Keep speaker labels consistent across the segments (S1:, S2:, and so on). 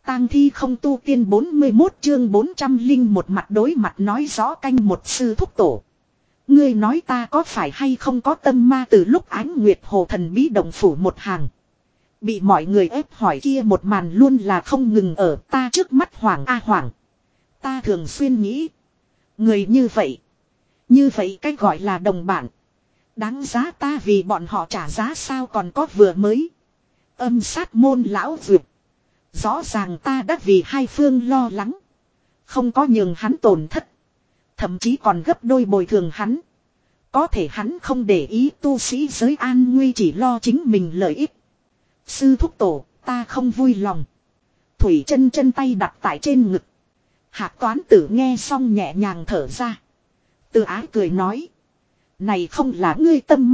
S1: tang thi không tu tiên 41 chương 401 mặt đối mặt nói rõ canh một sư thúc tổ. Ngươi nói ta có phải hay không có tâm ma từ lúc Ánh Nguyệt Hồ thần bí động phủ một hàng. Bị mọi người ép hỏi kia một màn luôn là không ngừng ở ta trước mắt hoảng a hoảng. Ta thường xuyên nghĩ. Người như vậy. Như vậy cách gọi là đồng bạn. Đáng giá ta vì bọn họ trả giá sao còn có vừa mới. Âm sát môn lão dược. Rõ ràng ta đã vì hai phương lo lắng. Không có nhường hắn tổn thất. Thậm chí còn gấp đôi bồi thường hắn. Có thể hắn không để ý tu sĩ giới an nguy chỉ lo chính mình lợi ích. Sư thúc tổ, ta không vui lòng. Thủy chân chân tay đặt tại trên ngực. Hạc toán tử nghe xong nhẹ nhàng thở ra. Từ ái cười nói. Này không là ngươi tâm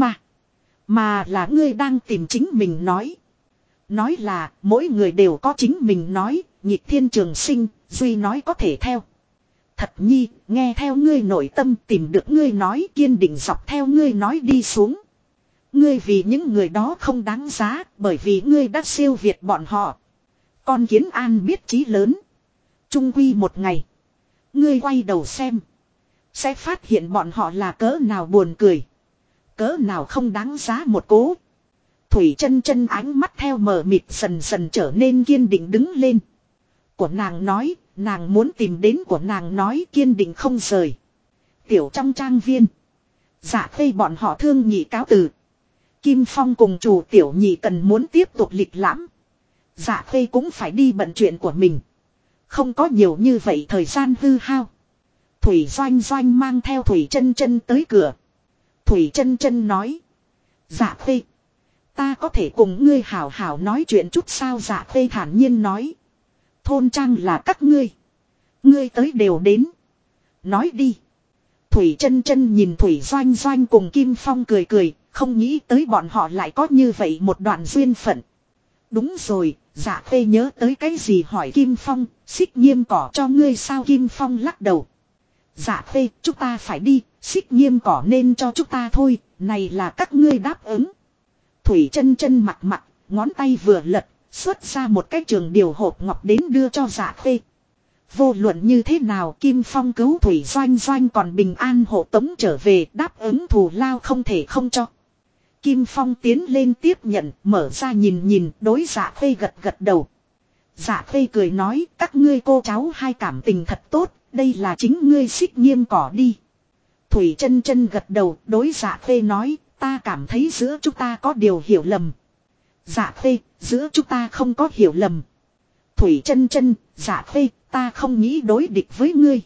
S1: mà là ngươi đang tìm chính mình nói. Nói là mỗi người đều có chính mình nói, nhịp thiên trường sinh, duy nói có thể theo. Thật nhi, nghe theo ngươi nội tâm tìm được ngươi nói kiên định dọc theo ngươi nói đi xuống. Ngươi vì những người đó không đáng giá bởi vì ngươi đã siêu việt bọn họ. Con kiến an biết chí lớn. Trung quy một ngày. Ngươi quay đầu xem. Sẽ phát hiện bọn họ là cỡ nào buồn cười. Cỡ nào không đáng giá một cố. Thủy chân chân ánh mắt theo mờ mịt dần dần trở nên kiên định đứng lên. Của nàng nói, nàng muốn tìm đến của nàng nói kiên định không rời. Tiểu trong trang viên. Dạ khê bọn họ thương nhị cáo từ. Kim Phong cùng chủ tiểu nhị cần muốn tiếp tục lịch lãm. Dạ khê cũng phải đi bận chuyện của mình. Không có nhiều như vậy thời gian hư hao. Thủy Doanh Doanh mang theo Thủy chân chân tới cửa. Thủy chân chân nói. Dạ khê. Ta có thể cùng ngươi hảo hảo nói chuyện chút sao dạ khê thản nhiên nói. Thôn trang là các ngươi. Ngươi tới đều đến. Nói đi. Thủy chân chân nhìn Thủy Doanh Doanh cùng Kim Phong cười cười. Không nghĩ tới bọn họ lại có như vậy một đoạn duyên phận. Đúng rồi, dạ khê nhớ tới cái gì hỏi Kim Phong. Xích nghiêm cỏ cho ngươi sao Kim Phong lắc đầu. Dạ khê chúng ta phải đi. Xích nghiêm cỏ nên cho chúng ta thôi. Này là các ngươi đáp ứng. Thủy chân chân mặt mặt, ngón tay vừa lật, xuất ra một cái trường điều hộp ngọc đến đưa cho dạ khê. Vô luận như thế nào Kim Phong cứu Thủy Doanh Doanh còn bình an hộ tống trở về đáp ứng thù lao không thể không cho. Kim Phong tiến lên tiếp nhận, mở ra nhìn nhìn, đối dạ khê gật gật đầu. Dạ khê cười nói, các ngươi cô cháu hai cảm tình thật tốt, đây là chính ngươi xích nghiêm cỏ đi. Thủy chân chân gật đầu, đối dạ khê nói, ta cảm thấy giữa chúng ta có điều hiểu lầm. Dạ khê, giữa chúng ta không có hiểu lầm. Thủy chân chân, dạ khê, ta không nghĩ đối địch với ngươi.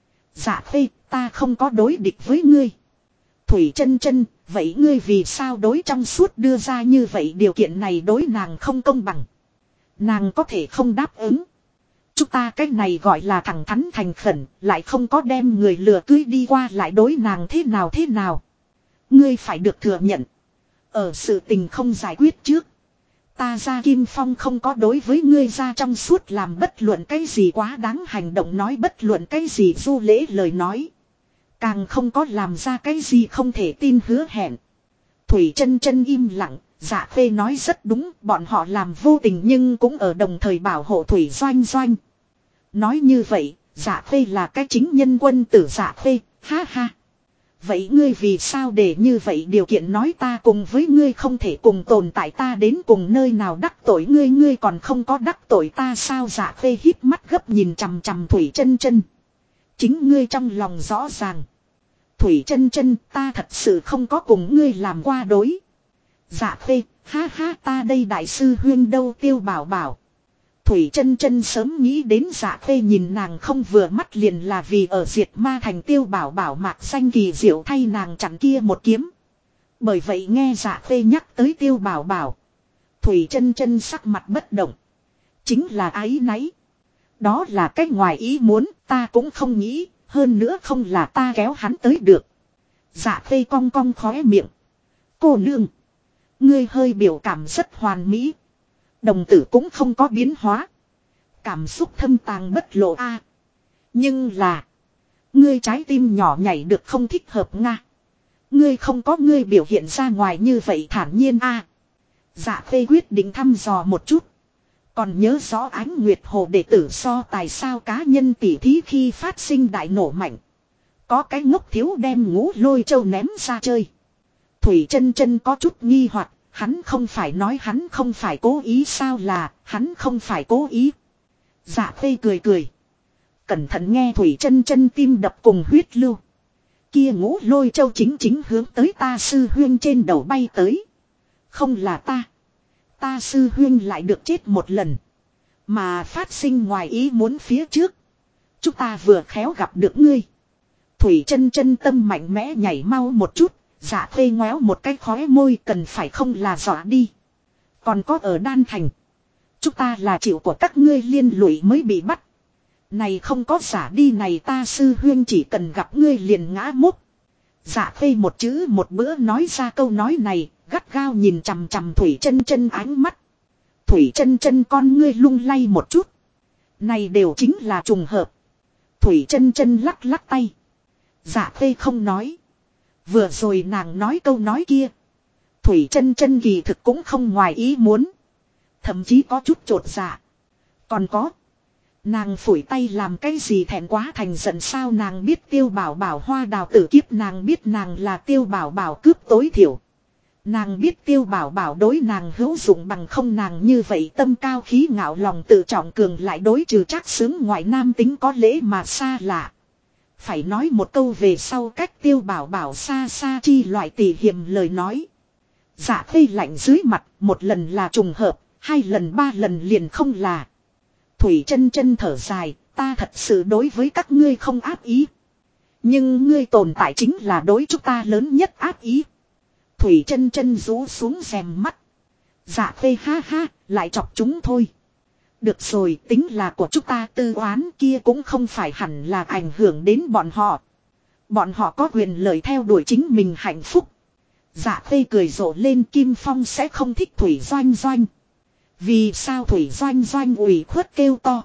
S1: Dạ khê, ta không có đối địch với ngươi. Thủy chân chân, vậy ngươi vì sao đối trong suốt đưa ra như vậy điều kiện này đối nàng không công bằng. Nàng có thể không đáp ứng. Chúng ta cách này gọi là thẳng thắn thành khẩn, lại không có đem người lừa cưới đi qua lại đối nàng thế nào thế nào. Ngươi phải được thừa nhận. Ở sự tình không giải quyết trước. Ta ra Kim Phong không có đối với ngươi ra trong suốt làm bất luận cái gì quá đáng hành động nói bất luận cái gì du lễ lời nói. Càng không có làm ra cái gì không thể tin hứa hẹn. Thủy chân chân im lặng, dạ khê nói rất đúng, bọn họ làm vô tình nhưng cũng ở đồng thời bảo hộ Thủy Doanh Doanh. Nói như vậy, dạ khê là cái chính nhân quân tử dạ khê, ha ha. Vậy ngươi vì sao để như vậy điều kiện nói ta cùng với ngươi không thể cùng tồn tại ta đến cùng nơi nào đắc tội ngươi ngươi còn không có đắc tội ta sao dạ khê híp mắt gấp nhìn chằm chằm Thủy chân chân. Chính ngươi trong lòng rõ ràng. Thủy chân chân ta thật sự không có cùng ngươi làm qua đối. Dạ khê, ha ha ta đây đại sư huyên đâu Tiêu Bảo Bảo. Thủy chân chân sớm nghĩ đến dạ khê nhìn nàng không vừa mắt liền là vì ở diệt ma thành Tiêu Bảo Bảo mạc xanh kỳ diệu thay nàng chặn kia một kiếm. Bởi vậy nghe dạ khê nhắc tới Tiêu Bảo Bảo. Thủy chân chân sắc mặt bất động. Chính là áy náy. Đó là cách ngoài ý muốn ta cũng không nghĩ. Hơn nữa không là ta kéo hắn tới được. Dạ khê cong cong khóe miệng. Cô nương. Ngươi hơi biểu cảm rất hoàn mỹ. Đồng tử cũng không có biến hóa. Cảm xúc thâm tàng bất lộ a. Nhưng là. Ngươi trái tim nhỏ nhảy được không thích hợp nga. Ngươi không có ngươi biểu hiện ra ngoài như vậy thản nhiên a. Dạ khê quyết định thăm dò một chút. Còn nhớ rõ Ánh Nguyệt Hồ đệ tử so tài sao cá nhân tỉ thí khi phát sinh đại nổ mạnh. Có cái ngốc thiếu đem Ngũ Lôi Châu ném ra chơi. Thủy Chân Chân có chút nghi hoặc, hắn không phải nói hắn không phải cố ý sao, là hắn không phải cố ý. Dạ Khê cười cười. Cẩn thận nghe Thủy Chân Chân tim đập cùng huyết lưu. Kia Ngũ Lôi Châu chính chính hướng tới ta sư huyên trên đầu bay tới. Không là ta. Ta sư huyên lại được chết một lần. Mà phát sinh ngoài ý muốn phía trước. Chúng ta vừa khéo gặp được ngươi. Thủy Chân Chân tâm mạnh mẽ nhảy mau một chút. Dạ Khê ngoéo một cái khóe môi, cần phải không là dọa đi. Còn có ở Đan Thành. Chúng ta là chịu của các ngươi liên lụy mới bị bắt. Này không có giả đi, này ta sư huyên chỉ cần gặp ngươi liền ngã mốc. Dạ Khê một chữ một bữa nói ra câu nói này, gắt gao nhìn chằm chằm Thủy Chân Chân ánh mắt. Thủy Chân Chân con ngươi lung lay một chút. Này đều chính là trùng hợp. Thủy Chân Chân lắc lắc tay. Dạ Khê không nói. Vừa rồi nàng nói câu nói kia. Thủy Chân Chân kỳ thực cũng không ngoài ý muốn. Thậm chí có chút chột dạ. Còn có. Nàng phủi tay làm cái gì thẹn quá thành giận sao, nàng biết Tiêu Bảo Bảo hoa đào tử kiếp, nàng biết nàng là Tiêu Bảo Bảo cướp tối thiểu. Nàng biết Tiêu Bảo Bảo đối nàng hữu dụng bằng không nàng như vậy tâm cao khí ngạo lòng tự trọng cường lại đối trừ Trác Xứng ngoại nam tính có lễ mà xa lạ. Phải nói một câu về sau cách Tiêu Bảo Bảo xa xa chi loại tỉ hiềm lời nói. Dạ Khê lạnh dưới mặt, một lần là trùng hợp, hai lần ba lần liền không là. Thủy Chân Chân thở dài, ta thật sự đối với các ngươi không ác ý. Nhưng ngươi tồn tại chính là đối chúng ta lớn nhất ác ý. Thủy Chân Chân rũ xuống rèm mắt. Dạ Khê ha ha, lại chọc chúng thôi. Được rồi, tính là của chúng ta tư oán kia cũng không phải hẳn là ảnh hưởng đến bọn họ. Bọn họ có quyền lợi theo đuổi chính mình hạnh phúc. Dạ Khê cười rộ lên, Kim Phong sẽ không thích Thủy Doanh Doanh. Vì sao Thủy Doanh Doanh ủy khuất kêu to.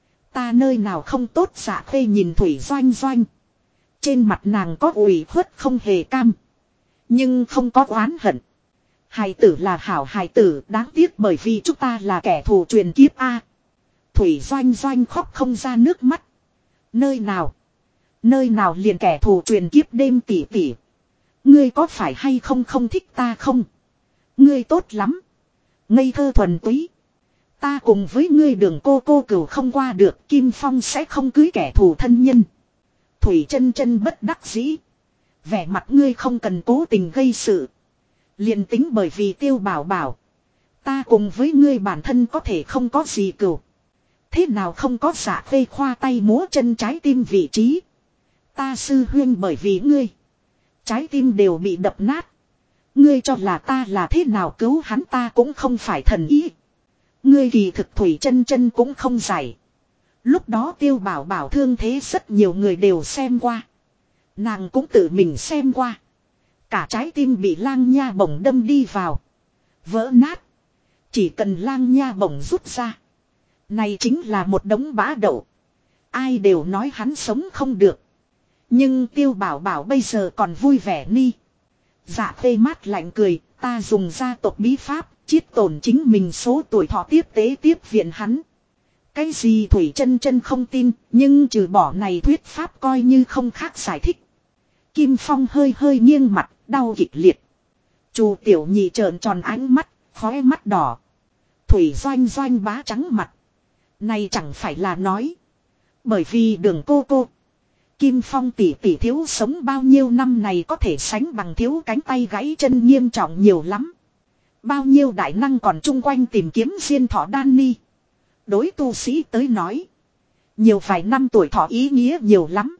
S1: Ta nơi nào không tốt. Dạ Khê nhìn Thủy Doanh Doanh. Trên mặt nàng có ủy khuất không hề cam. Nhưng không có oán hận. Hài tử là hảo hài tử, đáng tiếc bởi vì chúng ta là kẻ thù truyền kiếp a. Thủy Doanh Doanh khóc không ra nước mắt. Nơi nào? Nơi nào liền kẻ thù truyền kiếp đêm tỉ tỉ. Ngươi có phải hay không không thích ta không? Ngươi tốt lắm. Ngây thơ thuần túy. Ta cùng với ngươi đường cô cửu không qua được, Kim Phong sẽ không cưới kẻ thù thân nhân. Thủy Chân Chân bất đắc dĩ. Vẻ mặt ngươi không cần cố tình gây sự. Liền tính bởi vì Tiêu Bảo Bảo. Ta cùng với ngươi bản thân có thể không có gì cửu. Thế nào không có. Dạ Khê khoa tay múa chân trái tim vị trí. Ta sư huyên bởi vì ngươi. Trái tim đều bị đập nát. Ngươi cho là ta là thế nào cứu hắn, ta cũng không phải thần ý. Ngươi kỳ thực Thủy Chân Chân cũng không giải. Lúc đó Tiêu Bảo Bảo thương thế rất nhiều người đều xem qua. Nàng cũng tự mình xem qua. Cả trái tim bị lang nha bổng đâm đi vào. Vỡ nát. Chỉ cần lang nha bổng rút ra. Này chính là một đống bã đậu. Ai đều nói hắn sống không được. Nhưng Tiêu Bảo Bảo bây giờ còn vui vẻ ni. Dạ Khê mát lạnh cười, ta dùng gia tộc bí pháp, chiết tổn chính mình số tuổi thọ tiếp tế tiếp viện hắn. Cái gì Thủy Chân Chân không tin, nhưng trừ bỏ này thuyết pháp coi như không khác giải thích. Kim Phong hơi hơi nghiêng mặt, đau kịch liệt. Chu Tiểu Nhị trợn tròn ánh mắt, khóe mắt đỏ. Thủy Doanh Doanh bá trắng mặt. Này chẳng phải là nói. Bởi vì đường cô. Kim Phong tỷ tỷ thiếu sống bao nhiêu năm này có thể sánh bằng thiếu cánh tay gãy chân nghiêm trọng nhiều lắm. Bao nhiêu đại năng còn chung quanh tìm kiếm diên thọ đan ni. Đối tu sĩ tới nói. Nhiều vài năm tuổi thọ ý nghĩa nhiều lắm.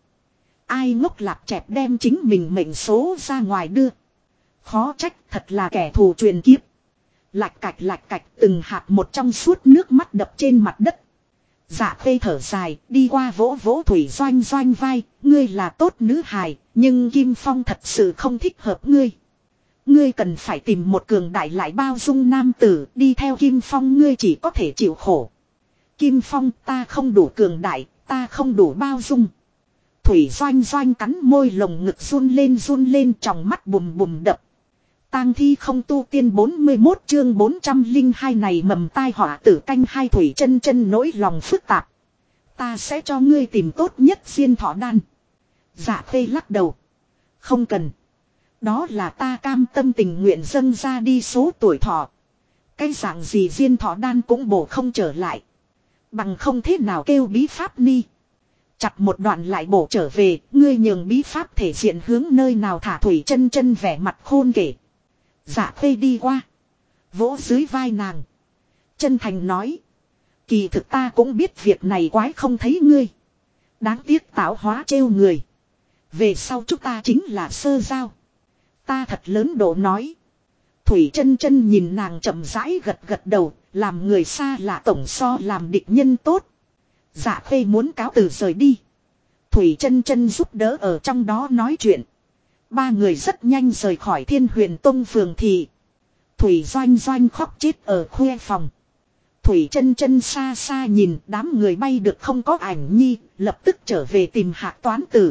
S1: Ai ngốc lạp chẹp đem chính mình mệnh số ra ngoài đưa. Khó trách thật là kẻ thù truyền kiếp. Lạch cạch từng hạt một trong suốt nước mắt đập trên mặt đất. Dạ Khê thở dài, đi qua vỗ vỗ Thủy Doanh Doanh vai, ngươi là tốt nữ hài, nhưng Kim Phong thật sự không thích hợp ngươi. Ngươi cần phải tìm một cường đại lại bao dung nam tử, đi theo Kim Phong ngươi chỉ có thể chịu khổ. Kim Phong, ta không đủ cường đại, ta không đủ bao dung. Thủy Doanh Doanh cắn môi lồng ngực run lên tròng mắt bùm bùm đập. Tang thi không tu tiên 41 chương 402 này mầm tai họa tử canh hai Thủy Chân Chân nỗi lòng phức tạp. Ta sẽ cho ngươi tìm tốt nhất diên thọ đan. Dạ Khê lắc đầu. Không cần. Đó là ta cam tâm tình nguyện dâng ra đi số tuổi thọ. Cái dạng gì diên thọ đan cũng bổ không trở lại. Bằng không thế nào kêu bí pháp ni. Chặt một đoạn lại bổ trở về, ngươi nhường bí pháp thể diện hướng nơi nào thả Thủy Chân Chân vẻ mặt khôn kể. Dạ Khê đi qua. Vỗ dưới vai nàng. Chân thành nói. Kỳ thực ta cũng biết việc này quái không thấy ngươi. Đáng tiếc tạo hóa trêu người. Về sau chúng ta chính là sơ giao. Ta thật lớn độ nói. Thủy Chân Chân nhìn nàng chậm rãi gật gật đầu. Làm người xa lạ tổng so làm địch nhân tốt. Dạ Khê muốn cáo từ rời đi. Thủy Chân Chân giúp đỡ ở trong đó nói chuyện. Ba người rất nhanh rời khỏi Thiên Huyền Tông phường thị. Thủy Doanh Doanh khóc chết ở khuê phòng. Thủy Chân Chân xa xa nhìn đám người bay được không có ảnh nhi, lập tức trở về tìm Hạc Toán Tử.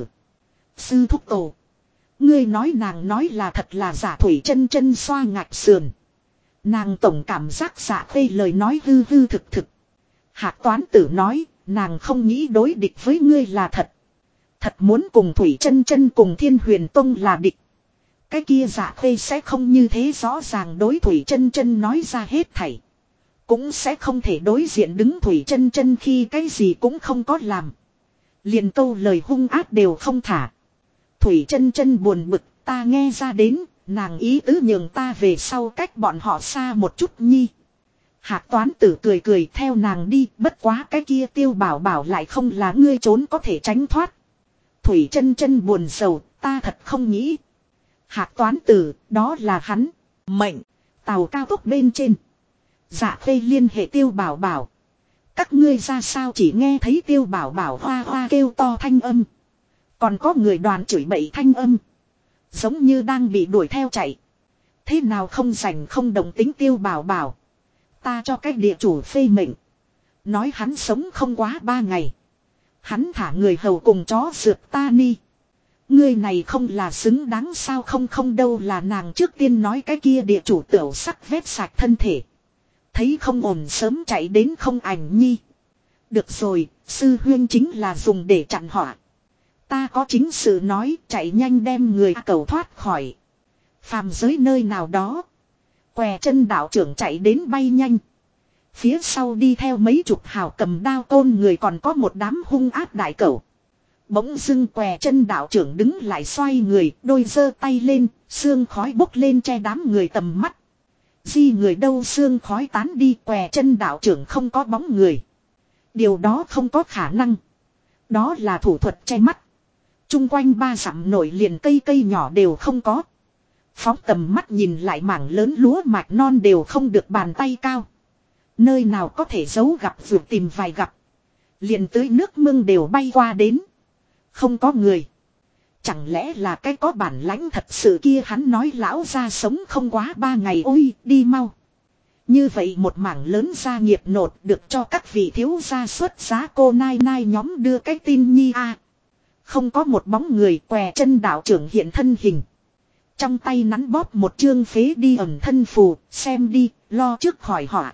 S1: Sư thúc tổ. Ngươi nói nàng nói là thật là giả. Thủy Chân Chân xoa ngạch sườn. Nàng tổng cảm giác Dạ Khê lời nói hư hư thực thực. Hạc Toán Tử nói, nàng không nghĩ đối địch với ngươi là thật. Thật muốn cùng Thủy Chân Chân cùng Thiên Huyền Tông là địch. Cái kia Dạ Khê sẽ không như thế rõ ràng đối Thủy Chân Chân nói ra hết thảy. Cũng sẽ không thể đối diện đứng Thủy Chân Chân khi cái gì cũng không có làm. Liền câu lời hung ác đều không thả. Thủy Chân Chân buồn bực, ta nghe ra đến, nàng ý tứ nhường ta về sau cách bọn họ xa một chút nhi. Hạc Toán Tử cười cười theo nàng đi, bất quá cái kia Tiêu Bảo Bảo lại không là ngươi trốn có thể tránh thoát. Thủy Chân Chân buồn rầu, ta thật không nghĩ. Hạc Toán Tử, đó là hắn. Mệnh, tàu cao tốc bên trên. Dạ Khê liên hệ Tiêu Bảo Bảo. Các ngươi ra sao chỉ nghe thấy Tiêu Bảo Bảo hoa hoa kêu to thanh âm. Còn có người đoàn chửi bậy thanh âm. Giống như đang bị đuổi theo chạy. Thế nào không rảnh không đồng tính Tiêu Bảo Bảo. Ta cho cái địa chủ phê mệnh. Nói hắn sống không quá 3 ngày. Hắn thả người hầu cùng chó rượt ta ni. Người này không là xứng đáng sao không đâu là nàng trước tiên nói cái kia địa chủ tiểu sắc vét sạch thân thể. Thấy không ổn sớm chạy đến không ảnh nhi. Được rồi, sư huyên chính là dùng để chặn họa. Ta có chính sự nói chạy nhanh đem người cầu thoát khỏi. Phàm giới nơi nào đó. Què chân đạo trưởng chạy đến bay nhanh. Phía sau đi theo mấy chục hào cầm đao côn người còn có một đám hung ác đại cẩu. Bỗng dưng què chân đạo trưởng đứng lại xoay người, đôi giơ tay lên, sương khói bốc lên che đám người tầm mắt. Di người đâu sương khói tán đi què chân đạo trưởng không có bóng người. Điều đó không có khả năng. Đó là thủ thuật che mắt. Trung quanh 3 dặm nổi liền cây nhỏ đều không có. Phóng tầm mắt nhìn lại mảng lớn lúa mạch non đều không được bàn tay cao. Nơi nào có thể giấu gặp vượt tìm vài gặp. Liền tới nước mương đều bay qua đến. Không có người. Chẳng lẽ là cái có bản lãnh thật sự kia hắn nói lão ra sống không quá 3 ngày ôi đi mau. Như vậy một mảng lớn gia nghiệp nột được cho các vị thiếu gia xuất giá cô nai nai nhóm đưa cái tin nhi a. Không có một bóng người què chân đạo trưởng hiện thân hình. Trong tay nắn bóp một chương phế đi ẩn thân phù, xem đi, lo trước khỏi họa.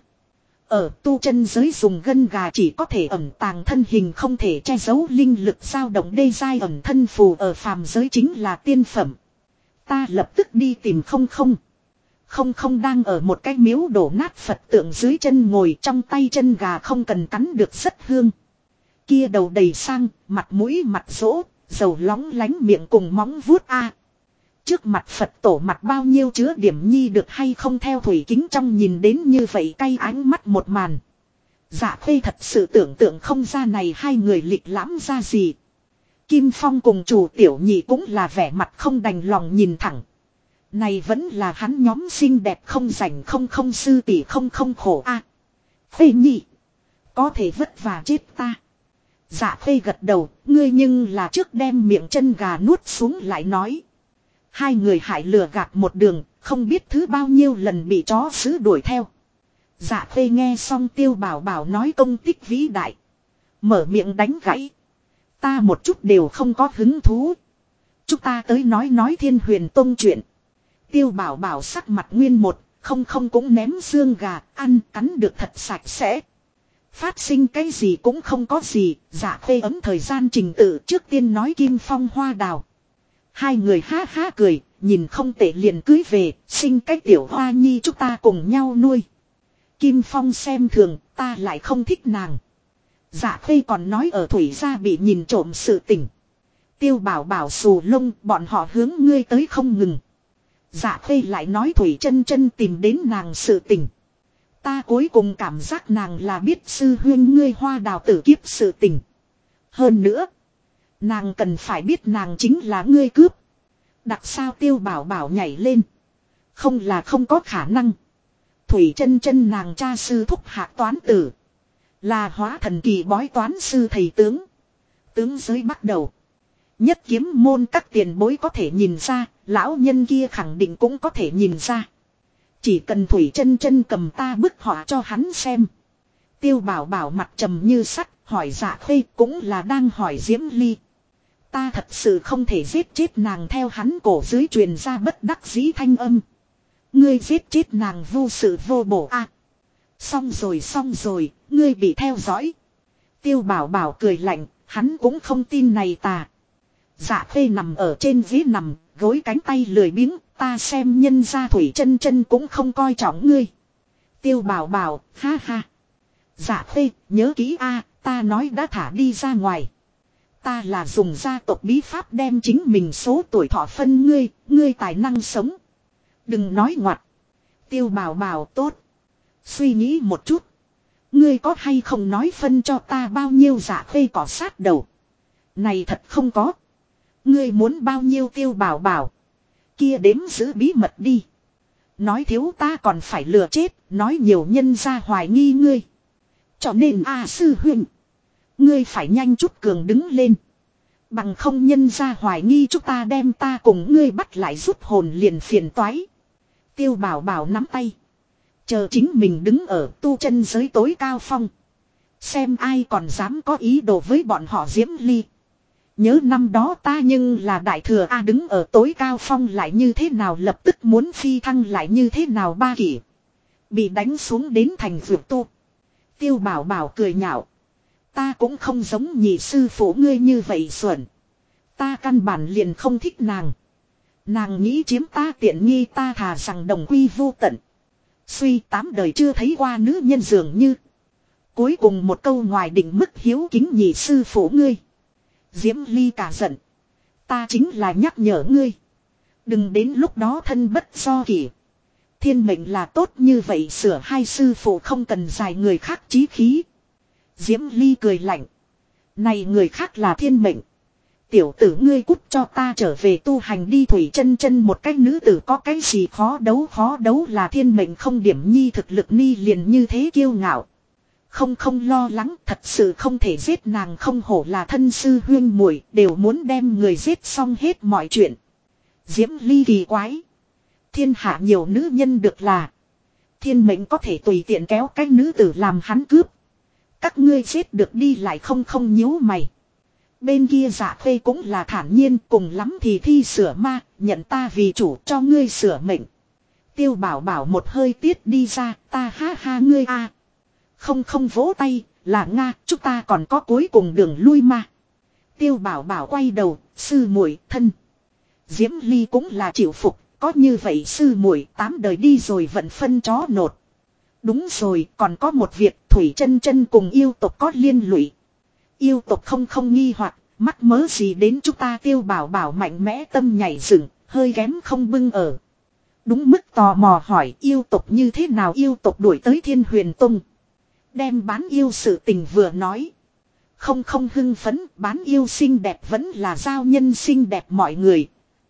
S1: Ở tu chân giới dùng gân gà chỉ có thể ẩn tàng thân hình không thể che giấu linh lực dao động đê giai ẩn thân phù ở phàm giới chính là tiên phẩm. Ta lập tức đi tìm không đang ở một cái miếu đổ nát Phật tượng dưới chân ngồi trong tay chân gà không cần cắn được rất hương. Kia đầu đầy sang, mặt mũi mặt rỗ, dầu lóng lánh miệng cùng móng vuốt a. Trước mặt Phật tổ mặt bao nhiêu chứa điểm nhi được hay không theo thủy kính trong nhìn đến như vậy cay ánh mắt một màn. Dạ Khê thật sự tưởng tượng không ra này hai người lịch lãm ra gì. Kim Phong cùng chủ tiểu nhị cũng là vẻ mặt không đành lòng nhìn thẳng. Này vẫn là hắn nhóm xinh đẹp không rảnh không sư tỷ không khổ a. Khê nhị. Có thể vất vả chết ta. Dạ Khê gật đầu, ngươi nhưng là trước đem miệng chân gà nuốt xuống lại nói. Hai người hại lừa gạt một đường, không biết thứ bao nhiêu lần bị chó sứ đuổi theo. Dạ Khê nghe xong Tiêu Bảo Bảo nói công tích vĩ đại. Mở miệng đánh gãy. Ta một chút đều không có hứng thú. Chúng ta tới nói Thiên Huyền Tông chuyện. Tiêu Bảo Bảo sắc mặt nguyên một, không cũng ném xương gà, ăn cắn được thật sạch sẽ. Phát sinh cái gì cũng không có gì, Dạ Khê ấm thời gian trình tự trước tiên nói Kim Phong Hoa Đào. Hai người ha ha cười, nhìn không tệ liền cưới về, sinh cái tiểu hoa nhi chúng ta cùng nhau nuôi. Kim Phong xem thường, ta lại không thích nàng. Dạ Khê còn nói ở Thủy gia bị nhìn trộm sự tình. Tiêu Bảo Bảo xù lông, bọn họ hướng ngươi tới không ngừng. Dạ Khê lại nói Thủy chân chân tìm đến nàng sự tình. Ta cuối cùng cảm giác nàng là biết sư huyên ngươi Hoa Đào tử kiếp sự tình. Hơn nữa, nàng cần phải biết nàng chính là ngươi cướp. Đặc sao Tiêu Bảo Bảo nhảy lên. Không là không có khả năng. Thủy chân chân nàng cha sư thúc Hạc toán tử. Là hóa thần kỳ bói toán sư thầy tướng. Tướng giới bắt đầu. Nhất kiếm môn các tiền bối có thể nhìn ra, lão nhân kia khẳng định cũng có thể nhìn ra. Chỉ cần Thủy chân chân cầm ta bức họa cho hắn xem. Tiêu Bảo Bảo mặt trầm như sắt, hỏi Dạ Khê cũng là đang hỏi Diễm Ly. Ta thật sự không thể giết chết nàng theo hắn cổ dưới truyền ra bất đắc dĩ thanh âm. Ngươi giết chết nàng vô sự vô bổ a. Xong rồi, ngươi bị theo dõi. Tiêu Bảo Bảo cười lạnh, hắn cũng không tin này tà. Dạ Khê nằm ở trên ghế nằm, gối cánh tay lười biếng, ta xem nhân gia Thủy chân chân cũng không coi trọng ngươi. Tiêu Bảo Bảo, ha ha. Dạ Khê, nhớ kỹ a, ta nói đã thả đi ra ngoài. Ta là dùng gia tộc bí pháp đem chính mình số tuổi thọ phân ngươi tài năng sống. Đừng nói ngoặt. Tiêu Bảo Bảo tốt. Suy nghĩ một chút. Ngươi có hay không nói phân cho ta bao nhiêu? Dạ Khê cỏ sát đầu. Này thật không có. Ngươi muốn bao nhiêu? Tiêu Bảo Bảo. Kia đếm giữ bí mật đi. Nói thiếu ta còn phải lừa chết. Nói nhiều nhân ra hoài nghi ngươi. Cho nên sư huynh. Ngươi phải nhanh chút cường đứng lên. Bằng không nhân ra hoài nghi chúng ta đem ta cùng ngươi bắt lại rút hồn liền phiền toái. Tiêu Bảo Bảo nắm tay. Chờ chính mình đứng ở tu chân giới tối cao phong. Xem ai còn dám có ý đồ với bọn họ Diễm Ly. Nhớ năm đó ta nhưng là đại thừa A đứng ở tối cao phong lại như thế nào lập tức muốn phi thăng lại như thế nào ba kỷ. Bị đánh xuống đến thành vượt tu. Tiêu Bảo Bảo cười nhạo. Ta cũng không giống nhị sư phụ ngươi như vậy xuẩn. Ta căn bản liền không thích nàng. Nàng nghĩ chiếm ta tiện nghi ta thà rằng đồng quy vô tận. Suy 8 đời chưa thấy qua nữ nhân dường như. Cuối cùng một câu ngoài định mức hiếu kính nhị sư phụ ngươi. Diễm Ly cả giận. Ta chính là nhắc nhở ngươi. Đừng đến lúc đó thân bất do kỷ. Thiên mệnh là tốt như vậy sửa hai sư phụ không cần dài người khác chí khí. Diễm Ly cười lạnh. Này người khác là thiên mệnh. Tiểu tử ngươi cút cho ta trở về tu hành đi. Thủy chân chân một cách nữ tử có cái gì khó đấu là thiên mệnh không điểm nhi thực lực ni liền như thế kiêu ngạo. Không lo lắng thật sự không thể giết nàng không hổ là thân sư huyên muội đều muốn đem người giết xong hết mọi chuyện. Diễm Ly kỳ quái. Thiên hạ nhiều nữ nhân được là. Thiên mệnh có thể tùy tiện kéo cái nữ tử làm hắn cướp. Các ngươi giết được đi lại không nhíu mày. Bên kia Dạ Khê cũng là thản nhiên cùng lắm thì thi sửa ma, nhận ta vì chủ cho ngươi sửa mệnh. Tiêu Bảo Bảo một hơi tiết đi ra, ta ha ha ngươi a. Không vỗ tay, là Nga, chúng ta còn có cuối cùng đường lui mà. Tiêu Bảo Bảo quay đầu, sư muội thân. Diễm Ly cũng là chịu phục, có như vậy sư muội 8 đời đi rồi vẫn phân chó nột. Đúng rồi, còn có một việc Thủy chân chân cùng yêu tộc có liên lụy. Yêu tộc không nghi hoặc mắc mớ gì đến chúng ta. Tiêu Bảo Bảo mạnh mẽ tâm nhảy dựng, hơi ghém không bưng ở. Đúng mức tò mò hỏi yêu tộc như thế nào. Yêu tộc đuổi tới Thiên Huyền Tông. Đem bán yêu sự tình vừa nói. Không hưng phấn, bán yêu xinh đẹp vẫn là giao nhân xinh đẹp mọi người.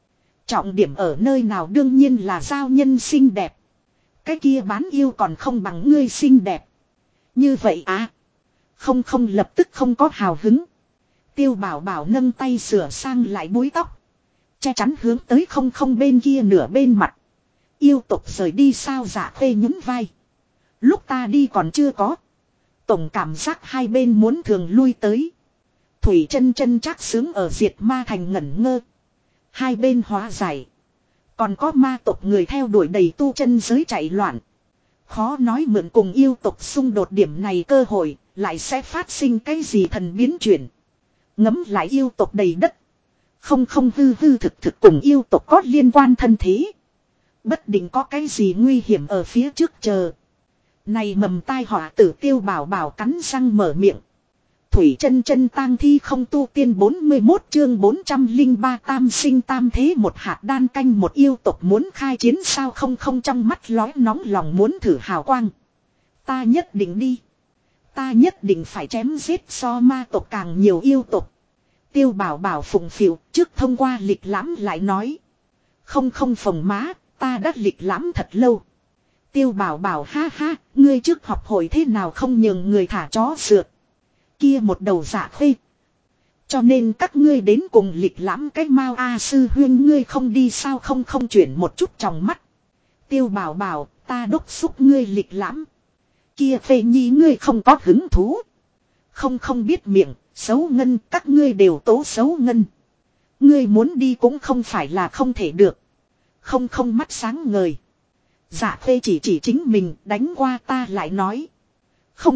S1: Trọng điểm ở nơi nào đương nhiên là giao nhân xinh đẹp. Cái kia bán yêu còn không bằng ngươi xinh đẹp. Như vậy à? Không lập tức không có hào hứng. Tiêu Bảo Bảo nâng tay sửa sang lại búi tóc. Che chắn hướng tới không bên kia nửa bên mặt. Yêu tộc rời đi sao? Dạ Khê nhún vai. Lúc ta đi còn chưa có. Tổng cảm giác hai bên muốn thường lui tới. Thủy chân chắc sướng ở Diệt Ma Thành ngẩn ngơ. Hai bên hóa giải. Còn có ma tộc người theo đuổi đầy tu chân giới chạy loạn. Khó nói mượn cùng yêu tộc xung đột điểm này cơ hội, lại sẽ phát sinh cái gì thần biến chuyển. Ngấm lại yêu tộc đầy đất. Không hư thực cùng yêu tộc có liên quan thân thế. Bất định có cái gì nguy hiểm ở phía trước chờ. Này mầm tai họa tử Tiêu Bảo Bảo cắn răng mở miệng. Thủy chân chân tang thi không tu tiên 41 chương 403 tam sinh tam thế một hạt đan canh một yêu tộc muốn khai chiến sao không trong mắt lóe nóng lòng muốn thử hào quang. Ta nhất định đi. Ta nhất định phải chém giết so ma tộc càng nhiều yêu tộc. Tiêu Bảo Bảo phụng phịu trước thông qua lịch lãm lại nói. Không phồng má, ta đã lịch lãm thật lâu. Tiêu Bảo Bảo ha ha, ngươi trước học hội thế nào không nhường người thả chó sượt. Kia một đầu dạ khê. Cho nên các ngươi đến cùng lịch lãm cái mau a sư huyên ngươi không đi sao không chuyển một chút trong mắt. Tiêu Bảo Bảo, ta đốc xúc ngươi lịch lãm. Kia phê nhi ngươi không có hứng thú. Không biết miệng, xấu ngân, các ngươi đều tố xấu ngân. Ngươi muốn đi cũng không phải là không thể được. Không mắt sáng ngời. Dạ phê chỉ chính mình đánh qua ta lại nói. Không.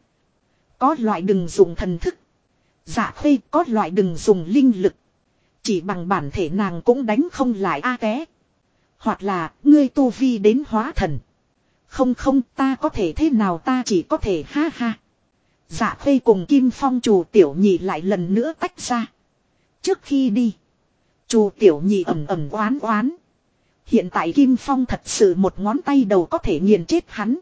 S1: Có loại đừng dùng thần thức. Dạ phê có loại đừng dùng linh lực. Chỉ bằng bản thể nàng cũng đánh không lại a té. Hoặc là ngươi tu vi đến hóa thần. Không ta có thể thế nào ta chỉ có thể ha ha. Dạ phê cùng Kim Phong Trù Tiểu Nhị lại lần nữa tách ra. Trước khi đi. Trù Tiểu Nhị ẩm oán. Hiện tại Kim Phong thật sự một ngón tay đầu có thể nghiền chết hắn.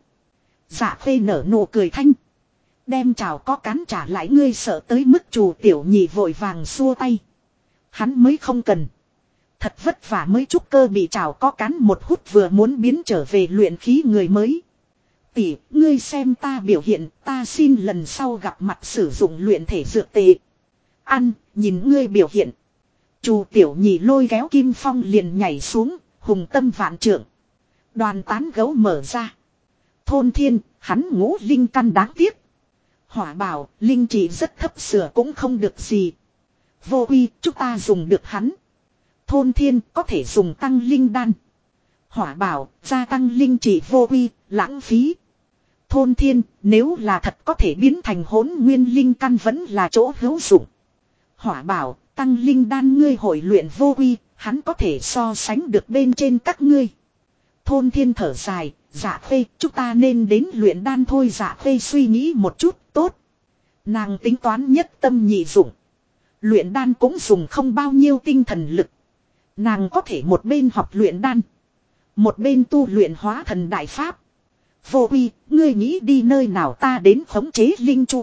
S1: Dạ phê nở nụ cười thanh. Đem chào có cán trả lại ngươi sợ tới mức Trù Tiểu Nhị vội vàng xua tay. Hắn mới không cần. Thật vất vả mới trúc cơ bị chào có cán một hút vừa muốn biến trở về luyện khí người mới. Tỷ, ngươi xem ta biểu hiện, ta xin lần sau gặp mặt sử dụng luyện thể dược tệ. Ăn, nhìn ngươi biểu hiện. Trù Tiểu Nhị lôi kéo Kim Phong liền nhảy xuống, hùng tâm vạn trượng. Đoàn tán gấu mở ra. Thôn thiên, hắn ngũ linh căn đáng tiếc. Hỏa bảo, linh trị rất thấp sửa cũng không được gì. Vô uy, chúng ta dùng được hắn. Thôn thiên, có thể dùng tăng linh đan. Hỏa bảo, gia tăng linh trị vô uy, lãng phí. Thôn thiên, nếu là thật có thể biến thành hỗn nguyên linh căn vẫn là chỗ hữu dụng. Hỏa bảo, tăng linh đan ngươi hội luyện vô uy, hắn có thể so sánh được bên trên các ngươi. Thôn thiên thở dài, dạ phê, chúng ta nên đến luyện đan thôi. Dạ phê suy nghĩ một chút, tốt. Nàng tính toán nhất tâm nhị dụng. Luyện đan cũng dùng không bao nhiêu tinh thần lực. Nàng có thể một bên học luyện đan. Một bên tu luyện hóa thần đại pháp. Vô uy, ngươi nghĩ đi nơi nào ta đến khống chế linh chu.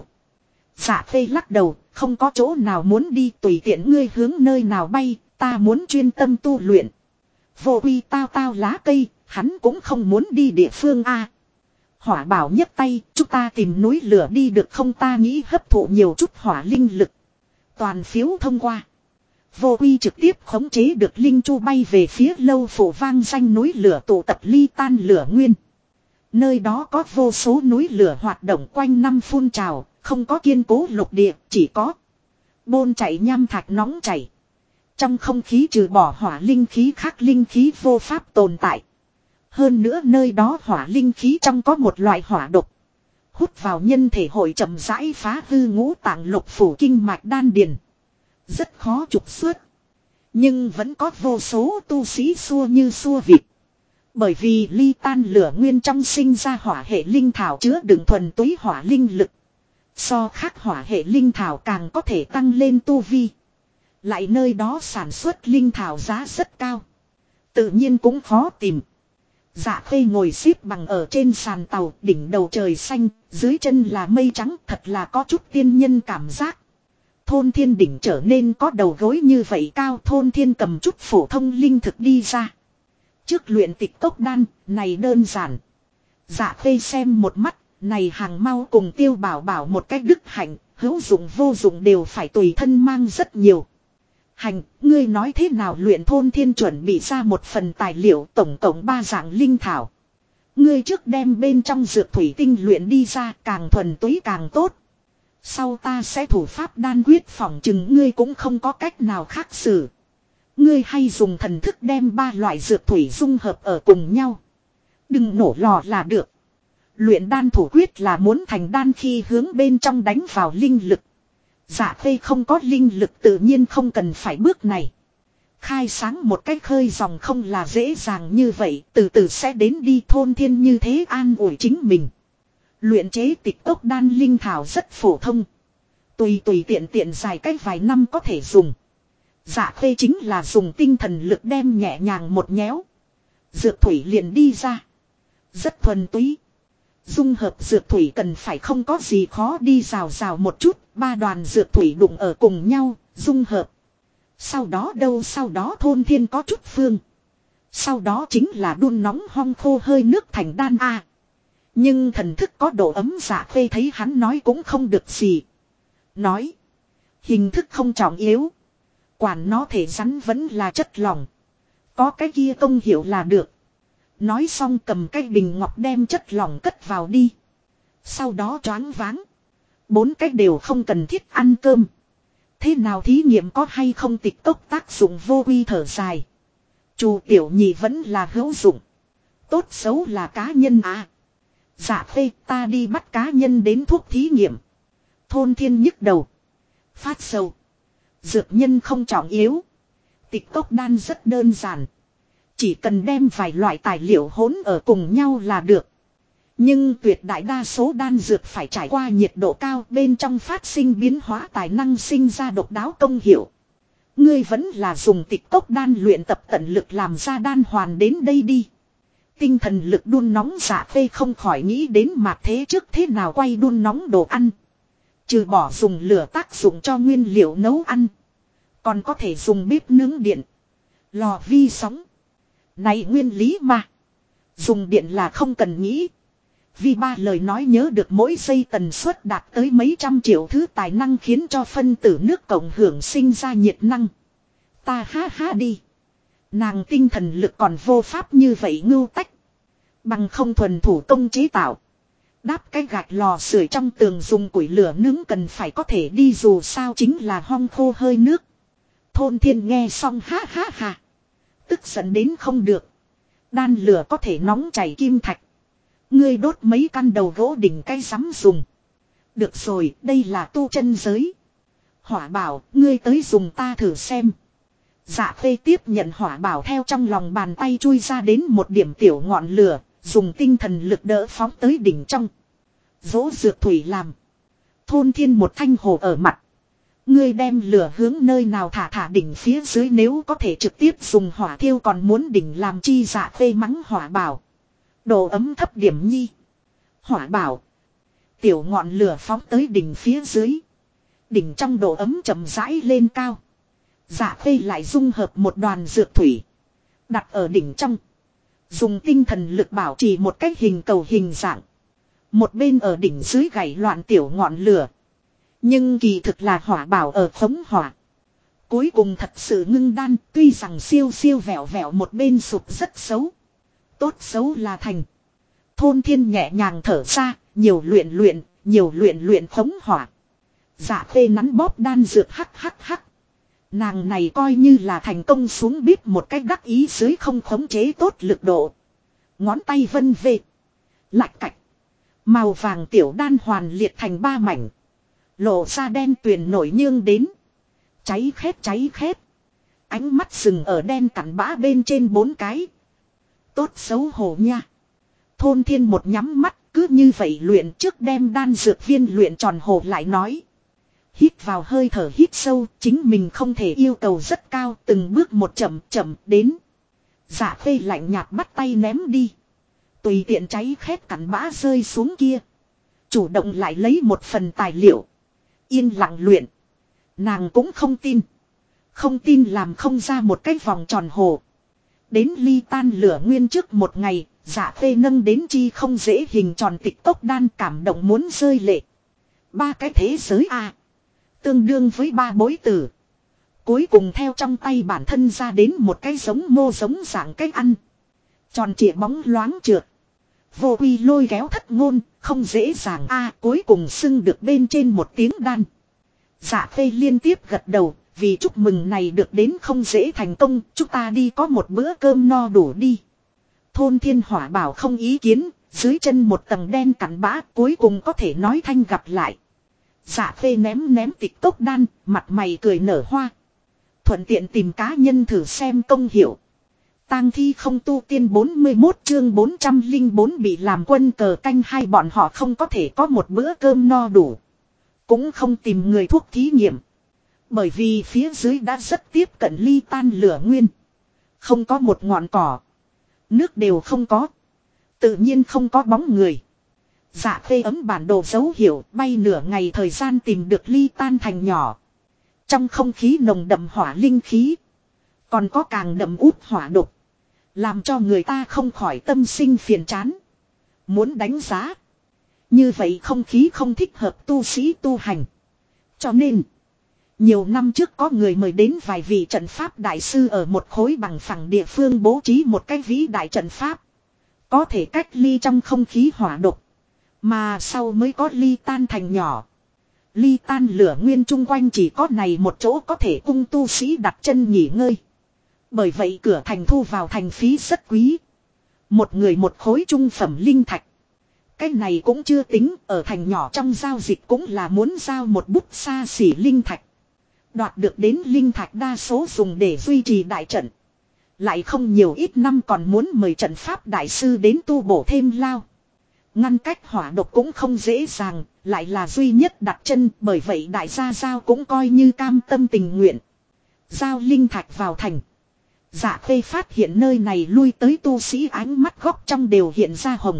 S1: Dạ phê lắc đầu, không có chỗ nào muốn đi tùy tiện ngươi hướng nơi nào bay, ta muốn chuyên tâm tu luyện. Vô uy tao lá cây, hắn cũng không muốn đi địa phương a. Hỏa bảo nhấc tay, chúng ta tìm núi lửa đi được không ta nghĩ hấp thụ nhiều chút hỏa linh lực. Toàn phiếu thông qua. Vô uy trực tiếp khống chế được linh chu bay về phía lâu phủ vang danh núi lửa tụ tập ly tan lửa nguyên. Nơi đó có vô số núi lửa hoạt động quanh năm phun trào, không có kiên cố lục địa, chỉ có bôn chảy nham thạch nóng chảy. Trong không khí trừ bỏ hỏa linh khí khác linh khí vô pháp tồn tại. Hơn nữa nơi đó hỏa linh khí trong có một loại hỏa độc. Hút vào nhân thể hội chậm rãi phá hư ngũ tạng lục phủ kinh mạch đan điền. Rất khó trục xuất. Nhưng vẫn có vô số tu sĩ xua như xua vịt. Bởi vì ly tan lửa nguyên trong sinh ra hỏa hệ linh thảo chứa đựng thuần túy hỏa linh lực. So khác hỏa hệ linh thảo càng có thể tăng lên tu vi. Lại nơi đó sản xuất linh thảo giá rất cao. Tự nhiên cũng khó tìm. Dạ khê ngồi xếp bằng ở trên sàn tàu, đỉnh đầu trời xanh, dưới chân là mây trắng, thật là có chút tiên nhân cảm giác. Thôn thiên đỉnh trở nên có đầu gối như vậy cao, thôn thiên cầm chút phổ thông linh thực đi ra. Trước luyện tịch tốc đan, này đơn giản. Dạ khê xem một mắt, này hàng mau cùng Tiêu Bảo Bảo một cách đức hạnh, hữu dụng vô dụng đều phải tùy thân mang rất nhiều. Hành, ngươi nói thế nào luyện thôn thiên chuẩn bị ra một phần tài liệu tổng cộng 3 dạng linh thảo. Ngươi trước đem bên trong dược thủy tinh luyện đi ra càng thuần túy càng tốt. Sau ta sẽ thủ pháp đan quyết phỏng chừng ngươi cũng không có cách nào khác xử. Ngươi hay dùng thần thức đem ba loại dược thủy dung hợp ở cùng nhau. Đừng nổ lò là được. Luyện đan thủ quyết là muốn thành đan khi hướng bên trong đánh vào linh lực. Dạ Khê không có linh lực tự nhiên không cần phải bước này. Khai sáng một cách khơi dòng không là dễ dàng như vậy, từ từ sẽ đến đi. Thôn Thiên như thế an ủi chính mình. Luyện chế tịch cốc đan linh thảo rất phổ thông. Tùy tiện tiện dài cách vài năm có thể dùng. Dạ Khê chính là dùng tinh thần lực đem nhẹ nhàng một nhéo. Dược thủy liền đi ra. Rất thuần túy. Dung hợp dược thủy cần phải không có gì khó đi rào một chút. Ba đoàn dược thủy đụng ở cùng nhau, dung hợp. Sau đó Thôn Thiên có chút phương. Sau đó chính là đun nóng hong khô hơi nước thành đan a. Nhưng thần thức có độ ấm. Dạ Khê thấy hắn nói cũng không được gì. Nói. Hình thức không trọng yếu. Quản nó thể rắn vẫn là chất lỏng. Có cái kia công hiệu là được. Nói xong cầm cái bình ngọc đem chất lỏng cất vào đi. Sau đó choáng váng. 4 cái đều không cần thiết ăn cơm. Thế nào thí nghiệm có hay không tịch cốc tác dụng vô quy thở dài. Chu tiểu nhị vẫn là hữu dụng. Tốt xấu là cá nhân à. Dạ Khê ta đi bắt cá nhân đến thuốc thí nghiệm. Thôn Thiên nhức đầu. Phát sầu. Dược nhân không trọng yếu. Tịch cốc đan rất đơn giản. Chỉ cần đem vài loại tài liệu hỗn ở cùng nhau là được. Nhưng tuyệt đại đa số đan dược phải trải qua nhiệt độ cao bên trong phát sinh biến hóa tài năng sinh ra độc đáo công hiệu. Ngươi vẫn là dùng tịch cốc đan luyện tập tận lực làm ra đan hoàn đến đây đi. Tinh thần lực đun nóng. Dạ Khê không khỏi nghĩ đến mạt thế trước thế nào quay đun nóng đồ ăn. Trừ bỏ dùng lửa tác dụng cho nguyên liệu nấu ăn. Còn có thể dùng bếp nướng điện. Lò vi sóng. Này nguyên lý mà. Dùng điện là không cần nghĩ. Vì ba lời nói nhớ được mỗi giây tần suất đạt tới mấy trăm triệu thứ tài năng khiến cho phân tử nước cộng hưởng sinh ra nhiệt năng. Ta ha đi. Nàng tinh thần lực còn vô pháp như vậy ngưu tách. Bằng không thuần thủ công chế tạo. Đáp cái gạch lò sưởi trong tường dùng củi lửa nướng cần phải có thể đi dù sao chính là hong khô hơi nước. Thôn Thiên nghe xong ha. Tức giận đến không được. Đan lửa có thể nóng chảy kim thạch. Ngươi đốt mấy căn đầu gỗ đỉnh cây sắm dùng. Được rồi, đây là tu chân giới. Hỏa bảo, ngươi tới dùng ta thử xem. Dạ Khê tiếp nhận hỏa bảo theo trong lòng bàn tay chui ra đến một điểm tiểu ngọn lửa. Dùng tinh thần lực đỡ phóng tới đỉnh trong. Dỗ dược thủy làm. Thôn Thiên một thanh hồ ở mặt. Ngươi đem lửa hướng nơi nào thả đỉnh phía dưới nếu có thể trực tiếp dùng hỏa thiêu còn muốn đỉnh làm chi. Dạ Khê mắng hỏa bảo. Độ ấm thấp điểm nhi. Hỏa bảo. Tiểu ngọn lửa phóng tới đỉnh phía dưới. Đỉnh trong độ ấm chậm rãi lên cao. Dạ Khê lại dung hợp một đoàn dược thủy. Đặt ở đỉnh trong. Dùng tinh thần lực bảo trì một cách hình cầu hình dạng. Một bên ở đỉnh dưới gảy loạn tiểu ngọn lửa. Nhưng kỳ thực là hỏa bảo ở khống hỏa. Cuối cùng thật sự ngưng đan. Tuy rằng siêu vẹo vẹo một bên sụp rất xấu. Tốt xấu là thành. Thôn Thiên nhẹ nhàng thở ra. Nhiều luyện khống hỏa. Dạ Khê nắn bóp đan dược hắc. Nàng này coi như là thành công xuống bếp một cách đắc ý dưới không khống chế tốt lực độ. Ngón tay vân về. Lạch cạch. Màu vàng tiểu đan hoàn liệt thành 3 mảnh. Lộ ra đen tuyền nổi nhương đến. Cháy khét. Ánh mắt dừng ở đen cặn bã bên trên 4 cái. Tốt xấu hổ nha. Thôn Thiên một nhắm mắt cứ như vậy luyện trước đem đan dược viên luyện tròn hồ lại nói. Hít vào hơi thở hít sâu, chính mình không thể yêu cầu rất cao, từng bước một chậm đến. Dạ Khê lạnh nhạt bắt tay ném đi. Tùy tiện cháy khét cặn bã rơi xuống kia. Chủ động lại lấy một phần tài liệu. Yên lặng luyện. Nàng cũng không tin. Không tin làm không ra một cái vòng tròn hồ. Đến ly tan lửa nguyên trước một ngày, Dạ Khê nâng đến chi không dễ hình tròn tịch cốc đan cảm động muốn rơi lệ. 3 cái thế giới a tương đương với 3 bối tử. Cuối cùng theo trong tay bản thân ra đến một cái giống dạng cách ăn. Tròn trịa bóng loáng trượt. Vô quy lôi kéo thất ngôn, không dễ dàng a cuối cùng xưng được bên trên một tiếng đan. Dạ Khê liên tiếp gật đầu, Vì chúc mừng này được đến không dễ thành công, chúng ta đi có một bữa cơm no đủ đi. Thôn Thiên Hỏa bảo không ý kiến, dưới chân một tầng đen cặn bã cuối cùng có thể nói thanh gặp lại. Dạ Khê ném tịch tốc đan, mặt mày cười nở hoa. Thuận tiện tìm cá nhân thử xem công hiệu. Tang thi không tu tiên 41 chương 404 bị làm quân cờ canh hai bọn họ không có thể có một bữa cơm no đủ. Cũng không tìm người thuốc thí nghiệm. Bởi vì phía dưới đã rất tiếp cận ly tan lửa nguyên. Không có một ngọn cỏ. Nước đều không có. Tự nhiên không có bóng người. Dạ Khê ấm bản đồ dấu hiệu bay nửa ngày thời gian tìm được ly tan thành nhỏ. Trong không khí nồng đậm hỏa linh khí. Còn có càng đậm út hỏa độc. Làm cho người ta không khỏi tâm sinh phiền chán. Muốn đánh giá. Như vậy không khí không thích hợp tu sĩ tu hành. Cho nên. Nhiều năm trước có người mời đến vài vị trận pháp đại sư ở một khối bằng phẳng địa phương bố trí một cái vĩ đại trận pháp. Có thể cách ly trong không khí hỏa độc. Mà sau mới có ly tan thành nhỏ. Ly tan lửa nguyên chung quanh chỉ có này một chỗ có thể cung tu sĩ đặt chân nghỉ ngơi. Bởi vậy cửa thành thu vào thành phí rất quý. Một người một khối trung phẩm linh thạch. Cái này cũng chưa tính, ở thành nhỏ trong giao dịch cũng là muốn giao một bút xa xỉ linh thạch. Đoạt được đến linh thạch đa số dùng để duy trì đại trận. Lại không nhiều ít năm còn muốn mời trận pháp đại sư đến tu bổ thêm lao. Ngăn cách hỏa độc cũng không dễ dàng, lại là duy nhất đặt chân, bởi vậy đại gia giao cũng coi như cam tâm tình nguyện. Giao linh thạch vào thành. Dạ Khê phát hiện nơi này lui tới tu sĩ ánh mắt góc trong đều hiện ra hồng.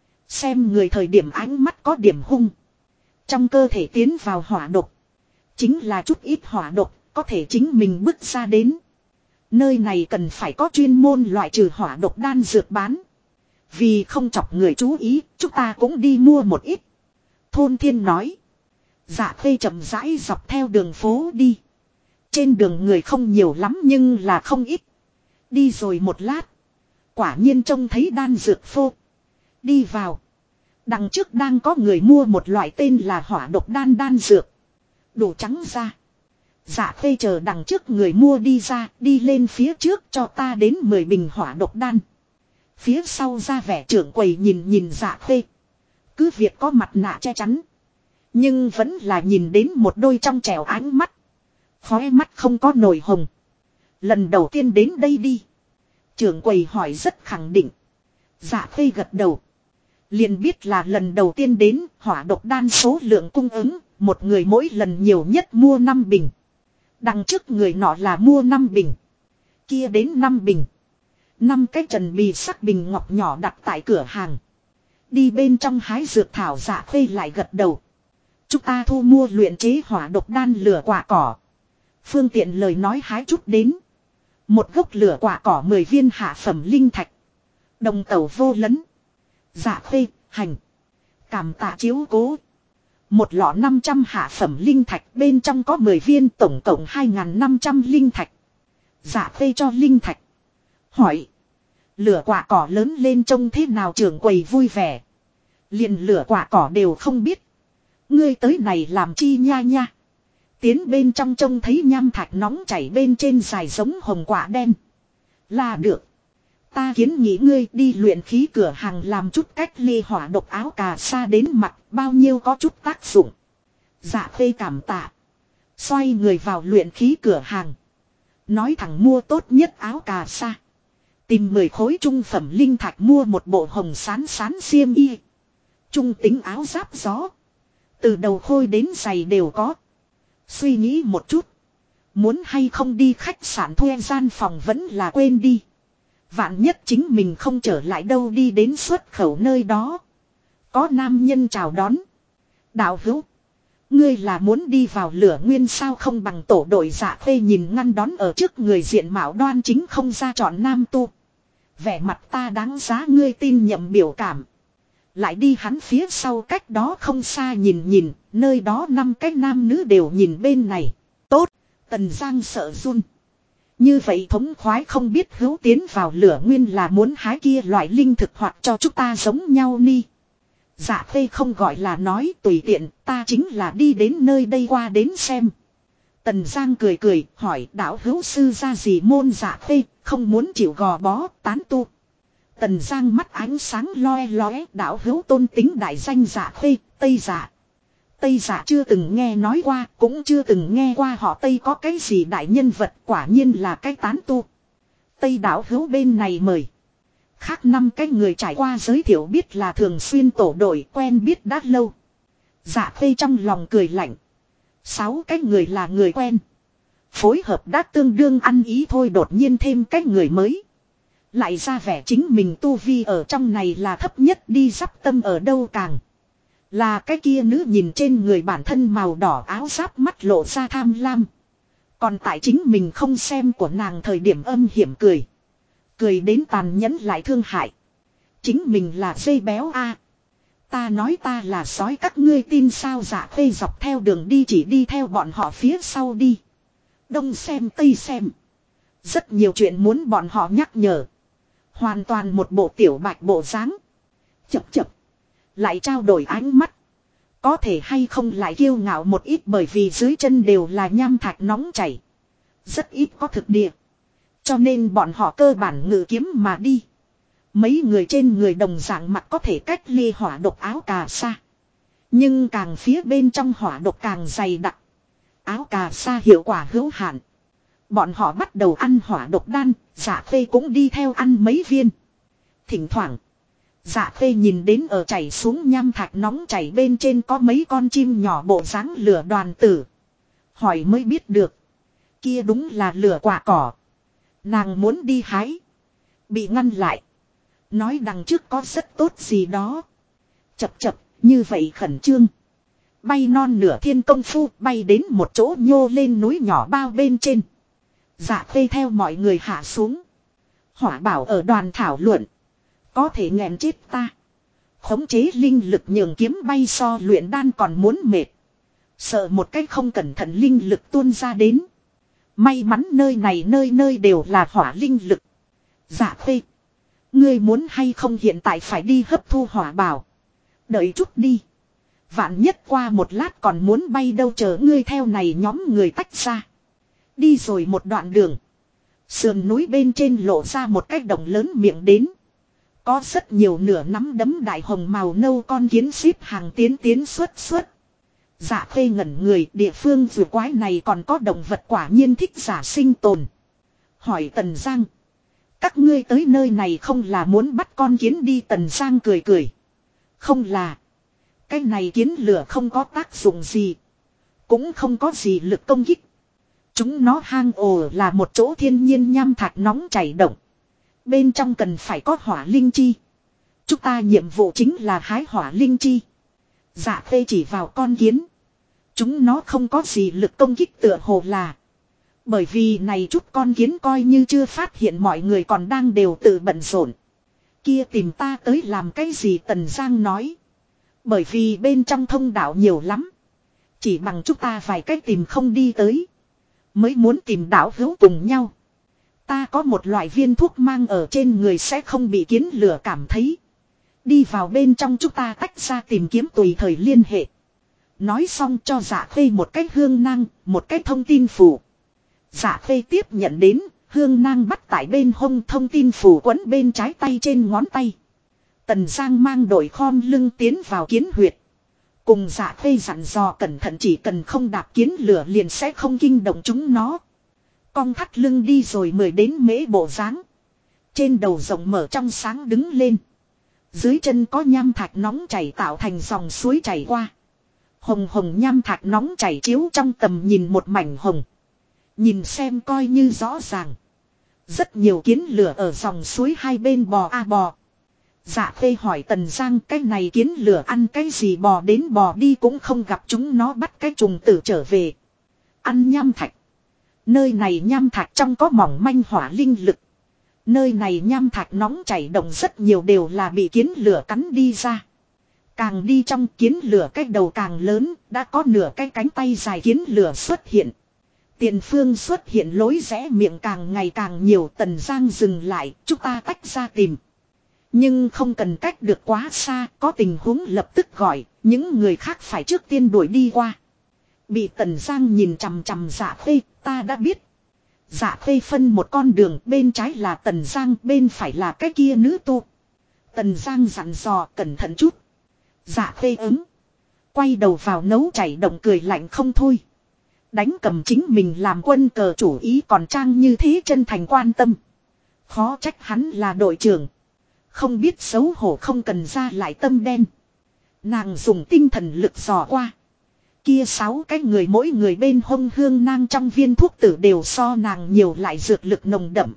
S1: Xem người thời điểm ánh mắt có điểm hung. Trong cơ thể tiến vào hỏa độc. Chính là chút ít hỏa độc, có thể chính mình bước ra đến. Nơi này cần phải có chuyên môn loại trừ hỏa độc đan dược bán. Vì không chọc người chú ý, chúng ta cũng đi mua một ít. Thôn Thiên nói. Dạ Khê chậm rãi dọc theo đường phố đi. Trên đường người không nhiều lắm nhưng là không ít. Đi rồi một lát. Quả nhiên trông thấy đan dược phô. Đi vào. Đằng trước đang có người mua một loại tên là hỏa độc đan dược. Đủ trắng ra. Dạ Khê chờ đằng trước người mua đi ra, đi lên phía trước cho ta đến 10 bình hỏa độc đan. Phía sau ra vẻ trưởng quầy nhìn Dạ Khê. Cứ việc có mặt nạ che chắn. Nhưng vẫn là nhìn đến một đôi trong trẻo ánh mắt. Khóe mắt không có nổi hồng. Lần đầu tiên đến đây đi. Trưởng quầy hỏi rất khẳng định. Dạ Khê gật đầu. Liền biết là lần đầu tiên đến, hỏa độc đan số lượng cung ứng, một người mỗi lần nhiều nhất mua 5 bình. Đằng trước người nọ là mua 5 bình. Kia đến 5 bình. 5 cái trần bì sắc bình ngọc nhỏ đặt tại cửa hàng. Đi bên trong hái dược thảo. Dạ Khê lại gật đầu. Chúng ta thu mua luyện chế hỏa độc đan lửa quả cỏ. Phương tiện lời nói hái chút đến. Một gốc lửa quả cỏ 10 viên hạ phẩm linh thạch. Đồng tẩu vô lẫn. Dạ Khê, hành. Cảm tạ chiếu cố. Một lọ 500 hạ phẩm linh thạch bên trong có 10 viên tổng cộng 2.500 linh thạch. Dạ Khê cho linh thạch. Hỏi. Lửa quả cỏ lớn lên trông thế nào? Trưởng quầy vui vẻ. Liền lửa quả cỏ đều không biết. Ngươi tới này làm chi nha nha. Tiến bên trong trông thấy nham thạch nóng chảy bên trên dài giống hồng quả đen. Là được. Ta kiến nghĩ ngươi đi luyện khí cửa hàng làm chút cách ly hỏa độc áo cà sa đến mặt bao nhiêu có chút tác dụng. Dạ Khê cảm tạ. Xoay người vào luyện khí cửa hàng. Nói thẳng mua tốt nhất áo cà sa. Tìm 10 khối trung phẩm linh thạch mua một bộ hồng sán xiêm y. Trung tính áo giáp gió. Từ đầu khôi đến giày đều có. Suy nghĩ một chút. Muốn hay không đi khách sạn thuê gian phòng vẫn là quên đi. Vạn nhất chính mình không trở lại đâu đi đến xuất khẩu nơi đó. Có nam nhân chào đón. Đạo hữu. Ngươi là muốn đi vào lửa nguyên sao không bằng tổ đội. Dạ Khê nhìn ngăn đón ở trước người diện mạo đoan chính không ra chọn nam tu. Vẻ mặt ta đáng giá ngươi tin nhầm biểu cảm. Lại đi hắn phía sau cách đó không xa nhìn, nơi đó 5 cái nam nữ đều nhìn bên này. Tốt, Tần Giang sợ run. Như vậy thống khoái không biết hữu tiến vào lửa nguyên là muốn hái kia loại linh thực hoặc cho chúng ta giống nhau ni. Dạ Khê không gọi là nói tùy tiện, ta chính là đi đến nơi đây qua đến xem. Tần Giang cười cười hỏi đạo hữu sư ra gì môn Dạ Khê, không muốn chịu gò bó tán tu. Tần Giang mắt ánh sáng loe loé, đạo hữu tôn tính đại danh Dạ Khê, Tây Dạ. Tây Dạ chưa từng nghe nói qua, cũng chưa từng nghe qua họ Tây có cái gì đại nhân vật, quả nhiên là cái tán tu. Tây đạo hữu bên này mời. Khác 5 cái người trải qua giới thiệu biết là thường xuyên tổ đội quen biết đã lâu. Dạ Khê trong lòng cười lạnh. 6 cái người là người quen. Phối hợp đã tương đương ăn ý thôi, đột nhiên thêm cái người mới. Lại ra vẻ chính mình tu vi ở trong này là thấp nhất, đi giáp tâm ở đâu càng. Là cái kia nữ nhìn trên người bản thân màu đỏ áo giáp mắt lộ ra tham lam. Còn tại chính mình không xem của nàng thời điểm âm hiểm cười. Cười đến tàn nhẫn lại thương hại. Chính mình là dây béo a. Ta nói ta là sói các ngươi tin sao? Dạ Khê dọc theo đường đi chỉ đi theo bọn họ phía sau đi. Đông xem tây xem. Rất nhiều chuyện muốn bọn họ nhắc nhở. Hoàn toàn một bộ tiểu bạch bộ dáng. Chập chập. Lại trao đổi ánh mắt. Có thể hay không lại kiêu ngạo một ít, bởi vì dưới chân đều là nham thạch nóng chảy. Rất ít có thực địa. Cho nên bọn họ cơ bản ngự kiếm mà đi. Mấy người trên người đồng dạng mặt có thể cách ly hỏa độc áo cà sa. Nhưng càng phía bên trong hỏa độc càng dày đặc. Áo cà sa hiệu quả hữu hạn. Bọn họ bắt đầu ăn hỏa độc đan, Dạ Khê cũng đi theo ăn mấy viên. Thỉnh thoảng, Dạ Khê nhìn đến ở chảy xuống nham thạch nóng chảy bên trên có mấy con chim nhỏ bộ dáng lửa đoàn tử. Hỏi mới biết được. Kia đúng là lửa quả cỏ. Nàng muốn đi hái. Bị ngăn lại. Nói đằng trước có rất tốt gì đó. Chập chập, như vậy khẩn trương. Bay non nửa thiên công phu, bay đến một chỗ nhô lên núi nhỏ bao bên trên. Dạ Khê theo mọi người hạ xuống. Hỏa bảo ở đoàn thảo luận. Có thể nghẹn chết ta. Khống chế linh lực nhường kiếm bay so luyện đan còn muốn mệt. Sợ một cách không cẩn thận linh lực tuôn ra đến. May mắn nơi này nơi nơi đều là hỏa linh lực. Dạ Khê, ngươi muốn hay không hiện tại phải đi hấp thu hỏa bảo. Đợi chút đi. Vạn nhất qua một lát còn muốn bay đâu, chờ ngươi theo này nhóm người tách ra. Đi rồi một đoạn đường. Sườn núi bên trên lộ ra một cái đồng lớn miệng đến. Có rất nhiều nửa nắm đấm đại hồng màu nâu con kiến xếp hàng tiến xuất. Dạ Khê ngẩn người, địa phương vừa quái này còn có động vật, quả nhiên thích giả sinh tồn. Hỏi Tần Giang. Các ngươi tới nơi này không là muốn bắt con kiến đi? Tần Giang cười cười. Không là. Cái này kiến lửa không có tác dụng gì. Cũng không có gì lực công kích. Chúng nó hang ổ là một chỗ thiên nhiên nham thạch nóng chảy động. Bên trong cần phải có hỏa linh chi. Chúng ta nhiệm vụ chính là hái hỏa linh chi. Dạ Khê chỉ vào con kiến. Chúng nó không có gì lực công kích, tựa hồ là. Bởi vì này chút con kiến coi như chưa phát hiện mọi người còn đang đều tự bận rộn. Kia tìm ta tới làm cái gì? Tần Giang nói. Bởi vì bên trong thông đạo nhiều lắm. Chỉ bằng chúng ta vài cách tìm không đi tới. Mới muốn tìm đạo hữu cùng nhau. Ta có một loại viên thuốc mang ở trên người sẽ không bị kiến lửa cảm thấy. Đi vào bên trong chúng ta tách ra tìm kiếm tùy thời liên hệ. Nói xong cho Dạ Khê một cái hương nang, một cái thông tin phù. Dạ Khê tiếp nhận đến, hương nang bắt tại bên hông, thông tin phù quấn bên trái tay trên ngón tay. Tần Giang mang đội khom lưng tiến vào kiến huyệt. Cùng Dạ Khê dặn dò cẩn thận, chỉ cần không đạp kiến lửa liền sẽ không kinh động chúng nó. Cong thắt lưng đi rồi 10 đến mễ bộ dáng. Trên đầu rộng mở trong sáng đứng lên. Dưới chân có nham thạch nóng chảy tạo thành dòng suối chảy qua. Hồng hồng nham thạch nóng chảy chiếu trong tầm nhìn một mảnh hồng. Nhìn xem coi như rõ ràng. Rất nhiều kiến lửa ở dòng suối hai bên bò a bò. Dạ Khê hỏi Tần Giang, cái này kiến lửa ăn cái gì bò đến bò đi cũng không gặp chúng nó bắt cái trùng tử trở về. Ăn nham thạch. Nơi này nham thạch trong có mỏng manh hỏa linh lực. Nơi này nham thạch nóng chảy động rất nhiều đều là bị kiến lửa cắn đi ra. Càng đi trong kiến lửa cái đầu càng lớn, đã có nửa cái cánh tay dài kiến lửa xuất hiện. Tiền phương xuất hiện lối rẽ miệng càng ngày càng nhiều. Tần Giang dừng lại, chúng ta tách ra tìm. Nhưng không cần cách được quá xa, có tình huống lập tức gọi, những người khác phải trước tiên đuổi đi qua. Bị Tần Giang nhìn chằm chằm Dạ Khê, ta đã biết. Dạ Khê phân một con đường, bên trái là Tần Giang, bên phải là cái kia nữ tu. Tần Giang dặn dò cẩn thận chút. Dạ Khê ứng. Quay đầu vào nấu chảy động cười lạnh không thôi. Đánh cầm chính mình làm quân cờ chủ ý còn trang như thế chân thành quan tâm. Khó trách hắn là đội trưởng. Không biết xấu hổ không cần ra lại tâm đen. Nàng dùng tinh thần lực dò qua. Kia 6 cái người mỗi người bên hông hương nang trong viên thuốc tử đều so nàng nhiều lại dược lực nồng đậm.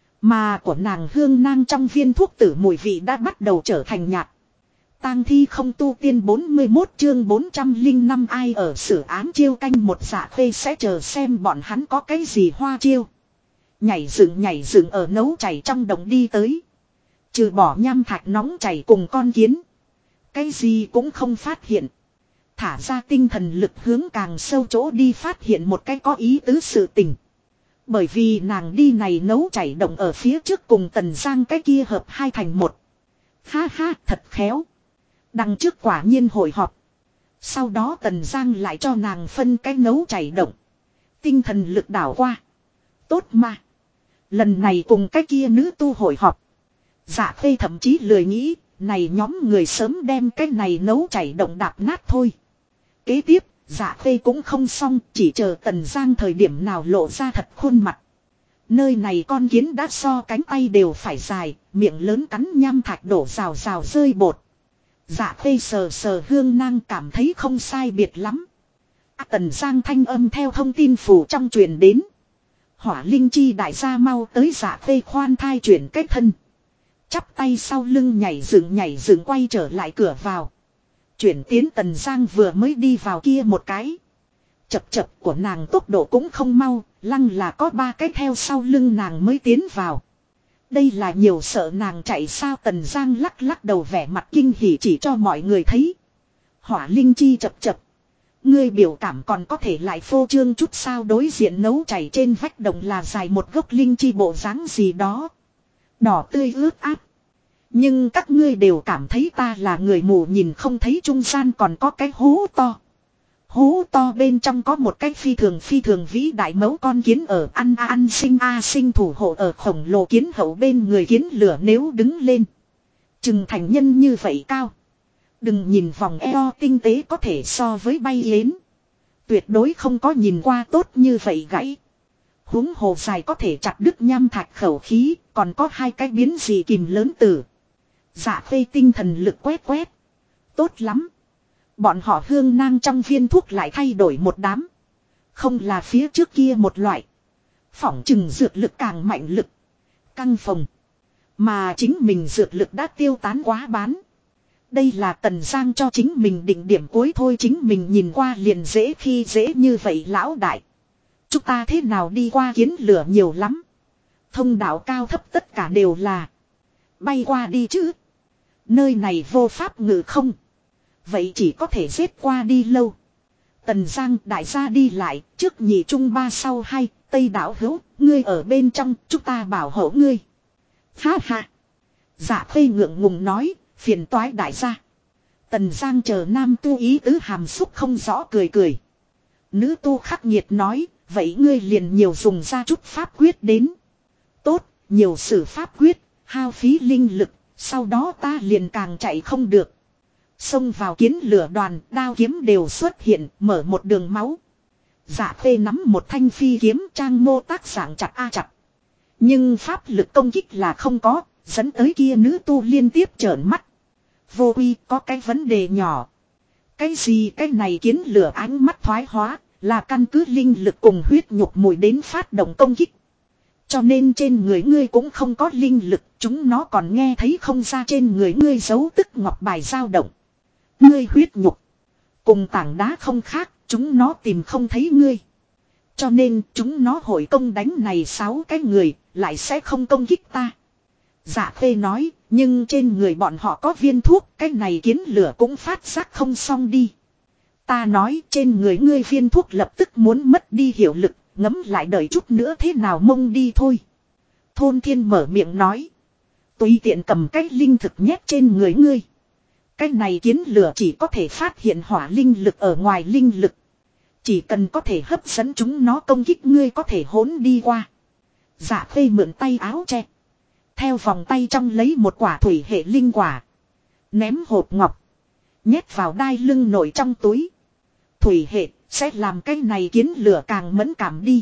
S1: Mà của nàng hương nang trong viên thuốc tử mùi vị đã bắt đầu trở thành nhạt. Tang thi không tu tiên 41 chương 405 ai ở xử án chiêu canh một Dạ Khê sẽ chờ xem bọn hắn có cái gì hoa chiêu. Nhảy dựng ở nấu chảy trong đồng đi tới. Trừ bỏ nham thạch nóng chảy cùng con kiến. Cái gì cũng không phát hiện. Thả ra tinh thần lực hướng càng sâu chỗ đi phát hiện một cái có ý tứ sự tình. Bởi vì nàng đi này nấu chảy động ở phía trước cùng Tần Giang cái kia hợp hai thành một. Ha ha thật khéo. Đằng trước quả nhiên hội họp. Sau đó Tần Giang lại cho nàng phân cái nấu chảy động. Tinh thần lực đảo qua. Tốt mà. Lần này cùng cái kia nữ tu hội họp. Dạ Khê thậm chí lười nghĩ. Này nhóm người sớm đem cái này nấu chảy động đạp nát thôi. Kế tiếp, Dạ Khê cũng không xong, chỉ chờ Tần Giang thời điểm nào lộ ra thật khuôn mặt. Nơi này con kiến đã so cánh tay đều phải dài, miệng lớn cắn nham thạch đổ rào rào rơi bột. Dạ Khê sờ sờ hương nang cảm thấy không sai biệt lắm. Tần Giang thanh âm theo thông tin phủ trong truyền đến. Hỏa linh chi đại gia mau tới Dạ Khê khoan thai chuyển cái thân. Chắp tay sau lưng nhảy dựng quay trở lại cửa vào. Chuyển tiến Tần Giang vừa mới đi vào kia một cái. Chập của nàng tốc độ cũng không mau, lăng là có 3 cái theo sau lưng nàng mới tiến vào. Đây là nhiều sợ nàng chạy sao Tần Giang lắc đầu vẻ mặt kinh hỉ chỉ cho mọi người thấy. Hỏa linh chi chập. Ngươi biểu cảm còn có thể lại phô trương chút sao đối diện nấu chảy trên vách đồng là dài một gốc linh chi bộ dáng gì đó. Đỏ tươi ướt át. Nhưng các ngươi đều cảm thấy ta là người mù nhìn không thấy trung gian còn có cái hố to. Hố to bên trong có một cái phi thường vĩ đại mẫu con kiến ở ăn sinh thủ hộ ở khổng lồ kiến hậu bên người kiến lửa nếu đứng lên. Chừng thành nhân như vậy cao. Đừng nhìn vòng eo tinh tế có thể so với bay yến. Tuyệt đối không có nhìn qua tốt như vậy gãy. Huống hồ dài có thể chặt đứt nham thạch khẩu khí, còn có 2 cái biến gì kìm lớn tử. Dạ Khê tinh thần lực quét. Tốt lắm. Bọn họ hương nang trong viên thuốc lại thay đổi một đám. Không là phía trước kia một loại. Phỏng chừng dược lực càng mạnh lực. Căng phồng. Mà chính mình dược lực đã tiêu tán quá bán. Đây là Tần Giang cho chính mình định điểm cuối thôi chính mình nhìn qua liền dễ khi dễ như vậy lão đại. Chúng ta thế nào đi qua kiến lửa nhiều lắm. Thông đạo cao thấp tất cả đều là. Bay qua đi chứ. Nơi này vô pháp ngự không. Vậy chỉ có thể giết qua đi lâu. Tần Giang đại gia đi lại. Trước nhị trung ba sau hai. Tây đảo hữu. Ngươi ở bên trong. Chúng ta bảo hộ ngươi. Ha ha. Dạ Khê ngượng ngùng nói. Phiền toái đại gia. Tần Giang chờ nam tu ý tứ hàm xúc không rõ cười. Nữ tu khắc nghiệt nói. Vậy ngươi liền nhiều dùng ra chút pháp quyết đến. Tốt. Nhiều sử pháp quyết. Hao phí linh lực. Sau đó ta liền càng chạy không được. Xông vào kiến lửa đoàn, đao kiếm đều xuất hiện, mở một đường máu. Dạ Khê nắm một thanh phi kiếm trang mô tác dạng chặt chặt. Nhưng pháp lực công kích là không có, dẫn tới kia nữ tu liên tiếp trợn mắt. Vô uy có cái vấn đề nhỏ. Cái gì cái này kiến lửa ánh mắt thoái hóa, là căn cứ linh lực cùng huyết nhục mùi đến phát động công kích. Cho nên trên người ngươi cũng không có linh lực, chúng nó còn nghe thấy không ra trên người ngươi dấu tức ngọc bài dao động. Ngươi huyết nhục. Cùng tảng đá không khác, chúng nó tìm không thấy ngươi. Cho nên chúng nó hội công đánh này 6 cái người, lại sẽ không công kích ta. Dạ Khê nói, nhưng trên người bọn họ có viên thuốc, cái này kiến lửa cũng phát giác không xong đi. Ta nói trên người ngươi viên thuốc lập tức muốn mất đi hiệu lực, ngấm lại đợi chút nữa thế nào mông đi thôi. Thôn Thiên mở miệng nói. Tùy tiện cầm cái linh thực nhét trên người ngươi. Cái này kiến lửa chỉ có thể phát hiện hỏa linh lực ở ngoài linh lực. Chỉ cần có thể hấp dẫn chúng nó công kích ngươi có thể hỗn đi qua. Dạ khê mượn tay áo che. Theo vòng tay trong lấy một quả thủy hệ linh quả. Ném hộp ngọc. Nhét vào đai lưng nổi trong túi. Thủy hệ sẽ làm cái này kiến lửa càng mẫn cảm đi.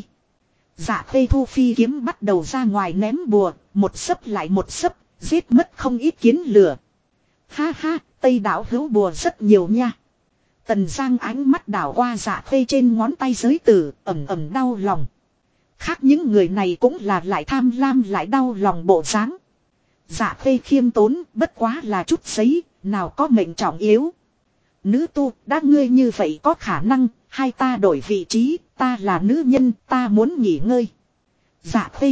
S1: Dạ khê thu phi kiếm bắt đầu ra ngoài ném bùa. Một sấp lại một sấp. Giết mất không ít kiến lửa. Ha ha, Tây đảo hữu bùa rất nhiều nha. Tần Giang ánh mắt đảo qua Dạ khê trên ngón tay giới tử, ẩm ẩm đau lòng. Khác những người này cũng là lại tham lam lại đau lòng bộ dáng. Dạ khê khiêm tốn, bất quá là chút giấy, nào có mệnh trọng yếu. Nữ tu, đã ngươi như vậy có khả năng, hai ta đổi vị trí, ta là nữ nhân, ta muốn nghỉ ngơi. Dạ khê.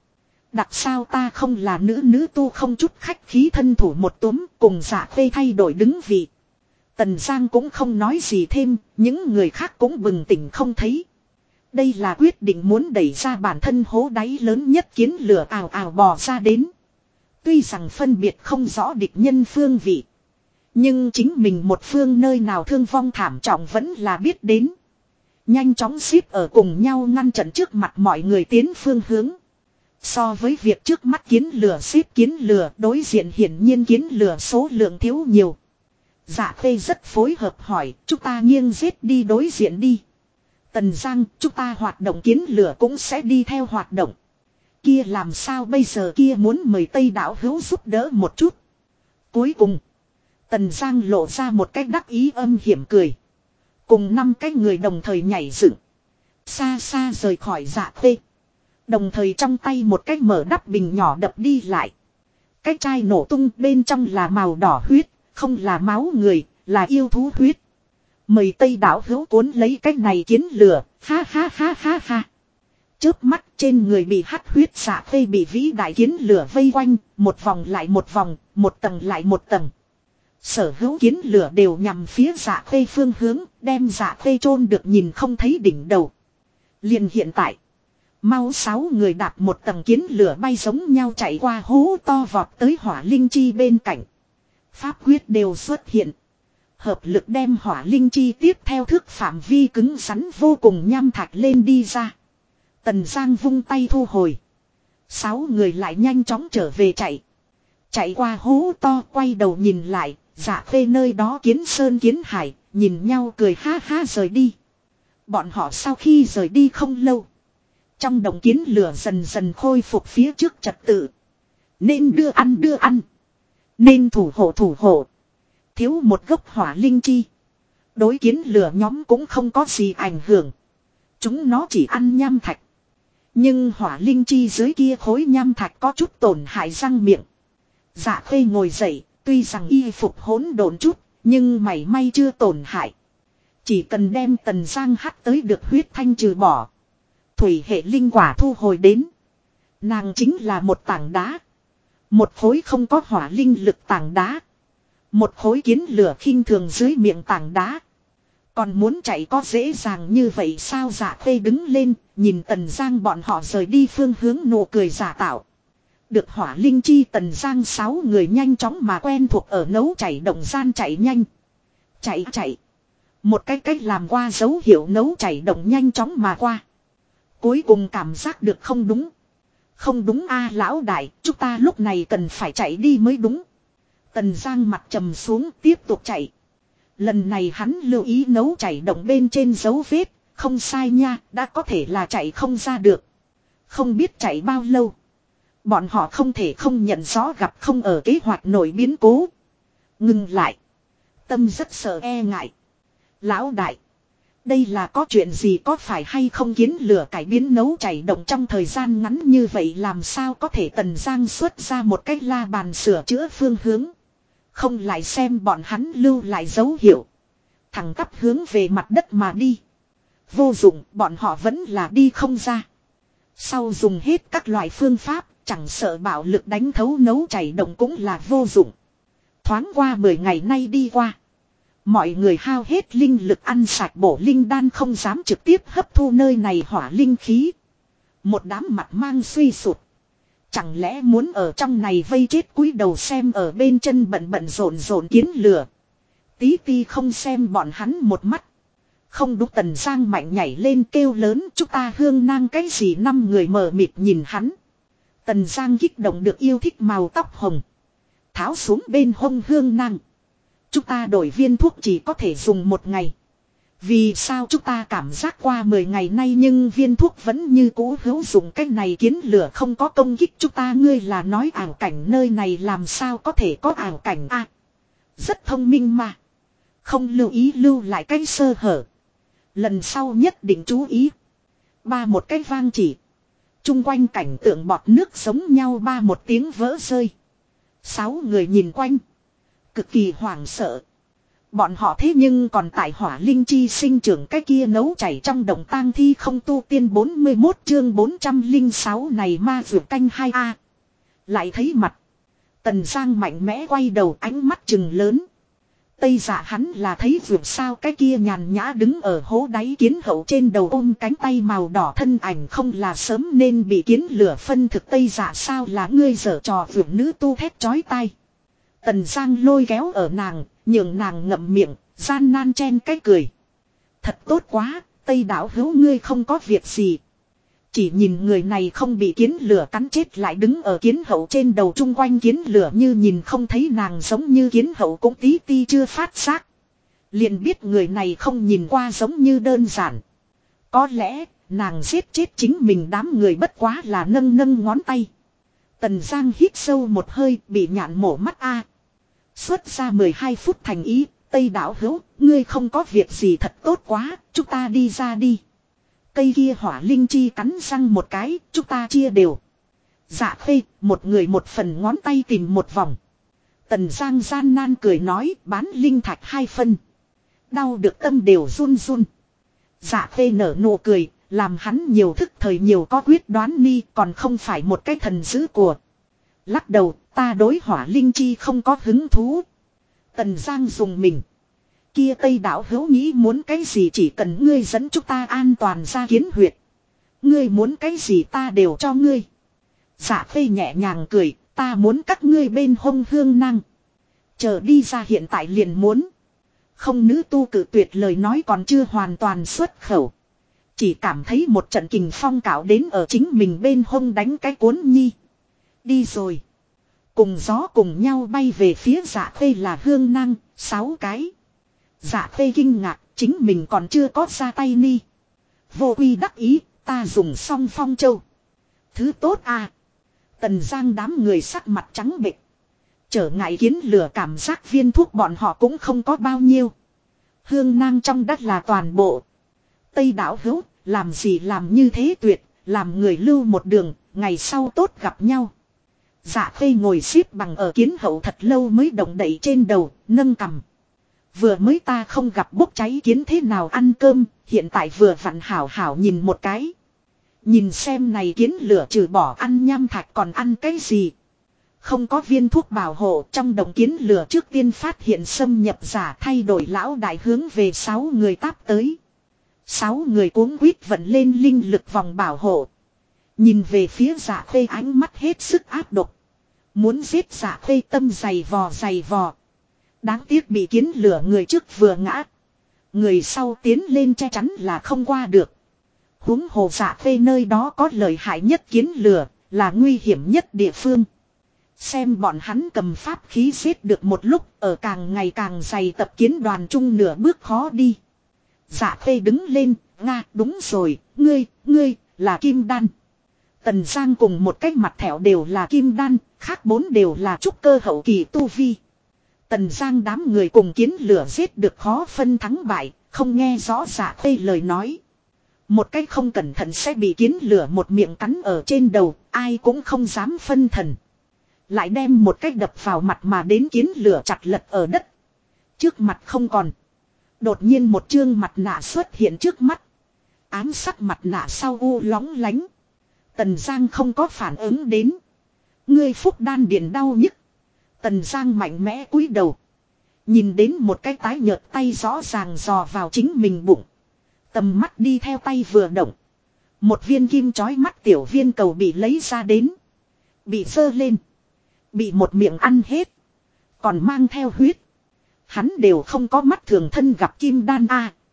S1: Đặc sao ta không là nữ tu không chút khách khí thân thủ một túm, cùng Dạ khê thay đổi đứng vị. Tần Giang cũng không nói gì thêm, những người khác cũng bừng tỉnh không thấy. Đây là quyết định muốn đẩy ra bản thân hố đáy lớn nhất kiến lửa ào ào bò ra đến. Tuy rằng phân biệt không rõ địch nhân phương vị. Nhưng chính mình một phương nơi nào thương vong thảm trọng vẫn là biết đến. Nhanh chóng xếp ở cùng nhau ngăn chặn trước mặt mọi người tiến phương hướng. So với việc trước mắt kiến lửa xếp kiến lửa đối diện hiển nhiên kiến lửa số lượng thiếu nhiều. Dạ khê rất phối hợp hỏi chúng ta nghiêng giết đi đối diện đi. Tần Giang chúng ta hoạt động kiến lửa cũng sẽ đi theo hoạt động. Kia làm sao bây giờ kia muốn mời Tây đảo hữu giúp đỡ một chút. Cuối cùng. Tần Giang lộ ra một cách đắc ý âm hiểm cười. Cùng 5 cái người đồng thời nhảy dựng. Xa xa rời khỏi Dạ khê. Đồng thời trong tay một cái mở đắp bình nhỏ đập đi lại. Cái chai nổ tung bên trong là màu đỏ huyết. Không là máu người, là yêu thú huyết. Mời Tây đảo hữu cuốn lấy cái này kiến lửa. Ha ha ha ha ha. Chớp mắt trên người bị hắt huyết Dạ khê bị vĩ đại kiến lửa vây quanh. Một vòng lại một vòng, một tầng lại một tầng. Sở hữu kiến lửa đều nhằm phía Dạ khê phương hướng. Đem Dạ khê chôn được nhìn không thấy đỉnh đầu. Liền hiện tại. Mau 6 người đạp một tầng kiến lửa bay giống nhau chạy qua hố to vọt tới hỏa linh chi bên cạnh. Pháp quyết đều xuất hiện. Hợp lực đem hỏa linh chi tiếp theo thước phạm vi cứng rắn vô cùng nham thạch lên đi ra. Tần Giang vung tay thu hồi. 6 người lại nhanh chóng trở về chạy. Chạy qua hố to quay đầu nhìn lại. Dạ khê nơi đó kiến sơn kiến hải. Nhìn nhau cười ha ha rời đi. Bọn họ sau khi rời đi không lâu. Trong đồng kiến lửa dần dần khôi phục phía trước trật tự. Nên đưa ăn. Nên thủ hộ. Thiếu một gốc hỏa linh chi. Đối kiến lửa nhóm cũng không có gì ảnh hưởng. Chúng nó chỉ ăn nham thạch. Nhưng hỏa linh chi dưới kia khối nham thạch có chút tổn hại răng miệng. Dạ khê ngồi dậy, tuy rằng y phục hỗn độn chút, nhưng mảy may chưa tổn hại. Chỉ cần đem Tần Giang hắt tới được huyết thanh trừ bỏ. Thủy hệ linh quả thu hồi đến. Nàng chính là một tảng đá. Một khối không có hỏa linh lực tảng đá. Một khối kiến lửa khinh thường dưới miệng tảng đá. Còn muốn chạy có dễ dàng như vậy sao? Dạ khê đứng lên, nhìn Tần Giang bọn họ rời đi phương hướng nụ cười giả tạo. Được hỏa linh chi Tần Giang 6 người nhanh chóng mà quen thuộc ở nấu chảy động gian chạy nhanh. Chạy. Một cái cách làm qua dấu hiệu nấu chảy động nhanh chóng mà qua. Cuối cùng cảm giác được không đúng. Không đúng a lão đại, chúng ta lúc này cần phải chạy đi mới đúng. Tần Giang mặt trầm xuống tiếp tục chạy. Lần này hắn lưu ý nấu chảy động bên trên dấu vết, không sai nha, đã có thể là chạy không ra được. Không biết chạy bao lâu. Bọn họ không thể không nhận rõ gặp không ở kế hoạch nổi biến cố. Ngừng lại. Tâm rất sợ e ngại. Lão đại. Đây là có chuyện gì có phải hay không kiến lửa cải biến nấu chảy động trong thời gian ngắn như vậy làm sao có thể Tần Giang xuất ra một cách la bàn sửa chữa phương hướng. Không lại xem bọn hắn lưu lại dấu hiệu. Thẳng tắp hướng về mặt đất mà đi. Vô dụng bọn họ vẫn là đi không ra. Sau dùng hết các loại phương pháp chẳng sợ bạo lực đánh thấu nấu chảy động cũng là vô dụng. Thoáng qua 10 ngày nay đi qua. Mọi người hao hết linh lực ăn sạch bổ linh đan không dám trực tiếp hấp thu nơi này hỏa linh khí. Một đám mặt mang suy sụt. Chẳng lẽ muốn ở trong này vây chết cúi đầu xem ở bên chân bận rộn kiến lửa. Tí ti không xem bọn hắn một mắt. Không đúng, Tần Giang mạnh nhảy lên kêu lớn, chúng ta hương nang cái gì? Năm người mờ mịt nhìn hắn. Tần Giang kích động được yêu thích màu tóc hồng. Tháo xuống bên hông hương nang. Chúng ta đổi viên thuốc chỉ có thể dùng 1 ngày. Vì sao chúng ta cảm giác qua 10 ngày nay nhưng viên thuốc vẫn như cũ hữu dụng? Cách này kiến lửa không có công kích chúng ta. Ngươi là nói ảo cảnh? Nơi này làm sao có thể có ảo cảnh a? Rất thông minh mà. Không lưu ý lưu lại cái sơ hở. Lần sau nhất định chú ý. Ba một cái vang chỉ. Trung quanh cảnh tượng bọt nước giống nhau, ba một tiếng vỡ rơi. 6 người nhìn quanh. Cực kỳ hoảng sợ. Bọn họ thế nhưng còn tại hỏa linh chi sinh trưởng cái kia nấu chảy trong động tang thi không tu tiên. 41 chương 406 này ma vượt canh 2A. Lại thấy mặt. Tần Giang mạnh mẽ quay đầu, ánh mắt trừng lớn. Tây Dạ hắn là thấy vượt sao cái kia nhàn nhã đứng ở hố đáy kiến hậu trên đầu ôm cánh tay màu đỏ thân ảnh không là sớm nên bị kiến lửa phân thực? Tây Dạ sao là ngươi giở trò? Vượt nữ tu thét chói tai. Tần Giang lôi kéo ở nàng, nhường nàng ngậm miệng, gian nan chen cái cười. Thật tốt quá, Tây Đạo hữu ngươi không có việc gì. Chỉ nhìn người này không bị kiến lửa cắn chết lại đứng ở kiến hậu trên đầu, chung quanh kiến lửa như nhìn không thấy nàng, giống như kiến hậu cũng tí ti chưa phát giác. Liền biết người này không nhìn qua giống như đơn giản. Có lẽ nàng giết chết chính mình đám người bất quá là nâng nâng ngón tay. Tần Giang hít sâu một hơi, bị nhạn mổ mắt a. Xuất ra 12 phút thành ý, Tây Đạo hữu, ngươi không có việc gì thật tốt quá, chúng ta đi ra đi. Cây kia hỏa linh chi cắn răng một cái, chúng ta chia đều. Dạ Khê, một người một phần, ngón tay tìm một vòng. Tần Giang gian nan cười nói, bán linh thạch 2 phân. Đau được tâm đều run run. Dạ Khê nở nụ cười, làm hắn nhiều thức thời nhiều có quyết đoán ni, còn không phải một cái thần dữ của. Lắc đầu, ta đối hỏa linh chi không có hứng thú. Tần Giang dùng mình. Kia Tây Đạo hữu nghĩ muốn cái gì? Chỉ cần ngươi dẫn chúng ta an toàn ra kiến huyệt. Ngươi muốn cái gì ta đều cho ngươi. Dạ Khê nhẹ nhàng cười, ta muốn các ngươi bên hông hương năng. Chờ đi ra hiện tại liền muốn. Không, nữ tu cự tuyệt, lời nói còn chưa hoàn toàn xuất khẩu. Chỉ cảm thấy một trận kình phong cạo đến ở chính mình bên hông đánh cái cuốn nhi. Đi rồi. Cùng gió cùng nhau bay về phía Dạ Khê là hương năng, 6 cái. Dạ Khê kinh ngạc, chính mình còn chưa có ra tay ni. Vô quy đắc ý, ta dùng xong phong châu. Thứ tốt à. Tần Giang đám người sắc mặt trắng bệch. Trở ngại kiến lửa cảm giác viên thuốc bọn họ cũng không có bao nhiêu. Hương nang trong đất là toàn bộ. Tây Đạo hữu, làm gì làm như thế tuyệt, làm người lưu một đường, ngày sau tốt gặp nhau. Dạ Khê ngồi xếp bằng ở kiến hậu thật lâu mới động đậy trên đầu, nâng cằm. Vừa mới ta không gặp bốc cháy kiến thế nào ăn cơm, hiện tại vừa vặn hảo hảo nhìn một cái. Nhìn xem này kiến lửa trừ bỏ ăn nham thạch còn ăn cái gì. Không có viên thuốc bảo hộ, trong đồng kiến lửa trước tiên phát hiện xâm nhập giả, thay đổi lão đại hướng về 6 người táp tới. 6 người cuống quýt vận lên linh lực vòng bảo hộ. Nhìn về phía Dạ Khê, ánh mắt hết sức áp độc. Muốn giết Dạ Khê tâm dày vò. Đáng tiếc bị kiến lửa người trước vừa ngã. Người sau tiến lên che chắn là không qua được. Huống hồ Dạ Khê nơi đó có lợi hại nhất kiến lửa, là nguy hiểm nhất địa phương. Xem bọn hắn cầm pháp khí giết được một lúc, ở càng ngày càng dày tập kiến đoàn chung nửa bước khó đi. Dạ Khê đứng lên, nga đúng rồi, ngươi, là kim đan. Tần Giang cùng một cái mặt thẻo đều là kim đan, khác 4 đều là trúc cơ hậu kỳ tu vi. Tần Giang đám người cùng kiến lửa giết được khó phân thắng bại, không nghe rõ Dạ Khê lời nói. Một cái không cẩn thận sẽ bị kiến lửa một miệng cắn ở trên đầu, ai cũng không dám phân thần. Lại đem một cái đập vào mặt mà đến kiến lửa chặt lật ở đất. Trước mặt không còn. Đột nhiên một chương mặt nạ xuất hiện trước mắt. Ám sắc mặt nạ sau u lóng lánh. Tần Giang không có phản ứng đến. Ngươi phúc đan điền đau nhức. Tần Giang mạnh mẽ cúi đầu. Nhìn đến một cái tái nhợt tay rõ ràng dò vào chính mình bụng. Tầm mắt đi theo tay vừa động. Một viên kim chói mắt tiểu viên cầu bị lấy ra đến. Bị sơ lên. Bị một miệng ăn hết. Còn mang theo huyết. Hắn đều không có mắt thường thân gặp kim đan a.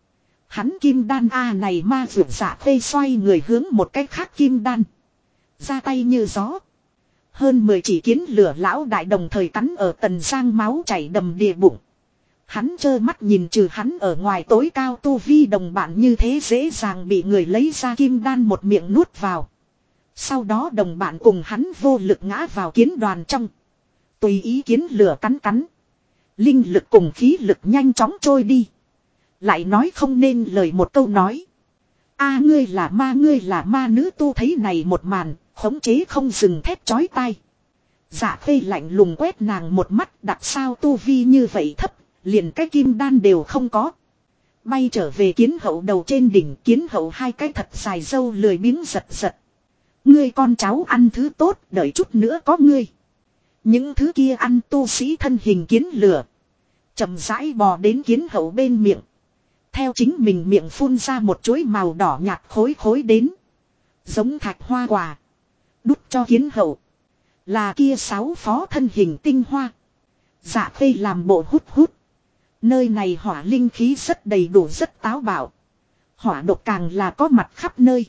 S1: Hắn kim đan A này ma vượt Dạ Khê xoay người hướng một cách khác kim đan. Ra tay như gió. Hơn 10 chỉ kiến lửa lão đại đồng thời cắn ở Tần Giang máu chảy đầm đìa bụng. Hắn trơ mắt nhìn trừ hắn ở ngoài tối cao tu vi đồng bạn như thế dễ dàng bị người lấy ra kim đan một miệng nuốt vào. Sau đó đồng bạn cùng hắn vô lực ngã vào kiến đoàn trong. Tùy ý kiến lửa cắn cắn. Linh lực cùng khí lực nhanh chóng trôi đi. Lại nói không nên lời một câu nói. A ngươi là ma nữ tu thấy này một màn, khống chế không dừng thét chói tai. Dạ Khê lạnh lùng quét nàng một mắt, đặt sao tu vi như vậy thấp, liền cái kim đan đều không có. Bay trở về kiến hậu đầu trên đỉnh, kiến hậu hai cái thật dài râu lười biếng giật giật. Ngươi con cháu ăn thứ tốt, đợi chút nữa có ngươi. Những thứ kia ăn tu sĩ thân hình kiến lửa. Chậm rãi bò đến kiến hậu bên miệng. Theo chính mình miệng phun ra một chuỗi màu đỏ nhạt khối khối đến. Giống thạch hoa quả. Đút cho kiến hậu. Là kia 6 phó thân hình tinh hoa. Dạ Khê làm bộ hút hút. Nơi này hỏa linh khí rất đầy đủ rất táo bạo. Hỏa độc càng là có mặt khắp nơi.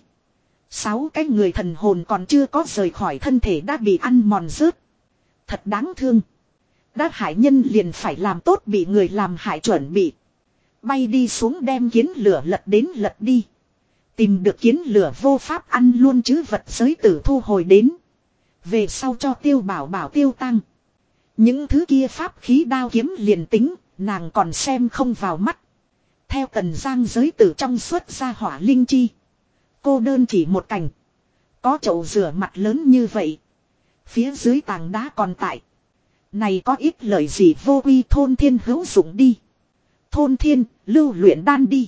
S1: 6 cái người thần hồn còn chưa có rời khỏi thân thể đã bị ăn mòn rớt. Thật đáng thương. Đã hại nhân liền phải làm tốt bị người làm hại chuẩn bị. Bay đi xuống đem kiến lửa lật đến lật đi. Tìm được kiến lửa vô pháp ăn luôn chứ vật giới tử thu hồi đến. Về sau cho tiêu bảo bảo tiêu tăng. Những thứ kia pháp khí đao kiếm liền tính, nàng còn xem không vào mắt. Theo Tần Giang giới tử trong xuất ra hỏa linh chi. Cô đơn chỉ một cành. Có chậu rửa mặt lớn như vậy. Phía dưới tảng đá còn tại. Này có ít lời gì vô quy thôn thiên hữu dụng đi. Thôn thiên, lưu luyện đan đi.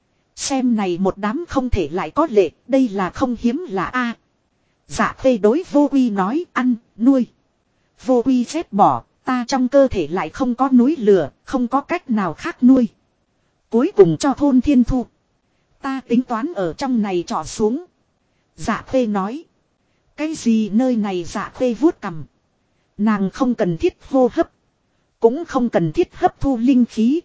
S1: Xem này một đám không thể lại có lệ, đây là không hiếm là A. Dạ Khê đối vô quy nói ăn, nuôi. Vô quy phép bỏ, ta trong cơ thể lại không có núi lửa, không có cách nào khác nuôi. Cuối cùng cho thôn thiên thu. Ta tính toán ở trong này trọ xuống. Dạ Khê nói. Cái gì nơi này Dạ Khê vuốt cằm. Nàng không cần thiết hô hấp. Cũng không cần thiết hấp thu linh khí.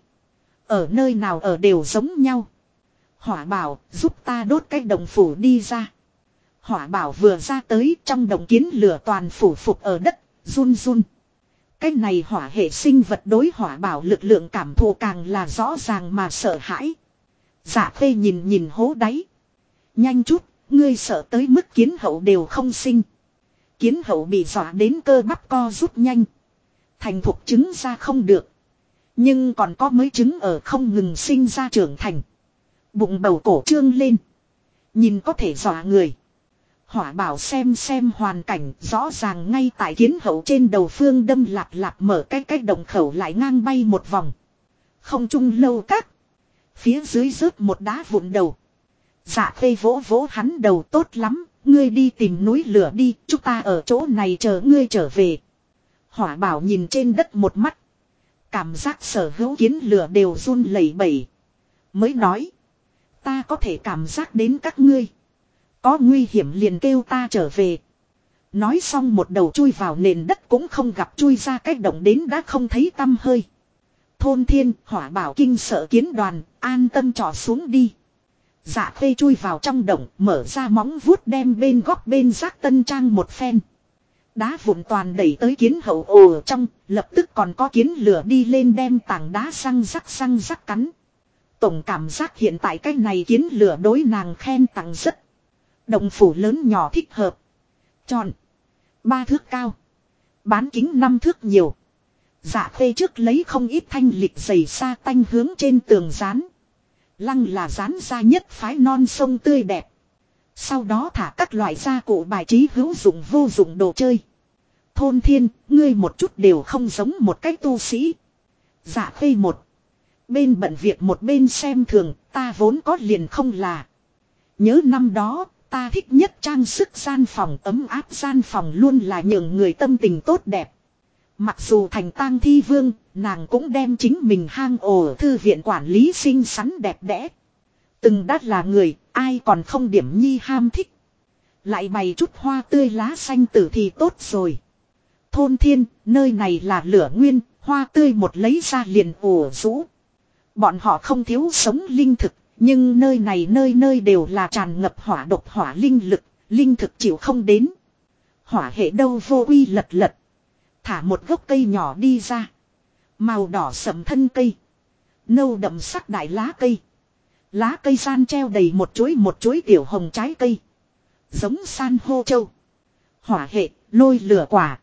S1: Ở nơi nào ở đều giống nhau. Hỏa bảo giúp ta đốt cái đồng phủ đi ra. Hỏa bảo vừa ra tới trong đồng kiến lửa toàn phủ phục ở đất, run run. Cái này hỏa hệ sinh vật đối hỏa bảo lực lượng cảm thụ càng là rõ ràng mà sợ hãi. Dạ Khê nhìn nhìn hố đáy. Nhanh chút, ngươi sợ tới mức kiến hậu đều không sinh. Kiến hậu bị dọa đến cơ bắp co rút nhanh. Thành thục trứng ra không được. Nhưng còn có mấy trứng ở không ngừng sinh ra trưởng thành. Bụng bầu cổ trương lên. Nhìn có thể dọa người. Hỏa bảo xem hoàn cảnh rõ ràng ngay tại kiến hậu trên đầu phương đâm lạp lạp mở cái động khẩu lại ngang bay một vòng. Không trung lâu các. Phía dưới rớt một đá vụn đầu. Dạ Khê vỗ vỗ hắn đầu tốt lắm. Ngươi đi tìm núi lửa đi. Chúng ta ở chỗ này chờ ngươi trở về. Hỏa bảo nhìn trên đất một mắt. Cảm giác sở hữu kiến lửa đều run lẩy bẩy. Mới nói. Ta có thể cảm giác đến các ngươi. Có nguy hiểm liền kêu ta trở về. Nói xong một đầu chui vào nền đất cũng không gặp chui ra cái động đến đã không thấy tăm hơi. Thôn thiên hỏa bảo kinh sợ kiến đoàn, an tâm trò xuống đi. Dạ Khê chui vào trong động, mở ra móng vuốt đem bên góc bên rác tân trang một phen. Đá vụn toàn đẩy tới kiến hậu ồ trong, lập tức còn có kiến lửa đi lên đem tảng đá răng rắc cắn. Tổng cảm giác hiện tại cái này kiến lửa đối nàng khen tặng rất. Động phủ lớn nhỏ thích hợp. Tròn. 3 thước cao. Bán kính 5 thước nhiều. Dạ Khê trước lấy không ít thanh lịch dày sa tanh hướng trên tường dán. Lăng là dán ra nhất phái non sông tươi đẹp. Sau đó thả các loại gia cụ bài trí hữu dụng vô dụng đồ chơi. Thôn thiên, ngươi một chút đều không giống một cách tu sĩ. Dạ Khê một. Bên bận việc một bên xem thường, ta vốn có liền không là. Nhớ năm đó, ta thích nhất trang sức gian phòng ấm áp gian phòng luôn là nhường người tâm tình tốt đẹp. Mặc dù thành tang thi vương, nàng cũng đem chính mình hang ổ thư viện quản lý xinh xắn đẹp đẽ. Từng đắt là người, ai còn không điểm nhi ham thích. Lại bày chút hoa tươi lá xanh tử thì tốt rồi. Thôn thiên, nơi này là lửa nguyên, hoa tươi một lấy ra liền ủ rũ. Bọn họ không thiếu sống linh thực, Nhưng nơi này nơi nơi đều là tràn ngập hỏa độc hỏa linh lực, linh thực chịu không đến. Hỏa hệ đâu vô uy lật lật. Thả một gốc cây nhỏ đi ra. Màu đỏ sẫm thân cây. Nâu đậm sắc đại lá cây. Lá cây san treo đầy một chuỗi tiểu hồng trái cây. Giống san hô châu. Hỏa hệ, lôi lửa quả.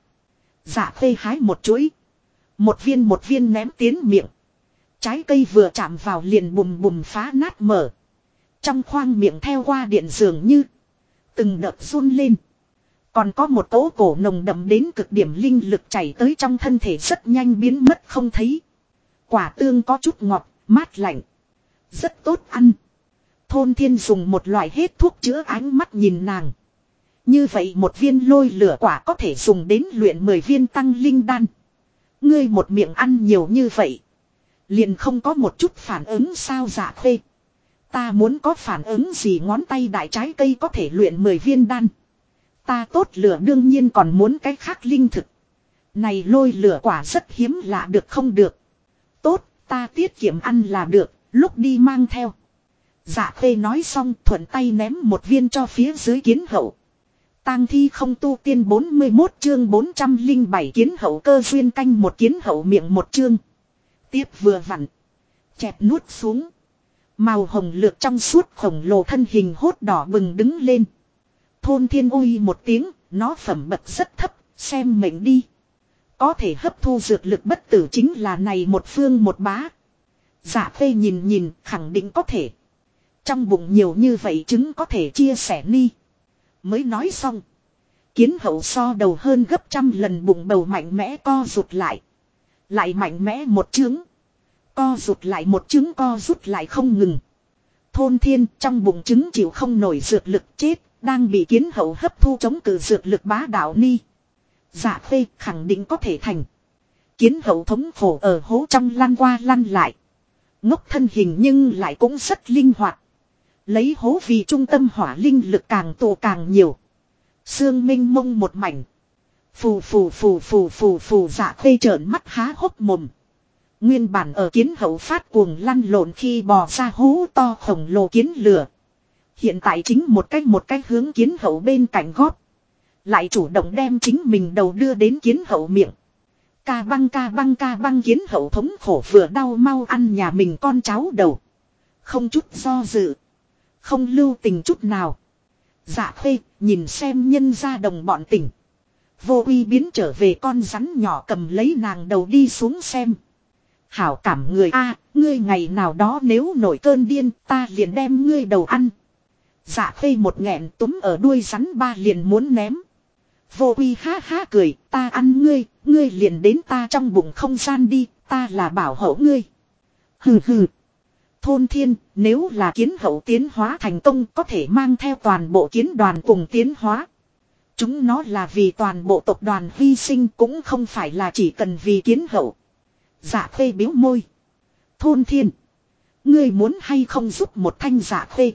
S1: Dạ khê hái một chuỗi. Một viên ném tiến miệng. Trái cây vừa chạm vào liền bùm bùm phá nát mở. Trong khoang miệng theo qua điện dường như. Từng đợt run lên. Còn có một cỗ cổ nồng đậm đến cực điểm linh lực chảy tới trong thân thể rất nhanh biến mất không thấy. Quả tương có chút ngọt, mát lạnh. Rất tốt ăn. Thôn Thiên dùng một loại hết thuốc chữa ánh mắt nhìn nàng. Như vậy một viên lôi lửa quả có thể dùng đến luyện 10 viên tăng linh đan. Ngươi một miệng ăn nhiều như vậy. Liền không có một chút phản ứng sao dạ khê. Ta muốn có phản ứng gì ngón tay đại trái cây có thể luyện 10 viên đan. Ta tốt lửa đương nhiên còn muốn cái khác linh thực. Này lôi lửa quả rất hiếm lạ được không được. Tốt, ta tiết kiệm ăn là được, lúc đi mang theo. Dạ khê nói xong thuận tay ném một viên cho phía dưới kiến hậu. Tang thi không tu tiên 41 chương 407 kiến hậu cơ duyên canh một kiến hậu miệng một chương. Tiếp vừa vặn. Chẹp nuốt xuống. Màu hồng lược trong suốt khổng lồ thân hình hốt đỏ bừng đứng lên. Thôn Thiên ui một tiếng, nó phẩm bậc rất thấp, xem mệnh đi. Có thể hấp thu dược lực bất tử chính là này một phương một bá. Dạ phê nhìn khẳng định có thể. Trong bụng nhiều như vậy chứng có thể chia sẻ ni. Mới nói xong. Kiến hậu so đầu hơn gấp 100 lần bụng bầu mạnh mẽ co rụt lại. Lại mạnh mẽ một trứng. Co rụt lại một trứng co rút lại không ngừng. Thôn Thiên trong bụng trứng chịu không nổi dược lực chết. Đang bị kiến hậu hấp thu chống cự dược lực bá đạo ni. Dạ phê khẳng định có thể thành. Kiến hậu thống khổ ở hố trong lăn qua lăn lại. Ngốc thân hình nhưng lại cũng rất linh hoạt. Lấy hố vì trung tâm hỏa linh lực càng tụ càng nhiều. Sương minh mông một mảnh. Phù dạ phê trợn mắt há hốc mồm. Nguyên bản ở kiến hậu phát cuồng lăn lộn khi bò ra hố to khổng lồ kiến lửa. Hiện tại chính một cách hướng kiến hậu bên cạnh gót. Lại chủ động đem chính mình đầu đưa đến kiến hậu miệng. Ca băng kiến hậu thống khổ vừa đau mau ăn nhà mình con cháu đầu. Không chút do dự. Không lưu tình chút nào. Dạ khê nhìn xem nhân ra đồng bọn tỉnh. Vô uy biến trở về con rắn nhỏ cầm lấy nàng đầu đi xuống xem. Hảo cảm người a, ngươi ngày nào đó nếu nổi cơn điên ta liền đem ngươi đầu ăn. Dạ khê một nghẹn túm ở đuôi rắn ba liền muốn ném. Vô uy ha ha cười, ta ăn ngươi, ngươi liền đến ta trong bụng không gian đi, ta là bảo hậu ngươi. Hừ hừ. Thôn Thiên, nếu là kiến hậu tiến hóa thành công có thể mang theo toàn bộ kiến đoàn cùng tiến hóa. Chúng nó là vì toàn bộ tộc đoàn hy sinh cũng không phải là chỉ cần vì kiến hậu. Dạ khê biếu môi. Thôn Thiên, ngươi muốn hay không giúp một thanh dạ khê.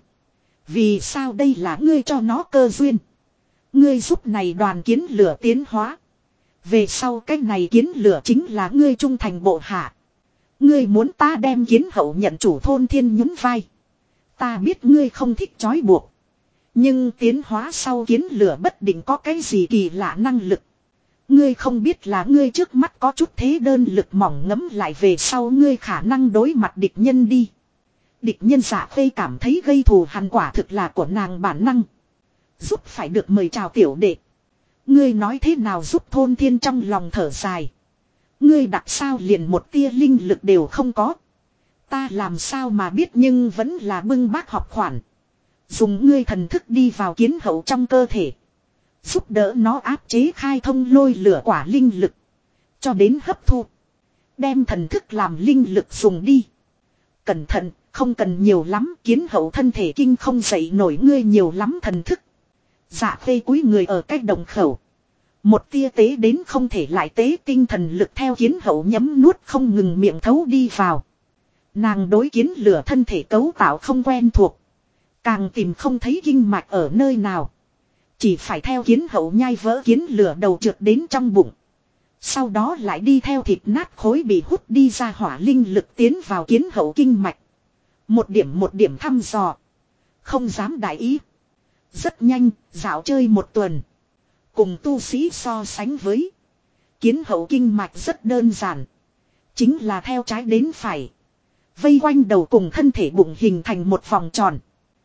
S1: Vì sao đây là ngươi cho nó cơ duyên. Ngươi giúp này đoàn kiến lửa tiến hóa. Về sau cái này kiến lửa chính là ngươi trung thành bộ hạ. Ngươi muốn ta đem kiến hậu nhận chủ. Thôn Thiên nhún vai. Ta biết ngươi không thích trói buộc. Nhưng tiến hóa sau kiến lửa bất định có cái gì kỳ lạ năng lực. Ngươi không biết là ngươi trước mắt có chút thế đơn lực mỏng ngấm lại về sau ngươi khả năng đối mặt địch nhân đi. Địch nhân Dạ khê cảm thấy gây thù hằn quả thực là của nàng bản năng. Giúp phải được mời chào tiểu đệ. Ngươi nói thế nào giúp. Thôn Thiên trong lòng thở dài. Ngươi đặt sao liền một tia linh lực đều không có. Ta làm sao mà biết nhưng vẫn là bưng bác học khoản. Dùng ngươi thần thức đi vào kiến hậu trong cơ thể. Giúp đỡ nó áp chế khai thông lôi lửa quả linh lực. Cho đến hấp thu. Đem thần thức làm linh lực dùng đi. Cẩn thận, không cần nhiều lắm. Kiến hậu thân thể kinh không dậy nổi ngươi nhiều lắm thần thức. Dạ phê cúi người ở cách đồng khẩu. Một tia tế đến không thể lại tế tinh thần lực theo kiến hậu nhấm nuốt không ngừng miệng thấu đi vào. Nàng đối kiến lửa thân thể cấu tạo không quen thuộc. Càng tìm không thấy kinh mạch ở nơi nào. Chỉ phải theo kiến hậu nhai vỡ kiến lửa đầu trượt đến trong bụng. Sau đó lại đi theo thịt nát khối bị hút đi ra hỏa linh lực tiến vào kiến hậu kinh mạch. một điểm thăm dò. Không dám đại ý. Rất nhanh, dạo chơi một tuần. Cùng tu sĩ so sánh với. Kiến hậu kinh mạch rất đơn giản. Chính là theo trái đến phải. Vây quanh đầu cùng thân thể bụng hình thành một vòng tròn.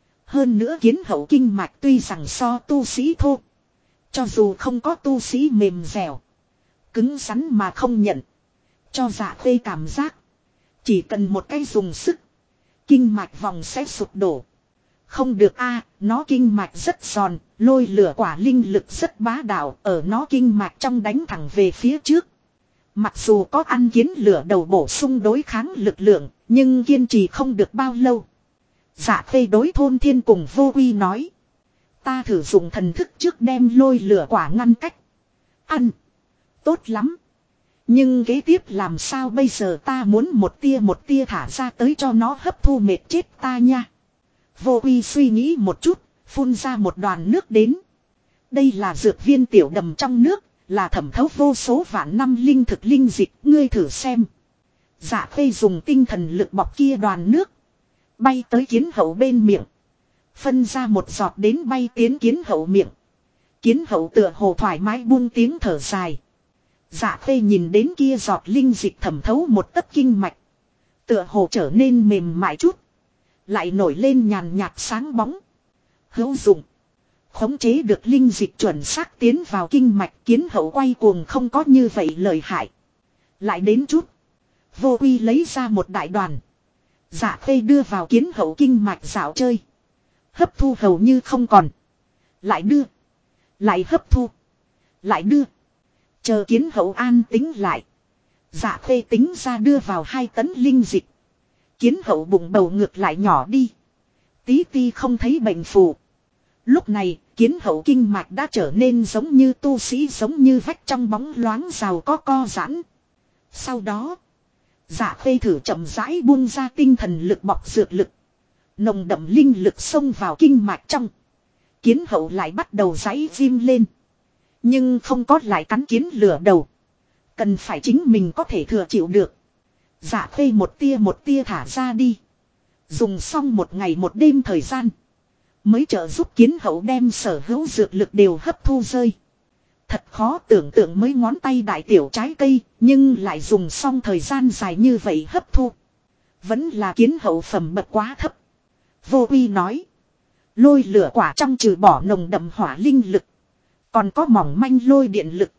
S1: Hơn nữa kiến hậu kinh mạch tuy rằng so tu sĩ thô. Cho dù không có tu sĩ mềm dẻo. Cứng rắn mà không nhận. Cho dạ khê cảm giác. Chỉ cần một cái dùng sức. Kinh mạch vòng sẽ sụp đổ. Không được a, nó kinh mạch rất giòn, lôi lửa quả linh lực rất bá đạo, ở nó kinh mạch trong đánh thẳng về phía trước. Mặc dù có ăn kiến lửa đầu bổ sung đối kháng lực lượng, nhưng kiên trì không được bao lâu. Dạ khê đối Thôn Thiên cùng Vô Uy nói. Ta thử dùng thần thức trước đem lôi lửa quả ngăn cách. Ăn. Tốt lắm. Nhưng kế tiếp làm sao bây giờ, ta muốn một tia thả ra tới cho nó hấp thu mệt chết ta nha. Vô Uy suy nghĩ một chút, phun ra một đoàn nước đến. Đây là dược viên tiểu đầm trong nước, là thẩm thấu vô số vạn năm linh thực linh dịch, ngươi thử xem. Dạ khê dùng tinh thần lực bọc kia đoàn nước. Bay tới kiến hậu bên miệng. Phân ra một giọt đến bay tiến kiến hậu miệng. Kiến hậu tựa hồ thoải mái buông tiếng thở dài. Dạ khê nhìn đến kia giọt linh dịch thẩm thấu một tấc kinh mạch. Tựa hồ trở nên mềm mại chút. Lại nổi lên nhàn nhạt sáng bóng. Hữu dụng. Khống chế được linh dịch chuẩn xác tiến vào kinh mạch, kiến hậu quay cuồng không có như vậy lợi hại. Lại đến chút. Vô Uy lấy ra một đại đoàn. Dạ khê đưa vào kiến hậu kinh mạch dạo chơi. Hấp thu hầu như không còn. Lại đưa. Lại hấp thu. Lại đưa. Chờ kiến hậu an tính lại. Dạ khê tính ra đưa vào 2 tấn linh dịch. Kiến hậu bụng bầu ngược lại nhỏ đi. Tí ti không thấy bệnh phù. Lúc này, kiến hậu kinh mạch đã trở nên giống như tu sĩ, giống như vách trong bóng loáng giàu có co giãn. Sau đó, dạ khê thử chậm rãi buông ra tinh thần lực bọc dược lực. Nồng đậm linh lực xông vào kinh mạch trong. Kiến hậu lại bắt đầu giãy viêm lên. Nhưng không có lại cắn kiến lửa đầu. Cần phải chính mình có thể thừa chịu được. Dạ khê một tia thả ra đi. Dùng xong một ngày một đêm thời gian. Mới trợ giúp kiến hậu đem sở hữu dược lực đều hấp thu rơi. Thật khó tưởng tượng mới ngón tay đại tiểu trái cây. Nhưng lại dùng xong thời gian dài như vậy hấp thu. Vẫn là kiến hậu phẩm bậc quá thấp. Vô Uy nói. Lôi lửa quả trong trừ bỏ nồng đậm hỏa linh lực. Còn có mỏng manh lôi điện lực.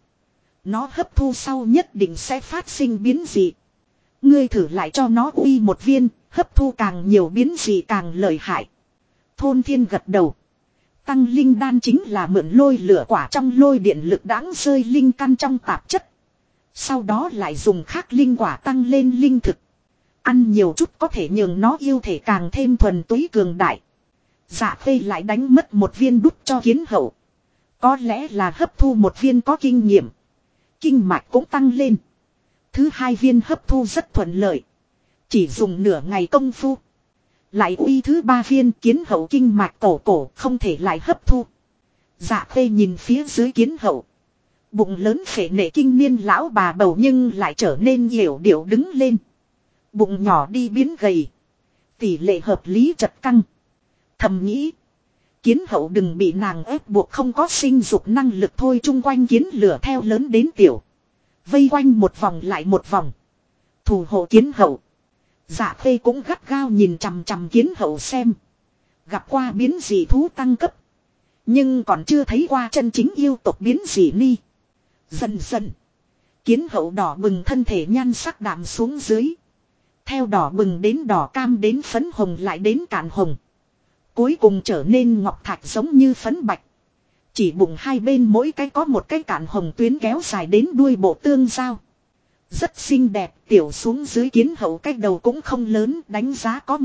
S1: Nó hấp thu sau nhất định sẽ phát sinh biến dị. Ngươi thử lại cho nó uy một viên, hấp thu càng nhiều biến dị càng lợi hại. Thôn Thiên gật đầu. Tăng linh đan chính là mượn lôi lửa quả trong lôi điện lực đãng rơi linh căn trong tạp chất. Sau đó lại dùng khác linh quả tăng lên linh thực. Ăn nhiều chút có thể nhường nó yêu thể càng thêm thuần túy cường đại. Dạ khê lại đánh mất một viên đút cho kiến hậu. Có lẽ là hấp thu một viên có kinh nghiệm. Kinh mạch cũng tăng lên. Thứ 2 viên hấp thu rất thuận lợi. Chỉ dùng nửa ngày công phu. Lại uy thứ 3 viên, kiến hậu kinh mạch cổ không thể lại hấp thu. Dạ khê nhìn phía dưới kiến hậu. Bụng lớn phệ nệ kinh niên lão bà bầu nhưng lại trở nên hiểu điệu đứng lên. Bụng nhỏ đi biến gầy. Tỷ lệ hợp lý chật căng. Thầm nghĩ. Kiến hậu đừng bị nàng ép buộc không có sinh dục năng lực thôi, chung quanh kiến lửa theo lớn đến tiểu. Vây quanh một vòng lại một vòng. Thủ hộ kiến hậu. Dạ khê cũng gắt gao nhìn chằm chằm kiến hậu xem. Gặp qua biến dị thú tăng cấp. Nhưng còn chưa thấy qua chân chính yêu tộc biến dị ni. Dần dần. Kiến hậu đỏ bừng thân thể nhan sắc đạm xuống dưới. Theo đỏ bừng đến đỏ cam đến phấn hồng lại đến cạn hồng. Cuối cùng trở nên ngọc thạch giống như phấn bạch. Chỉ bụng hai bên mỗi cái có một cái cạn hồng tuyến kéo dài đến đuôi bộ tương giao. Rất xinh đẹp, tiểu xuống dưới kiến hậu cái đầu cũng không lớn, đánh giá có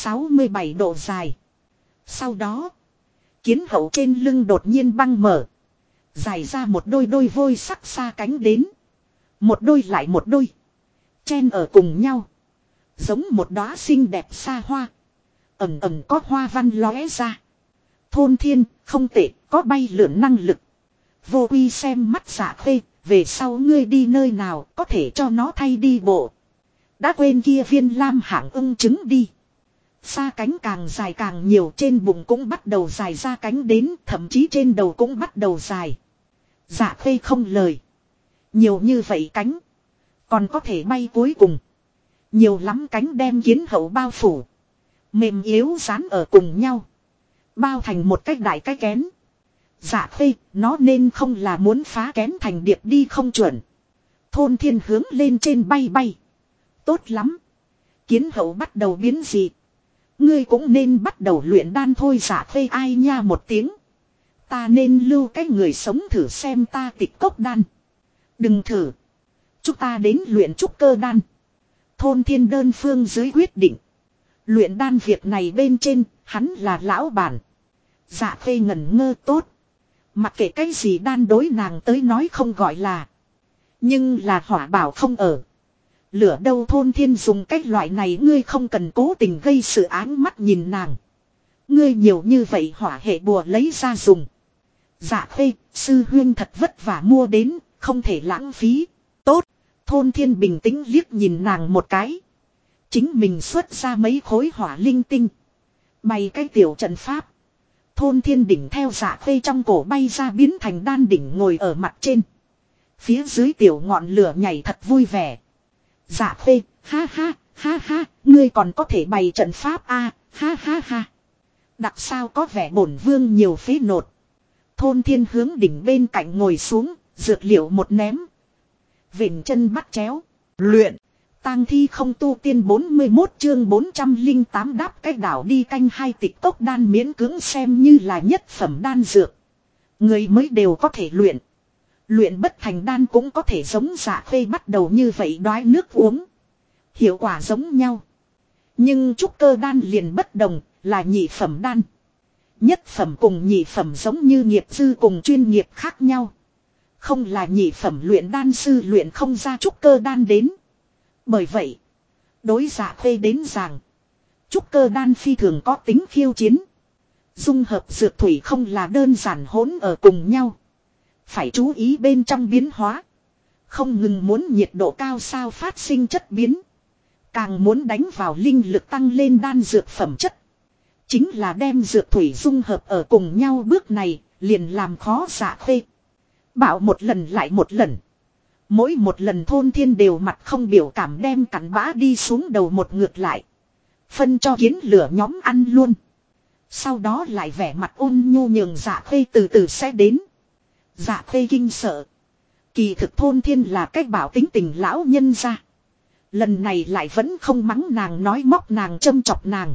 S1: 1m67 độ dài. Sau đó, kiến hậu trên lưng đột nhiên băng mở. Dài ra một đôi vôi sắc xa cánh đến. Một đôi lại một đôi. Chen ở cùng nhau. Giống một đóa xinh đẹp xa hoa. Ẩm ẩm có hoa văn lóe ra. Thôn Thiên, không tệ, có bay lượn năng lực. Vô Uy xem mắt Dạ khê, về sau ngươi đi nơi nào có thể cho nó thay đi bộ. Đã quên kia viên lam hạng ưng trứng đi. Xa cánh càng dài càng nhiều, trên bụng cũng bắt đầu dài ra cánh đến, thậm chí trên đầu cũng bắt đầu dài. Dạ Khê không lời. Nhiều như vậy cánh. Còn có thể bay cuối cùng. Nhiều lắm cánh đem Kiến Hậu bao phủ. Mềm yếu dán ở cùng nhau. Bao thành một cái đại cái kén. Dạ Khê, nó nên không là muốn phá kén thành điệp đi không chuẩn. Thôn Thiên hướng lên trên bay bay. Tốt lắm. Kiến Hậu bắt đầu biến dị. Ngươi cũng nên bắt đầu luyện đan thôi. Dạ Khê ai nha một tiếng. Ta nên lưu cái người sống thử xem ta tịch cốc đan. Đừng thử. Chúng ta đến luyện trúc cơ đan. Thôn Thiên đơn phương dưới quyết định. Luyện đan việc này bên trên, hắn là lão bản. Dạ Khê ngẩn ngơ tốt. Mặc kệ cái gì đan đối nàng tới nói không gọi là. Nhưng là hỏa bảo không ở. Lửa đâu Thôn Thiên dùng cách loại này ngươi không cần cố tình gây sự áng mắt nhìn nàng. Ngươi nhiều như vậy hỏa hệ bùa lấy ra dùng. Dạ Khê, sư huyên thật vất vả mua đến, không thể lãng phí. Tốt, Thôn Thiên bình tĩnh liếc nhìn nàng một cái. Chính mình xuất ra mấy khối hỏa linh tinh. Bày cái tiểu trận pháp. Thôn Thiên đỉnh theo Dạ Khê trong cổ bay ra biến thành đan đỉnh ngồi ở mặt trên. Phía dưới tiểu ngọn lửa nhảy thật vui vẻ. Dạ Khê, ha ha, ha ha, ngươi còn có thể bày trận pháp a, ha ha ha. Đặc sao có vẻ bổn vương nhiều phế nột. Thôn Thiên hướng đỉnh bên cạnh ngồi xuống, dược liệu một ném. Vịnh chân bắt chéo, luyện. Tang thi không tu tiên 41 chương 408 đáp cái đảo đi canh hai tịch cốc đan miễn cưỡng xem như là nhất phẩm đan dược. Người mới đều có thể luyện. Luyện bất thành đan cũng có thể giống Dạ Khê bắt đầu như vậy đoái nước uống. Hiệu quả giống nhau. Nhưng trúc cơ đan liền bất đồng, là nhị phẩm đan. Nhất phẩm cùng nhị phẩm giống như nghiệp dư cùng chuyên nghiệp khác nhau. Không là nhị phẩm luyện đan sư luyện không ra trúc cơ đan đến. Bởi vậy, đối Dạ Khê đến rằng, trúc cơ đan phi thường có tính khiêu chiến. Dung hợp dược thủy không là đơn giản hỗn ở cùng nhau. Phải chú ý bên trong biến hóa. Không ngừng muốn nhiệt độ cao sao phát sinh chất biến. Càng muốn đánh vào linh lực tăng lên đan dược phẩm chất. Chính là đem dược thủy dung hợp ở cùng nhau bước này, liền làm khó Dạ Khê. Bảo một lần lại một lần. Mỗi một lần Thôn Thiên đều mặt không biểu cảm đem cặn bã đi xuống đầu một ngược lại. Phân cho Kiến lửa nhóm ăn luôn. Sau đó lại vẻ mặt ôn nhu nhường Dạ Khê từ từ sẽ đến. Dạ Khê kinh sợ. Kỳ thực Thôn Thiên là cách bảo tính tình lão nhân ra. Lần này lại vẫn không mắng nàng nói móc nàng châm chọc nàng.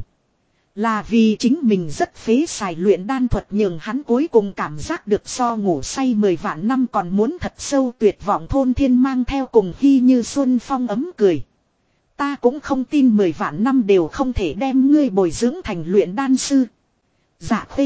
S1: Là vì chính mình rất phế xài luyện đan thuật nhường hắn cuối cùng cảm giác được so ngủ say 10 vạn năm còn muốn thật sâu tuyệt vọng. Thôn Thiên mang theo cùng hy như xuân phong ấm cười. Ta cũng không tin 10 vạn năm đều không thể đem ngươi bồi dưỡng thành luyện đan sư. Dạ Khê.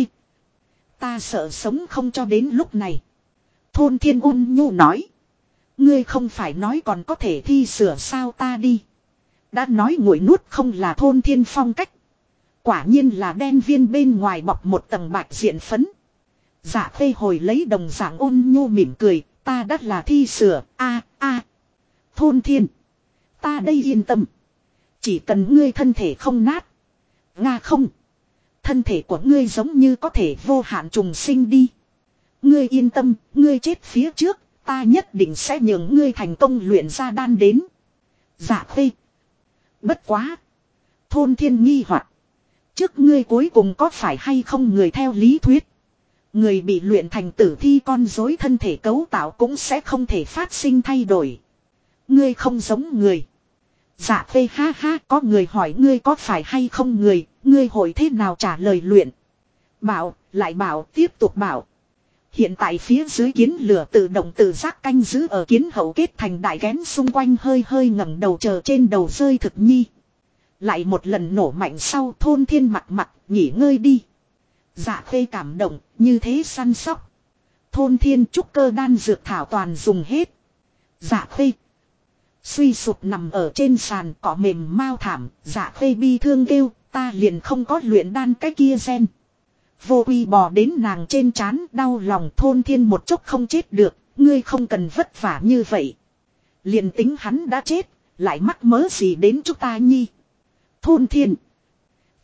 S1: Ta sợ sống không cho đến lúc này. Thôn Thiên ôn nhu nói. Ngươi không phải nói còn có thể thi sửa sao ta đi. Đã nói nguội nuốt không là Thôn Thiên phong cách. Quả nhiên là đen viên bên ngoài bọc một tầng bạch diện phấn. Dạ Khê hồi lấy đồng dạng ôn nhu mỉm cười. Ta đắt là thi sửa a. Thôn Thiên. Ta đây yên tâm. Chỉ cần ngươi thân thể không nát. Nga không. Thân thể của ngươi giống như có thể vô hạn trùng sinh đi. Ngươi yên tâm, ngươi chết phía trước, ta nhất định sẽ nhường ngươi thành công luyện ra đan đến. Dạ Khê. Bất quá. Thôn Thiên nghi hoặc. Trước ngươi cuối cùng có phải hay không người theo lý thuyết. Người bị luyện thành tử thi con rối thân thể cấu tạo cũng sẽ không thể phát sinh thay đổi. Ngươi không giống người. Dạ Khê ha ha, có người hỏi ngươi có phải hay không người, ngươi hồi thế nào trả lời luyện. Bảo, lại bảo, tiếp tục bảo. Hiện tại phía dưới Kiến lửa tự động tự giác canh giữ ở Kiến hậu kết thành đại kén xung quanh hơi hơi ngẩng đầu chờ trên đầu rơi thực nhi. Lại một lần nổ mạnh sau Thôn Thiên mặt nghỉ ngơi đi. Dạ Khê cảm động, như thế săn sóc. Thôn Thiên trúc cơ đan dược thảo toàn dùng hết. Dạ Khê. Suy sụp nằm ở trên sàn cỏ mềm mau thảm, Dạ Khê bi thương kêu, ta liền không có luyện đan cái kia gen. Vô Quy bò đến nàng trên trán đau lòng. Thôn Thiên một chốc không chết được, ngươi không cần vất vả như vậy. Liền tính hắn đã chết, lại mắc mớ gì đến chúng ta nhi. Thôn Thiên.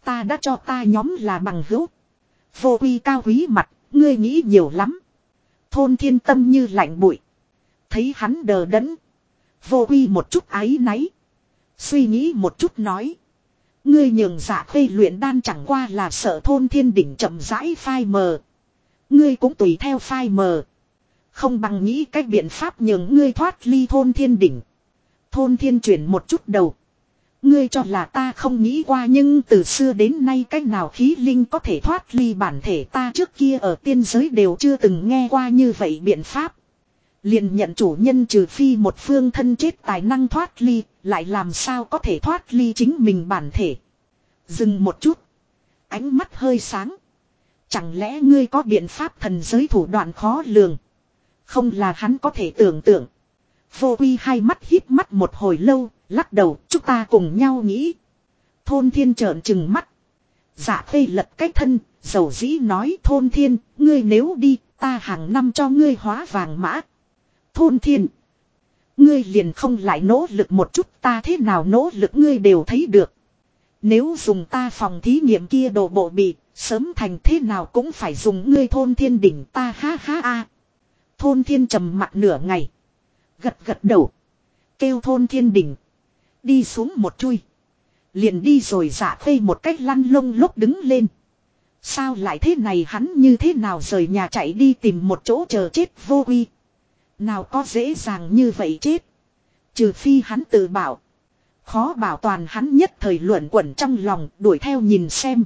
S1: Ta đã cho ta nhóm là bằng hữu. Vô Quy cao quý mặt, ngươi nghĩ nhiều lắm. Thôn Thiên tâm như lạnh bụi. Thấy hắn đờ đẫn. Vô Quy một chút áy náy. Suy nghĩ một chút nói. Ngươi nhường Dạ Khê luyện đan chẳng qua là sợ Thôn Thiên đỉnh chậm rãi phai mờ. Ngươi cũng tùy theo phai mờ. Không bằng nghĩ cách biện pháp nhường ngươi thoát ly Thôn Thiên đỉnh. Thôn Thiên chuyển một chút đầu. Ngươi cho là ta không nghĩ qua, nhưng từ xưa đến nay cách nào khí linh có thể thoát ly bản thể, ta trước kia ở tiên giới đều chưa từng nghe qua như vậy biện pháp. Liền nhận chủ nhân trừ phi một phương thân chết tài năng thoát ly, lại làm sao có thể thoát ly chính mình bản thể. Dừng một chút. Ánh mắt hơi sáng. Chẳng lẽ ngươi có biện pháp thần giới thủ đoạn khó lường? Không là hắn có thể tưởng tượng. Vô Quy hai mắt híp mắt một hồi lâu, lắc đầu, chúng ta cùng nhau nghĩ. Thôn Thiên trợn trừng mắt. Dạ Khê lật cái thân, dầu dĩ nói, Thôn Thiên, ngươi nếu đi, ta hàng năm cho ngươi hóa vàng mã. Thôn Thiên, ngươi liền không lại nỗ lực một chút, ta thế nào nỗ lực ngươi đều thấy được. Nếu dùng ta phòng thí nghiệm kia đồ bộ bị, sớm thành thế nào cũng phải dùng ngươi Thôn Thiên đỉnh ta, ha ha a. Thôn Thiên trầm mặt nửa ngày. Gật gật đầu. Kêu Thôn Thiên đỉnh. Đi xuống một chui. Liền đi rồi. Dạ Khê một cách lăn lông lốc đứng lên. Sao lại thế này, hắn như thế nào rời nhà chạy đi tìm một chỗ chờ chết Vô Quy. Nào có dễ dàng như vậy chết. Trừ phi hắn tự bảo. Khó bảo toàn, hắn nhất thời luẩn quẩn trong lòng, đuổi theo nhìn xem.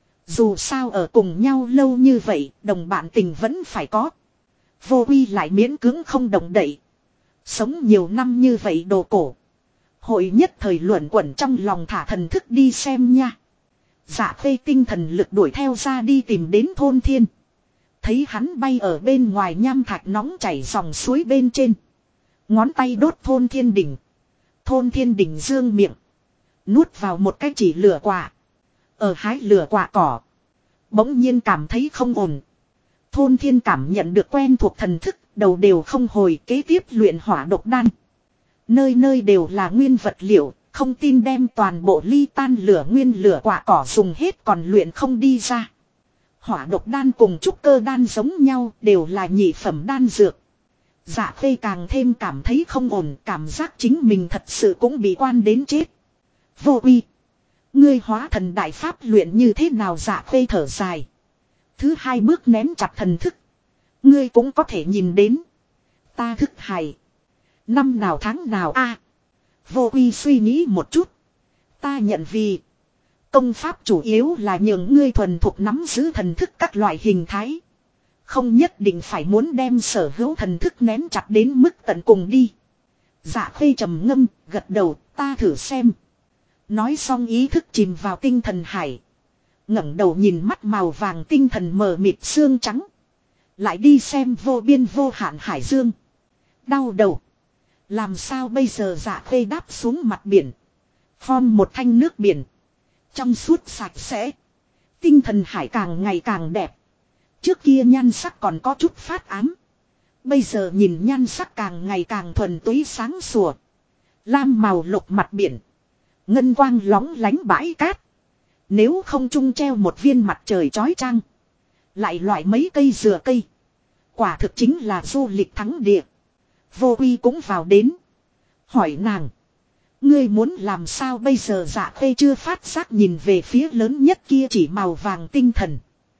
S1: Dù sao ở cùng nhau lâu như vậy, đồng bạn tình vẫn phải có. Vô Quy lại miễn cưỡng không động đậy. Sống nhiều năm như vậy đồ cổ. Hội nhất thời luẩn quẩn trong lòng, thả thần thức đi xem nha. Dạ Khê tinh thần lực đuổi theo ra đi tìm đến Thôn Thiên. Thấy hắn bay ở bên ngoài nham thạch nóng chảy dòng suối bên trên. Ngón tay đốt Thôn Thiên đỉnh. Thôn Thiên đỉnh dương miệng. Nuốt vào một cái chỉ lửa quả. Ở hái lửa quả cỏ. Bỗng nhiên cảm thấy không ổn. Thôn Thiên cảm nhận được quen thuộc thần thức, đầu đều không hồi, kế tiếp luyện hỏa độc đan. Nơi nơi đều là nguyên vật liệu, không tin đem toàn bộ ly tan lửa nguyên lửa quả cỏ dùng hết còn luyện không đi ra. Hỏa độc đan cùng trúc cơ đan giống nhau, đều là nhị phẩm đan dược. Dạ Khê càng thêm cảm thấy không ổn, cảm giác chính mình thật sự cũng bị quan đến chết. Vô Quy, ngươi hóa thần đại pháp luyện như thế nào? Dạ Khê thở dài. Thứ hai bước nén chặt thần thức. Ngươi cũng có thể nhìn đến. Ta thức hải. Năm nào tháng nào a? Vô Quy suy nghĩ một chút. Ta nhận vì công pháp chủ yếu là nhường ngươi thuần thục nắm giữ thần thức các loại hình thái. Không nhất định phải muốn đem sở hữu thần thức nén chặt đến mức tận cùng đi. Dạ Khê trầm ngâm, gật đầu, ta thử xem. Nói xong ý thức chìm vào tinh thần hải. Ngẩng đầu nhìn mắt màu vàng tinh thần mờ mịt xương trắng. Lại đi xem vô biên vô hạn hải dương. Đau đầu. Làm sao bây giờ? Dạ Khê đáp xuống mặt biển. Form một thanh nước biển. Trong suốt sạch sẽ. Tinh thần hải càng ngày càng đẹp. Trước kia nhan sắc còn có chút phát ám. Bây giờ nhìn nhan sắc càng ngày càng thuần túy sáng sủa. Lam màu lục mặt biển. Ngân quang lóng lánh bãi cát. Nếu không trung treo một viên mặt trời chói chang. Lại loại mấy cây dừa cây. Quả thực chính là du lịch thắng địa. Vô Quy cũng vào đến. Hỏi nàng. Ngươi muốn làm sao bây giờ? Dạ Khê chưa phát giác nhìn về phía lớn nhất kia chỉ màu vàng tinh thần.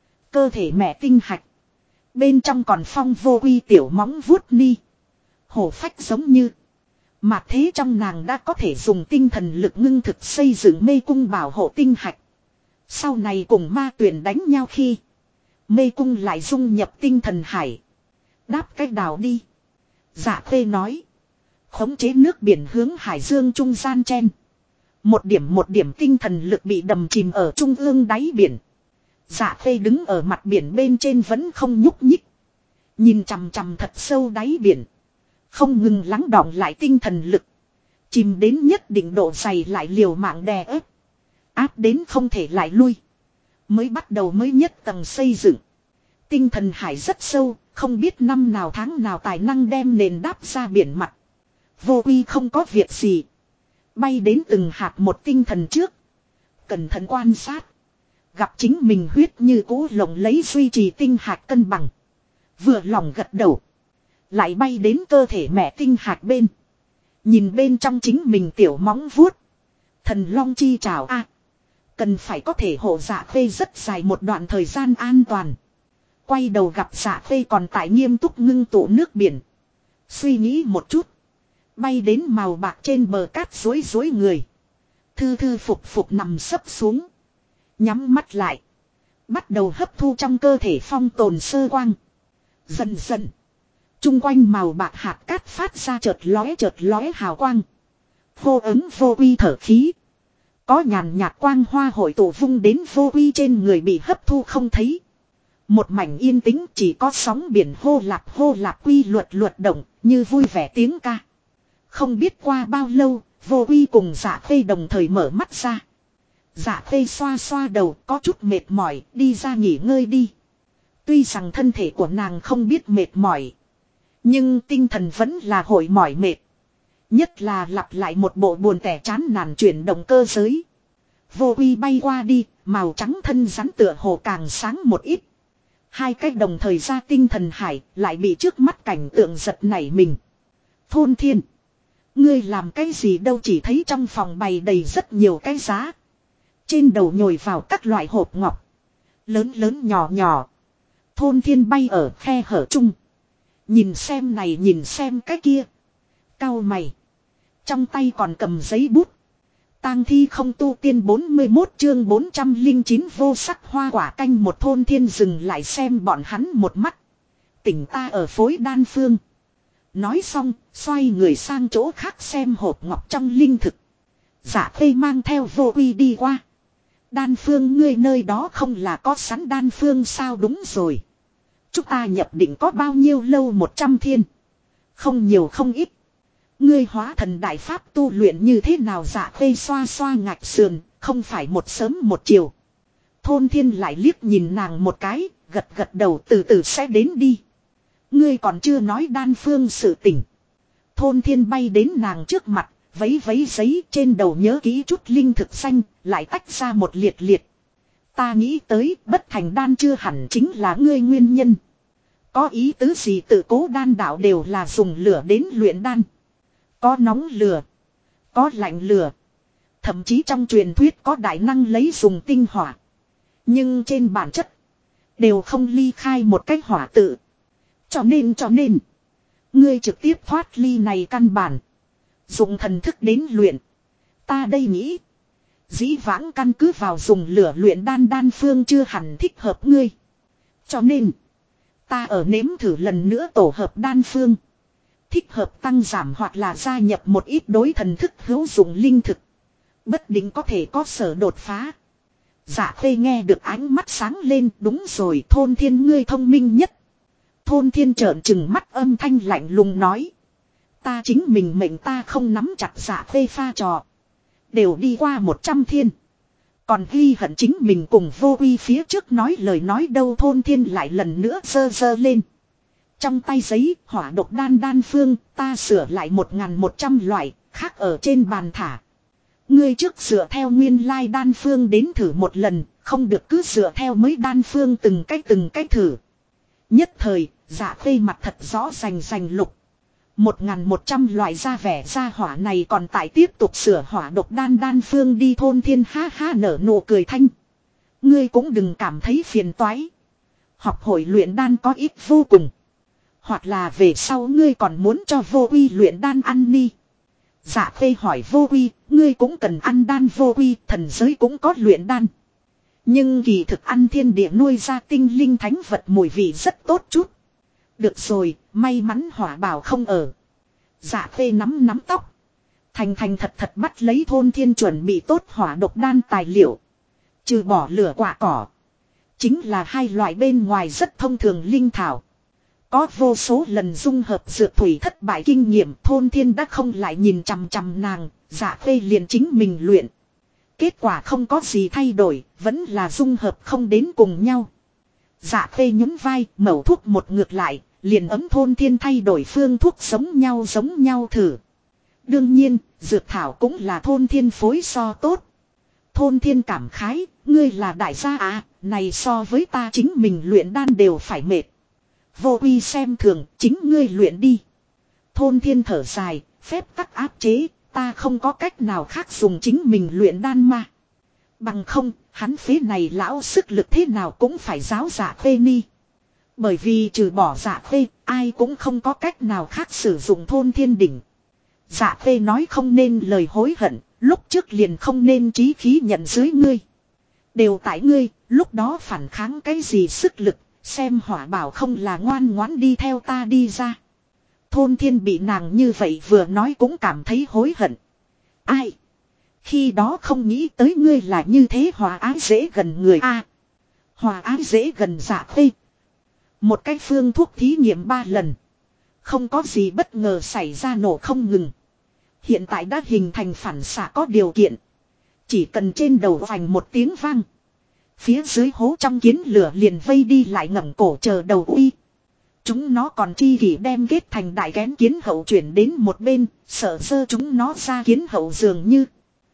S1: Cơ thể mẹ tinh hạch. Bên trong còn phong Vô Quy tiểu móng vuốt ni. Hổ phách giống như. Mà thế trong nàng đã có thể dùng tinh thần lực ngưng thực xây dựng mê cung bảo hộ tinh hạch. Sau này cùng ma tuyển đánh nhau khi. Mê cung lại dung nhập tinh thần hải. Đáp cách đào đi. Dạ Khê nói. Khống chế nước biển hướng hải dương trung gian chen. Một điểm tinh thần lực bị đầm chìm ở trung ương đáy biển. Dạ Khê đứng ở mặt biển bên trên vẫn không nhúc nhích. Nhìn chằm chằm thật sâu đáy biển. Không ngừng lắng đọng lại tinh thần lực. Chìm đến nhất định độ dày lại liều mạng đè ép. Áp đến không thể lại lui. Mới bắt đầu mới nhất tầng xây dựng. Tinh thần hải rất sâu. Không biết năm nào tháng nào tài năng đem nền đáp ra biển mặt. Vô Quy không có việc gì. Bay đến từng hạt một tinh thần trước. Cẩn thận quan sát. Gặp chính mình huyết như cũ lồng lấy duy trì tinh hạt cân bằng. Vừa lòng gật đầu. Lại bay đến cơ thể mẹ tinh hạt bên. Nhìn bên trong chính mình tiểu móng vuốt. Thần long chi trào a, cần phải có thể hộ Dạ Khê rất dài một đoạn thời gian an toàn. Quay đầu gặp Dạ Khê còn tại nghiêm túc ngưng tụ nước biển. Suy nghĩ một chút. Bay đến màu bạc trên bờ cát rối rối người. Thư thư phục phục nằm sấp xuống. Nhắm mắt lại. Bắt đầu hấp thu trong cơ thể phong tồn sơ quang. Dần dần. Trung quanh màu bạc hạt cát phát ra chợt lóe hào quang. Vô ứng vô uy thở khí. Có nhàn nhạt quang hoa hội tụ vung đến vô uy trên người bị hấp thu không thấy. Một mảnh yên tĩnh chỉ có sóng biển hô lạp quy luật động như vui vẻ tiếng ca. Không biết qua bao lâu, vô uy cùng Dạ Khê đồng thời mở mắt ra. Dạ Khê xoa xoa đầu có chút mệt mỏi, đi ra nghỉ ngơi đi. Tuy rằng thân thể của nàng không biết mệt mỏi, nhưng tinh thần vẫn là hội mỏi mệt. Nhất là lặp lại một bộ buồn tẻ chán nản chuyển động cơ giới. Vô uy bay qua đi, màu trắng thân rắn tựa hồ càng sáng một ít. Hai cách đồng thời ra tinh thần hải, lại bị trước mắt cảnh tượng giật nảy mình. Thôn Thiên, ngươi làm cái gì đâu, chỉ thấy trong phòng bày đầy rất nhiều cái giá. Trên đầu nhồi vào các loại hộp ngọc. Lớn lớn nhỏ nhỏ. Thôn Thiên bay ở khe hở chung. Nhìn xem này nhìn xem cái kia. Cau mày. Trong tay còn cầm giấy bút. Tang thi không tu tiên 41 chương 409 vô sắc hoa quả canh. Một Thôn Thiên dừng lại xem bọn hắn một mắt. Tỉnh ta ở phối đan phương. Nói xong, xoay người sang chỗ khác xem hộp ngọc trong linh thực. Dạ Khê mang theo vô uy đi qua. Đan phương ngươi nơi đó không là có sẵn đan phương sao? Đúng rồi. Chúng ta nhập định có bao nhiêu lâu? 100 thiên. Không nhiều không ít. Ngươi hóa thần đại pháp tu luyện như thế nào? Dạ Khê xoa xoa ngạch sườn, không phải một sớm một chiều. Thôn Thiên lại liếc nhìn nàng một cái, gật gật đầu, từ từ sẽ đến đi. Ngươi còn chưa nói đan phương sự tỉnh. Thôn Thiên bay đến nàng trước mặt, vấy vấy giấy, trên đầu nhớ kỹ chút linh thực xanh, lại tách ra một liệt liệt. Ta nghĩ tới bất thành đan chưa hẳn chính là ngươi nguyên nhân. Có ý tứ gì? Tự Cố đan đạo đều là dùng lửa đến luyện đan. Có nóng lửa, có lạnh lửa. Thậm chí trong truyền thuyết có đại năng lấy dùng tinh hỏa. Nhưng trên bản chất đều không ly khai một cách hỏa tự. Cho nên ngươi trực tiếp thoát ly này căn bản, dùng thần thức đến luyện. Ta đây nghĩ, dĩ vãng căn cứ vào dùng lửa luyện đan phương chưa hẳn thích hợp ngươi. Cho nên ta ở nếm thử lần nữa tổ hợp đan phương. Thích hợp tăng giảm hoặc là gia nhập một ít đối thần thức hữu dụng linh thực. Bất định có thể có sở đột phá. Dạ Khê nghe được ánh mắt sáng lên. Đúng rồi, Thôn Thiên ngươi thông minh nhất. Thôn Thiên trợn trừng mắt âm thanh lạnh lùng nói. Ta chính mình mệnh ta không nắm chặt. Dạ Khê pha trò. Đều đi qua 100 thiên. Còn ghi hận chính mình cùng vô uy phía trước nói lời nói đâu. Thôn Thiên lại lần nữa giơ lên. Trong tay giấy, hỏa độc đan phương, ta sửa lại 1100 loại, khác ở trên bàn thả. Ngươi trước sửa theo nguyên lai đan phương đến thử một lần, không được cứ sửa theo mới đan phương từng cách thử. Nhất thời, Dạ Khê mặt thật rõ rành lục. 1100 loại ra vẻ ra hỏa này còn tại tiếp tục sửa hỏa độc đan phương đi. Thôn Thiên ha ha nở nụ cười thanh. Ngươi cũng đừng cảm thấy phiền toái. Học hội luyện đan có ít vô cùng. Hoặc là về sau ngươi còn muốn cho vô uy luyện đan ăn ni. Dạ Khê hỏi vô uy, ngươi cũng cần ăn đan? Vô uy, thần giới cũng có luyện đan. Nhưng kỳ thực ăn thiên địa nuôi ra tinh linh thánh vật mùi vị rất tốt chút. Được rồi, may mắn hỏa bảo không ở. Dạ Khê nắm tóc. Thành thật bắt lấy Thôn Thiên chuẩn bị tốt hỏa độc đan tài liệu. Trừ bỏ lửa quả cỏ. Chính là hai loại bên ngoài rất thông thường linh thảo. Có vô số lần dung hợp dược thủy thất bại kinh nghiệm. Thôn Thiên đã không lại nhìn chằm nàng. Dạ Khê liền chính mình luyện. Kết quả không có gì thay đổi. Vẫn là dung hợp không đến cùng nhau. Dạ Khê nhún vai, mẩu thuốc một ngược lại. Liền ấm Thôn Thiên thay đổi phương thuốc giống nhau thử. Đương nhiên, dược thảo cũng là Thôn Thiên phối so tốt. Thôn Thiên cảm khái, ngươi là đại gia à, này so với ta chính mình luyện đan đều phải mệt. Vô Uy xem thường, chính ngươi luyện đi. Thôn Thiên thở dài, phép tắc áp chế, ta không có cách nào khác dùng chính mình luyện đan mà. Bằng không, hắn phế này lão sức lực thế nào cũng phải giáo Dạ Khê ni. Bởi vì trừ bỏ Dạ Khê, ai cũng không có cách nào khác sử dụng Thôn Thiên đỉnh. Dạ Khê nói không nên lời hối hận, lúc trước liền không nên trí khí nhận dưới ngươi. Đều tại ngươi, lúc đó phản kháng cái gì sức lực, xem hỏa bảo không là ngoan ngoãn đi theo ta đi ra. Thôn Thiên bị nàng như vậy vừa nói cũng cảm thấy hối hận. Ai? Khi đó không nghĩ tới ngươi là như thế hòa ái dễ gần người a. Hòa ái dễ gần Dạ Khê. Một cái phương thuốc thí nghiệm 3 lần. Không có gì bất ngờ xảy ra nổ không ngừng. Hiện tại đã hình thành phản xạ có điều kiện. Chỉ cần trên đầu vành một tiếng vang. Phía dưới hố trong kiến lửa liền vây đi lại ngẩng cổ chờ đầu uy. Chúng nó còn chi kỷ đem kết thành đại kén kiến hậu chuyển đến một bên, sợ sơ chúng nó ra kiến hậu dường như.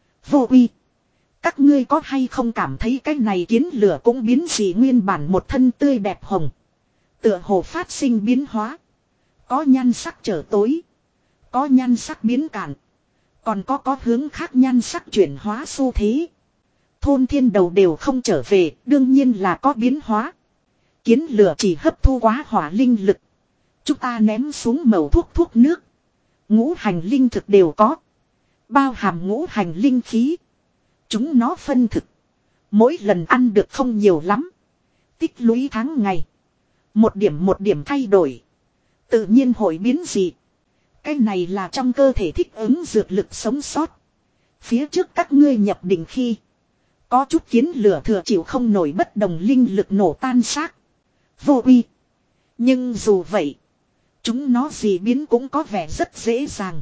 S1: Vô Uy. Các ngươi có hay không cảm thấy cái này kiến lửa cũng biến dị nguyên bản một thân tươi đẹp hồng. Tựa hồ phát sinh biến hóa. Có nhan sắc trở tối. Có nhan sắc biến cạn. Còn có hướng khác nhan sắc chuyển hóa xu thế. Thôn Thiên đầu đều không trở về, đương nhiên là có biến hóa. Kiến lửa chỉ hấp thu quá hỏa linh lực. Chúng ta ném xuống mẩu thuốc nước. Ngũ hành linh thực đều có. Bao hàm ngũ hành linh khí. Chúng nó phân thực. Mỗi lần ăn được không nhiều lắm. Tích lũy tháng ngày. Một điểm thay đổi. Tự nhiên hội biến dị. Cái này là trong cơ thể thích ứng dược lực sống sót. Phía trước các ngươi nhập định khi. Có chút kiến lửa thừa chịu không nổi bất đồng linh lực nổ tan xác. Vô Uy. Nhưng dù vậy. Chúng nó dị biến cũng có vẻ rất dễ dàng.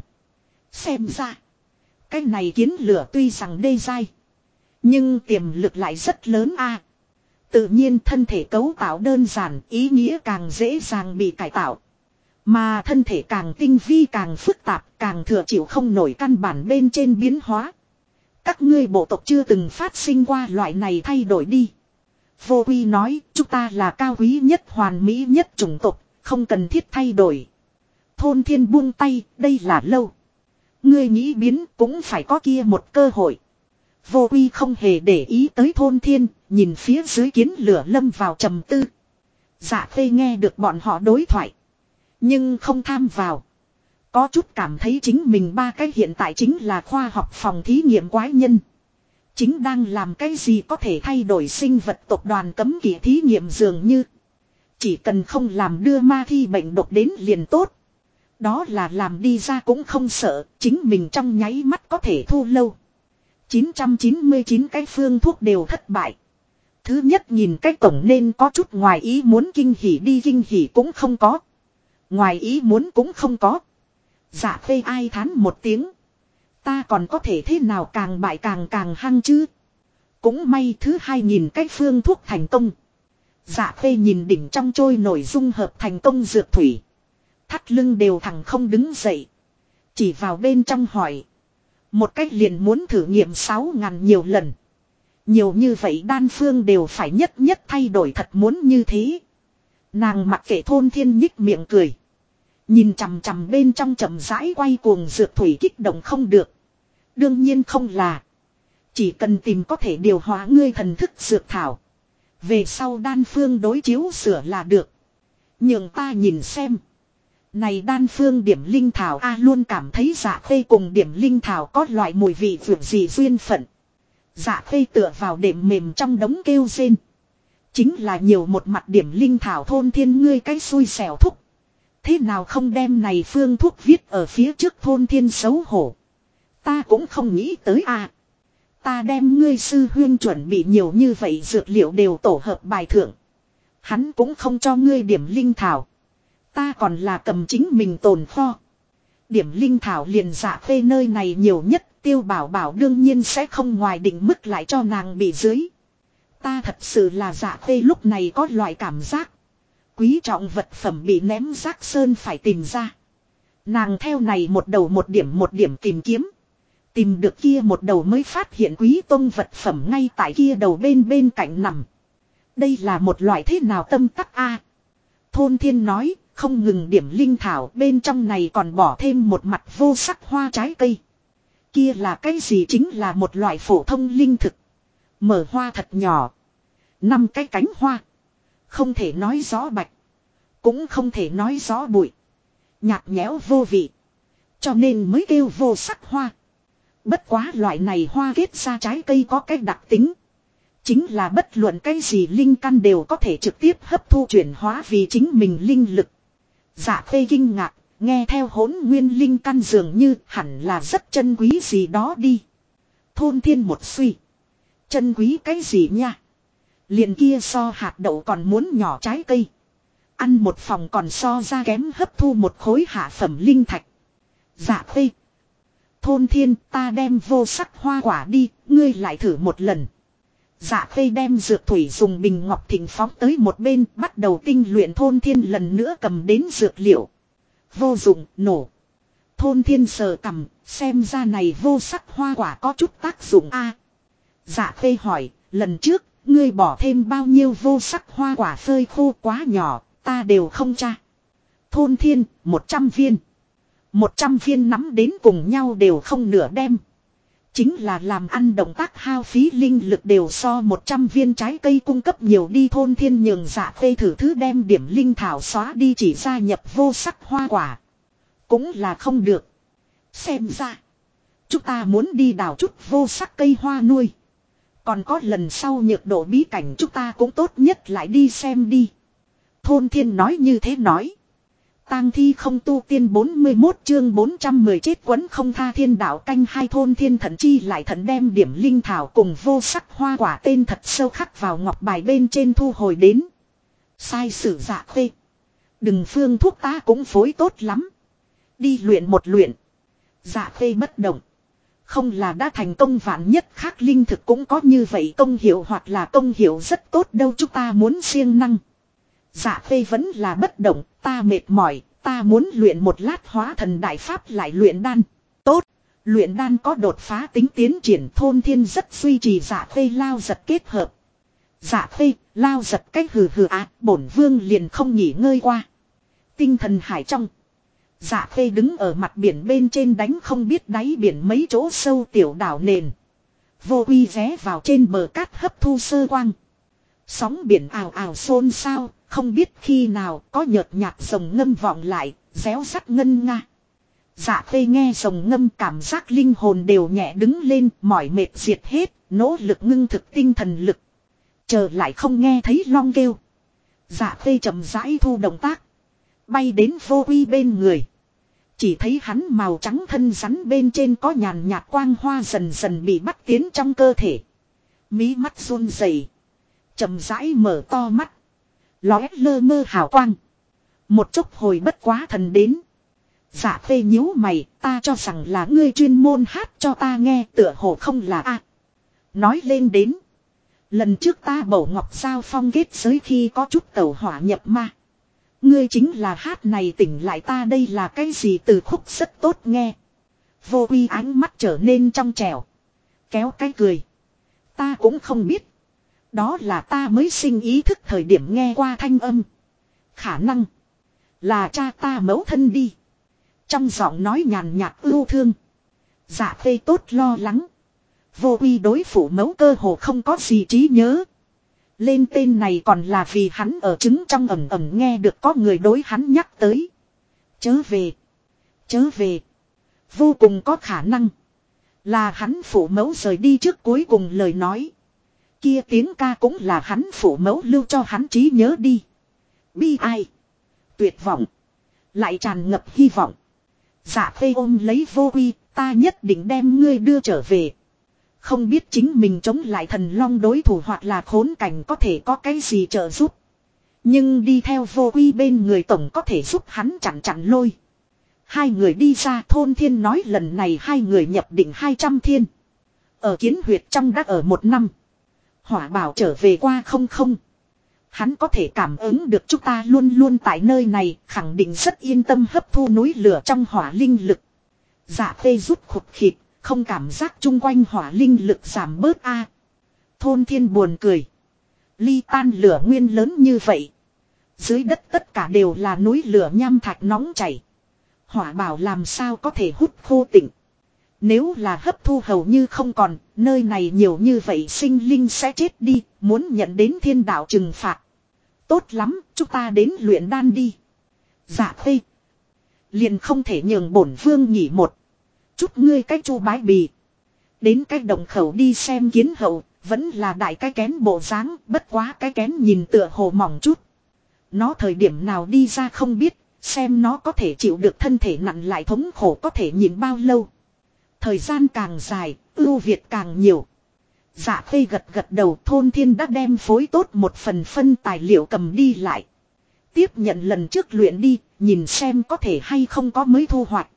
S1: Xem ra. Cái này kiến lửa tuy rằng đê dai. Nhưng tiềm lực lại rất lớn a. Tự nhiên thân thể cấu tạo đơn giản, ý nghĩa càng dễ dàng bị cải tạo. Mà thân thể càng tinh vi càng phức tạp, càng thừa chịu không nổi căn bản bên trên biến hóa. Các ngươi bộ tộc chưa từng phát sinh qua loại này thay đổi đi. Vô Uy nói, chúng ta là cao quý nhất hoàn mỹ nhất chủng tộc, không cần thiết thay đổi. Thôn Thiên buông tay, đây là lâu. Ngươi nghĩ biến cũng phải có kia một cơ hội. Vô Uy không hề để ý tới Thôn Thiên, nhìn phía dưới kiến lửa lâm vào trầm tư. Dạ Khê nghe được bọn họ đối thoại. Nhưng không tham vào. Có chút cảm thấy chính mình ba cái hiện tại chính là khoa học phòng thí nghiệm quái nhân. Chính đang làm cái gì có thể thay đổi sinh vật tộc đoàn cấm kỵ thí nghiệm dường như. Chỉ cần không làm đưa ma thi bệnh độc đến liền tốt. Đó là làm đi ra cũng không sợ, chính mình trong nháy mắt có thể thu lâu. 999 cái phương thuốc đều thất bại. Thứ nhất nhìn cái cổng nên có chút ngoài ý muốn kinh hỉ đi kinh hỉ cũng không có. Ngoài ý muốn cũng không có. Dạ Khê ai thán một tiếng. Ta còn có thể thế nào càng bại càng hăng chứ. Cũng may thứ hai nhìn cái phương thuốc thành công. Dạ Khê nhìn đỉnh trong trôi nổi dung hợp thành công dược thủy. Thắt lưng đều thẳng không đứng dậy. Chỉ vào bên trong hỏi. Một cách liền muốn thử nghiệm 6.000 nhiều lần. Nhiều như vậy đan phương đều phải nhất nhất thay đổi thật muốn như thế. Nàng mặc kệ Thôn Thiên nhích miệng cười. Nhìn chằm chằm bên trong chậm rãi quay cuồng dược thủy kích động không được. Đương nhiên không là. Chỉ cần tìm có thể điều hóa ngươi thần thức dược thảo. Về sau đan phương đối chiếu sửa là được. Nhưng ta nhìn xem. Này đan phương điểm linh thảo a luôn cảm thấy Dạ Khê cùng điểm linh thảo có loại mùi vị vượt gì duyên phận. Dạ Khê tựa vào đệm mềm trong đống kêu rên. Chính là nhiều một mặt điểm linh thảo Thôn Thiên ngươi cái xui xẻo thúc. Thế nào không đem này phương thuốc viết ở phía trước Thôn Thiên xấu hổ. Ta cũng không nghĩ tới a. Ta đem ngươi sư huyên chuẩn bị nhiều như vậy dược liệu đều tổ hợp bài thượng. Hắn cũng không cho ngươi điểm linh thảo. Ta còn là cầm chính mình tồn kho. Điểm linh thảo liền Dạ Khê nơi này nhiều nhất Tiêu Bảo Bảo đương nhiên sẽ không ngoài định mức lại cho nàng bị dưới. Ta thật sự là Dạ Khê lúc này có loại cảm giác. Quý trọng vật phẩm bị ném rác sơn phải tìm ra. Nàng theo này một đầu một điểm tìm kiếm. Tìm được kia một đầu mới phát hiện quý tông vật phẩm ngay tại kia đầu bên cạnh nằm. Đây là một loại thế nào tâm tắc a? Thôn Thiên nói, không ngừng điểm linh thảo, bên trong này còn bỏ thêm một mặt vô sắc hoa trái cây. Kia là cái gì? Chính là một loại phổ thông linh thực. Mở hoa thật nhỏ. 5 cái cánh hoa. Không thể nói rõ bạch. Cũng không thể nói rõ bụi. Nhạt nhẽo vô vị. Cho nên mới kêu vô sắc hoa. Bất quá loại này hoa kết ra trái cây có cái đặc tính. Chính là bất luận cái gì linh căn đều có thể trực tiếp hấp thu chuyển hóa vì chính mình linh lực. Dạ Khê kinh ngạc, nghe theo Hỗn Nguyên linh căn dường như hẳn là rất chân quý gì đó đi. Thôn Thiên một suy. Chân quý cái gì nha? Liền kia so hạt đậu còn muốn nhỏ trái cây. Ăn một phòng còn so ra kém hấp thu một khối hạ phẩm linh thạch. Dạ Khê. Thôn Thiên, ta đem vô sắc hoa quả đi, ngươi lại thử một lần. Dạ Khê đem dược thủy dùng bình ngọc thịnh phóng tới một bên, bắt đầu tinh luyện. Thôn Thiên lần nữa cầm đến dược liệu. Vô dụng, nổ. Thôn Thiên sờ cầm, xem ra này vô sắc hoa quả có chút tác dụng a. Dạ Khê hỏi, lần trước, ngươi bỏ thêm bao nhiêu vô sắc hoa quả phơi khô quá nhỏ, ta đều không tra. Thôn Thiên, 100 viên. 100 viên nắm đến cùng nhau đều không nửa đem. Chính là làm ăn động tác hao phí linh lực đều so 100 viên trái cây cung cấp nhiều đi. Thôn Thiên nhường Dạ Khê thử thứ đem điểm linh thảo xóa đi chỉ gia nhập vô sắc hoa quả. Cũng là không được. Xem ra. Chúng ta muốn đi đào chút vô sắc cây hoa nuôi. Còn có lần sau nhược độ bí cảnh chúng ta cũng tốt nhất lại đi xem đi. Thôn Thiên nói như thế nói. Tang thi không tu tiên 41 chương 410 chết quấn không tha thiên đạo canh hai. Thôn Thiên thận chi lại thận đem điểm linh thảo cùng vô sắc hoa quả tên thật sâu khắc vào ngọc bài bên trên thu hồi đến. Sai sử Dạ Khê. Đừng phương thuốc ta cũng phối tốt lắm. Đi luyện một luyện. Dạ Khê bất động. Không là đã thành công vạn nhất khác linh thực cũng có như vậy công hiệu hoặc là công hiệu rất tốt đâu chúng ta muốn siêng năng. Dạ Khê vẫn là bất động, ta mệt mỏi, ta muốn luyện một lát hóa thần đại pháp lại luyện đan. Tốt, luyện đan có đột phá tính tiến triển. Thôn Thiên rất duy trì Dạ Khê lao giật kết hợp. Dạ Khê, lao giật cách hừ hừ bổn vương liền không nghỉ ngơi qua. Tinh thần hải trong. Dạ Khê đứng ở mặt biển bên trên đánh không biết đáy biển mấy chỗ sâu tiểu đảo nền. Vô Uy ghé vào trên bờ cát hấp thu sơ quang. Sóng biển ào ào xôn xao, không biết khi nào có nhợt nhạt rồng ngâm vọng lại, réo rắt ngân nga. Dạ Khê nghe rồng ngâm cảm giác linh hồn đều nhẹ đứng lên, mỏi mệt diệt hết, nỗ lực ngưng thực tinh thần lực. Chờ lại không nghe thấy long kêu. Dạ Khê chậm rãi thu động tác. Bay đến Vô Uy bên người. Chỉ thấy hắn màu trắng thân rắn bên trên có nhàn nhạt quang hoa dần dần bị bắt tiến trong cơ thể. Mí mắt run rẩy, chậm rãi mở to mắt. Lóe lơ mơ hào quang. Một chốc hồi bất quá thần đến. Dạ Khê nhíu mày, ta cho rằng là ngươi chuyên môn hát cho ta nghe, tựa hồ không là a. Nói lên đến. Lần trước ta bổ ngọc giao phong kết giới khi có chút tẩu hỏa nhập ma. Ngươi chính là hát này tỉnh lại ta, đây là cái gì? Từ khúc rất tốt nghe. Vô Uy ánh mắt trở nên trong trẻo. Kéo cái cười. Ta cũng không biết. Đó là ta mới sinh ý thức thời điểm nghe qua thanh âm. Khả năng là cha ta mẫu thân đi. Trong giọng nói nhàn nhạt ưu thương. Dạ Khê tốt lo lắng. Vô Uy đối phủ mẫu cơ hồ không có gì trí nhớ. Lên tên này còn là vì hắn ở trứng trong ẩm ẩm nghe được có người đối hắn nhắc tới. Chớ về. Chớ về. Vô cùng có khả năng là hắn phủ mẫu rời đi trước cuối cùng lời nói. Kia tiếng ca cũng là hắn phủ mẫu lưu cho hắn trí nhớ đi. Bi ai. Tuyệt vọng. Lại tràn ngập hy vọng. Dạ Khê ôm lấy Vô Uy, ta nhất định đem ngươi đưa trở về. Không biết chính mình chống lại thần long đối thủ hoặc là khốn cảnh có thể có cái gì trợ giúp. Nhưng đi theo Vô Uy bên người tổng có thể giúp hắn chặn lôi. Hai người đi ra. Thôn Thiên nói lần này hai người nhập định 200 thiên. Ở kiến huyệt trong đã ở 1 năm. Hỏa bảo trở về qua không. Hắn có thể cảm ứng được chúng ta luôn luôn tại nơi này, khẳng định rất yên tâm hấp thu núi lửa trong hỏa linh lực. Dạ Khê rút khụt khịt, Không cảm giác chung quanh hỏa linh lực giảm bớt a. Thôn Thiên buồn cười. Ly tan lửa nguyên lớn như vậy. Dưới đất tất cả đều là núi lửa nham thạch nóng chảy. Hỏa bảo làm sao có thể hút khô tịnh. Nếu là hấp thu hầu như không còn, nơi này nhiều như vậy sinh linh sẽ chết đi, muốn nhận đến thiên đạo trừng phạt. Tốt lắm, chúng ta đến luyện đan đi. Dạ Khê. Liền không thể nhường bổn vương nghỉ một chút ngươi cái chu bái bì. Đến cái đồng khẩu đi xem kiến hậu, vẫn là đại cái kén bộ dáng, bất quá cái kén nhìn tựa hồ mỏng chút. Nó thời điểm nào đi ra không biết, xem nó có thể chịu được thân thể nặng lại thống khổ có thể nhìn bao lâu. Thời gian càng dài, ưu việt càng nhiều. Dạ Khê gật gật đầu. Thôn Thiên đã đem phối tốt một phần phân tài liệu cầm đi lại. Tiếp nhận lần trước luyện đi, nhìn xem có thể hay không có mới thu hoạch.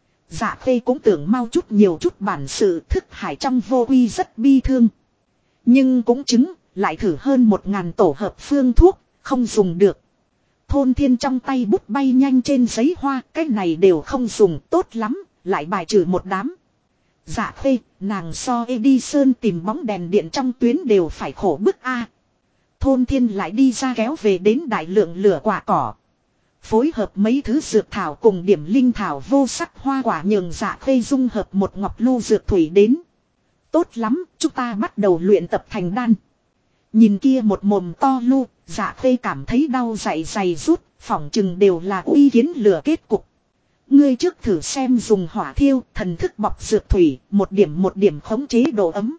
S1: Dạ Khê cũng tưởng mau chút nhiều chút bản sự. Thức hải trong vô uy rất bi thương. Nhưng cũng chứng, lại thử hơn 1000 tổ hợp phương thuốc, không dùng được. Thôn Thiên trong tay bút bay nhanh trên giấy hoa, cái này đều không dùng, tốt lắm, lại bài trừ một đám. Dạ Khê, nàng so Edison tìm bóng đèn điện trong tuyến đều phải khổ bức a. Thôn Thiên lại đi ra kéo về đến đại lượng lửa quả cỏ. Phối hợp mấy thứ dược thảo cùng điểm linh thảo vô sắc hoa quả nhường Dạ Khê dung hợp một ngọc lưu dược thủy đến. Tốt lắm, chúng ta bắt đầu luyện tập thành đan. Nhìn kia một mồm to lu, Dạ Khê cảm thấy đau dày dày rút, phỏng chừng đều là uy kiến lửa kết cục. Ngươi trước thử xem dùng hỏa thiêu, thần thức bọc dược thủy, một điểm khống chế độ ấm.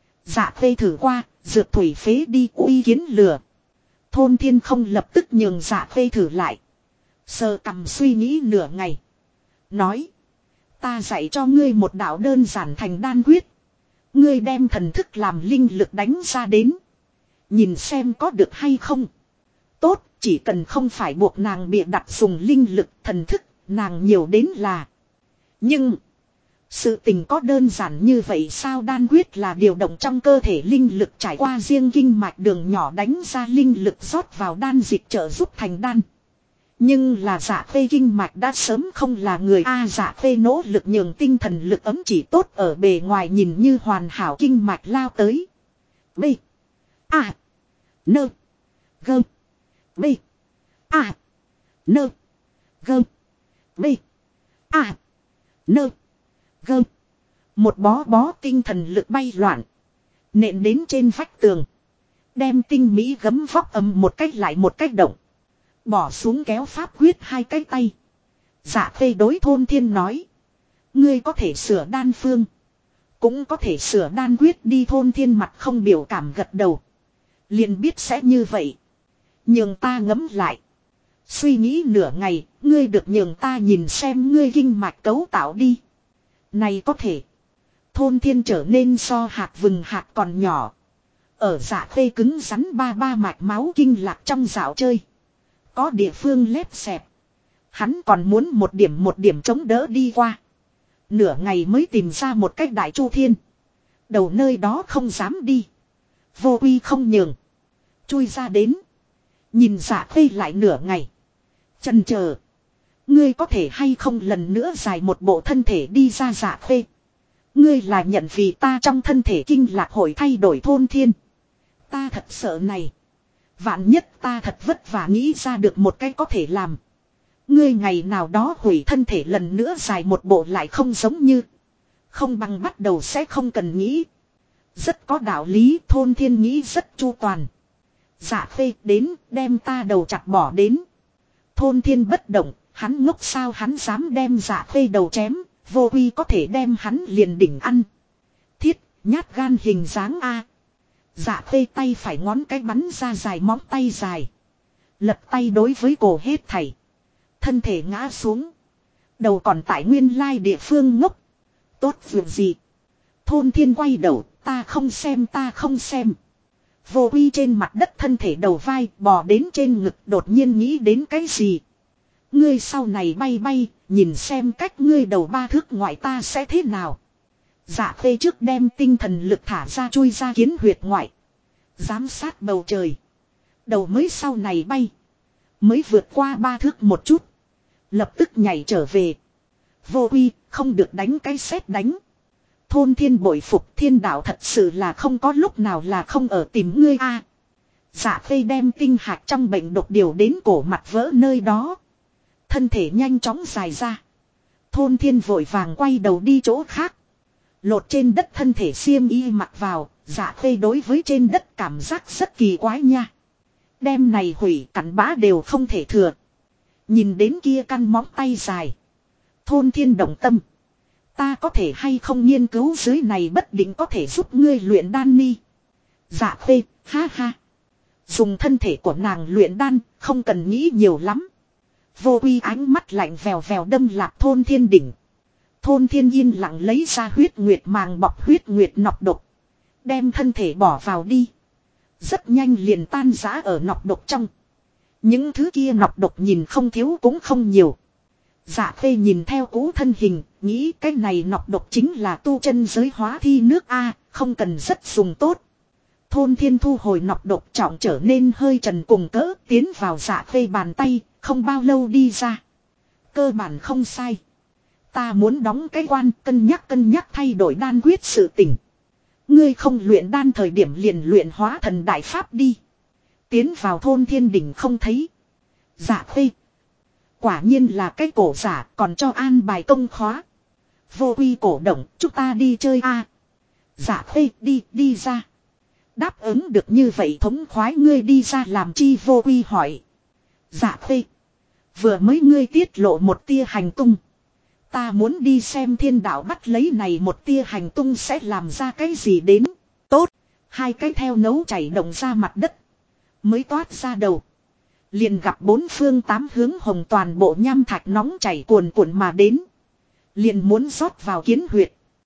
S1: Dạ Khê thử qua, dược thủy phế đi uy kiến lửa. Thôn Thiên không lập tức nhường Dạ Khê thử lại. Sờ cằm suy nghĩ nửa ngày. Nói, ta dạy cho ngươi một đạo đơn giản thành đan quyết. Ngươi đem thần thức làm linh lực đánh ra đến. Nhìn xem có được hay không. Tốt, chỉ cần không phải buộc nàng bịa đặt dùng linh lực thần thức, nàng nhiều đến là. Nhưng, sự tình có đơn giản như vậy sao? Đan quyết là điều động trong cơ thể linh lực trải qua riêng kinh mạch đường nhỏ đánh ra linh lực rót vào đan dịch trợ giúp thành đan. Nhưng là Dạ Khê kinh mạch đã sớm không là người A. Dạ Khê nỗ lực nhường tinh thần lực ấm chỉ tốt ở bề ngoài nhìn như hoàn hảo kinh mạch lao tới. B. A. Nơ. Gơ. B. A. Nơ. Gơ. B. A. Nơ. Gơ. Một bó tinh thần lực bay loạn. Nện đến trên vách tường. Đem tinh mỹ gấm vóc ầm một cách lại một cách động. Bỏ xuống kéo pháp quyết hai cái tay. Dạ Khê đối Thôn Thiên nói. Ngươi có thể sửa đan phương. Cũng có thể sửa đan quyết đi. Thôn Thiên mặt không biểu cảm gật đầu. Liền biết sẽ như vậy. Nhường ta ngẫm lại. Suy nghĩ nửa ngày, ngươi được nhường ta nhìn xem ngươi kinh mạch cấu tạo đi. Này có thể. Thôn Thiên trở nên so hạt vừng hạt còn nhỏ. Ở Dạ Khê cứng rắn ba mạch máu kinh lạc trong dạo chơi. Có địa phương lép xẹp. Hắn còn muốn một điểm chống đỡ đi qua. Nửa ngày mới tìm ra một cách đại chu thiên. Đầu nơi đó không dám đi. Vô uy không nhường. Chui ra đến. Nhìn Dạ Khê lại nửa ngày. Chần chờ. Ngươi có thể hay không lần nữa dài một bộ thân thể đi ra. Dạ Khê. Ngươi là nhận vì ta trong thân thể kinh lạc hội thay đổi. Thôn Thiên. Ta thật sợ này. Vạn nhất ta thật vất vả nghĩ ra được một cái có thể làm. Ngươi ngày nào đó hủy thân thể lần nữa dài một bộ lại không giống như. Không bằng bắt đầu sẽ không cần nghĩ. Rất có đạo lý. Thôn Thiên nghĩ rất chu toàn. Dạ Khê đến đem ta đầu chặt bỏ đến. Thôn Thiên bất động. Hắn ngốc sao hắn dám đem Dạ Khê đầu chém. Vô uy có thể đem hắn liền đỉnh ăn. Thiết nhát gan hình dáng A. Dạ Khê tay phải ngón cái bắn ra dài móng tay dài. Lật tay đối với cổ hết thảy. Thân thể ngã xuống. Đầu còn tại nguyên lai địa phương ngốc. Tốt việc gì. Thôn Thiên quay đầu. Ta không xem. Vô uy trên mặt đất thân thể đầu vai bò đến trên ngực đột nhiên nghĩ đến cái gì. Ngươi sau này bay nhìn xem cách ngươi đầu 3 thước ngoại ta sẽ thế nào. Dạ Khê trước đem tinh thần lực thả ra chui ra kiến huyệt ngoại. Giám sát bầu trời. Đầu mới sau này bay. Mới vượt qua 3 thước một chút. Lập tức nhảy trở về. Vô uy không được đánh cái sét đánh. Thôn Thiên bội phục, thiên đạo thật sự là không có lúc nào là không ở tìm ngươi a. Dạ Khê đem tinh hạt trong bệnh độc điều đến cổ mặt vỡ nơi đó. Thân thể nhanh chóng dài ra. Thôn Thiên vội vàng quay đầu đi chỗ khác. Lột trên đất thân thể xiêm y mặc vào. Dạ Khê đối với trên đất cảm giác rất kỳ quái nha. Đem này hủy cặn bã đều không thể thừa. Nhìn đến kia căn móng tay dài. Thôn Thiên động tâm. Ta có thể hay không nghiên cứu dưới này bất định có thể giúp ngươi luyện đan ni. Dạ Khê, ha ha. Dùng thân thể của nàng luyện đan, không cần nghĩ nhiều lắm. Vô Quy ánh mắt lạnh vèo vèo đâm lạc Thôn Thiên đỉnh. Thôn Thiên yên lặng lấy ra huyết nguyệt màng bọc huyết nguyệt nọc độc. Đem thân thể bỏ vào đi. Rất nhanh liền tan rã ở nọc độc trong. Những thứ kia nọc độc nhìn không thiếu cũng không nhiều. Dạ Khê nhìn theo cũ thân hình, nghĩ cái này nọc độc chính là tu chân giới hóa thi nước A, không cần rất dùng tốt. Thôn Thiên thu hồi nọc độc trọng trở nên hơi trần cùng cỡ, tiến vào Dạ Khê bàn tay, không bao lâu đi ra. Cơ bản không sai. Ta muốn đóng cái quan, cân nhắc thay đổi đan quyết sự tình. Ngươi không luyện đan thời điểm liền luyện hóa thần đại pháp đi. Tiến vào Thôn Thiên đỉnh không thấy. Dạ Khê. Quả nhiên là cái cổ giả còn cho an bài công khóa. Vô Quy cổ động, chúng ta đi chơi a. Dạ Khê đi ra. Đáp ứng được như vậy thống khoái ngươi đi ra làm chi Vô Quy hỏi. Dạ Khê. Vừa mới ngươi tiết lộ một tia hành tung. Ta muốn đi xem thiên đạo bắt lấy này một tia hành tung sẽ làm ra cái gì đến. Tốt. Hai cái theo nấu chảy động ra mặt đất. Mới toát ra đầu. Liền gặp bốn phương tám hướng hồng toàn bộ nham thạch nóng chảy cuồn cuộn mà đến. Liền muốn rót vào kiến huyệt.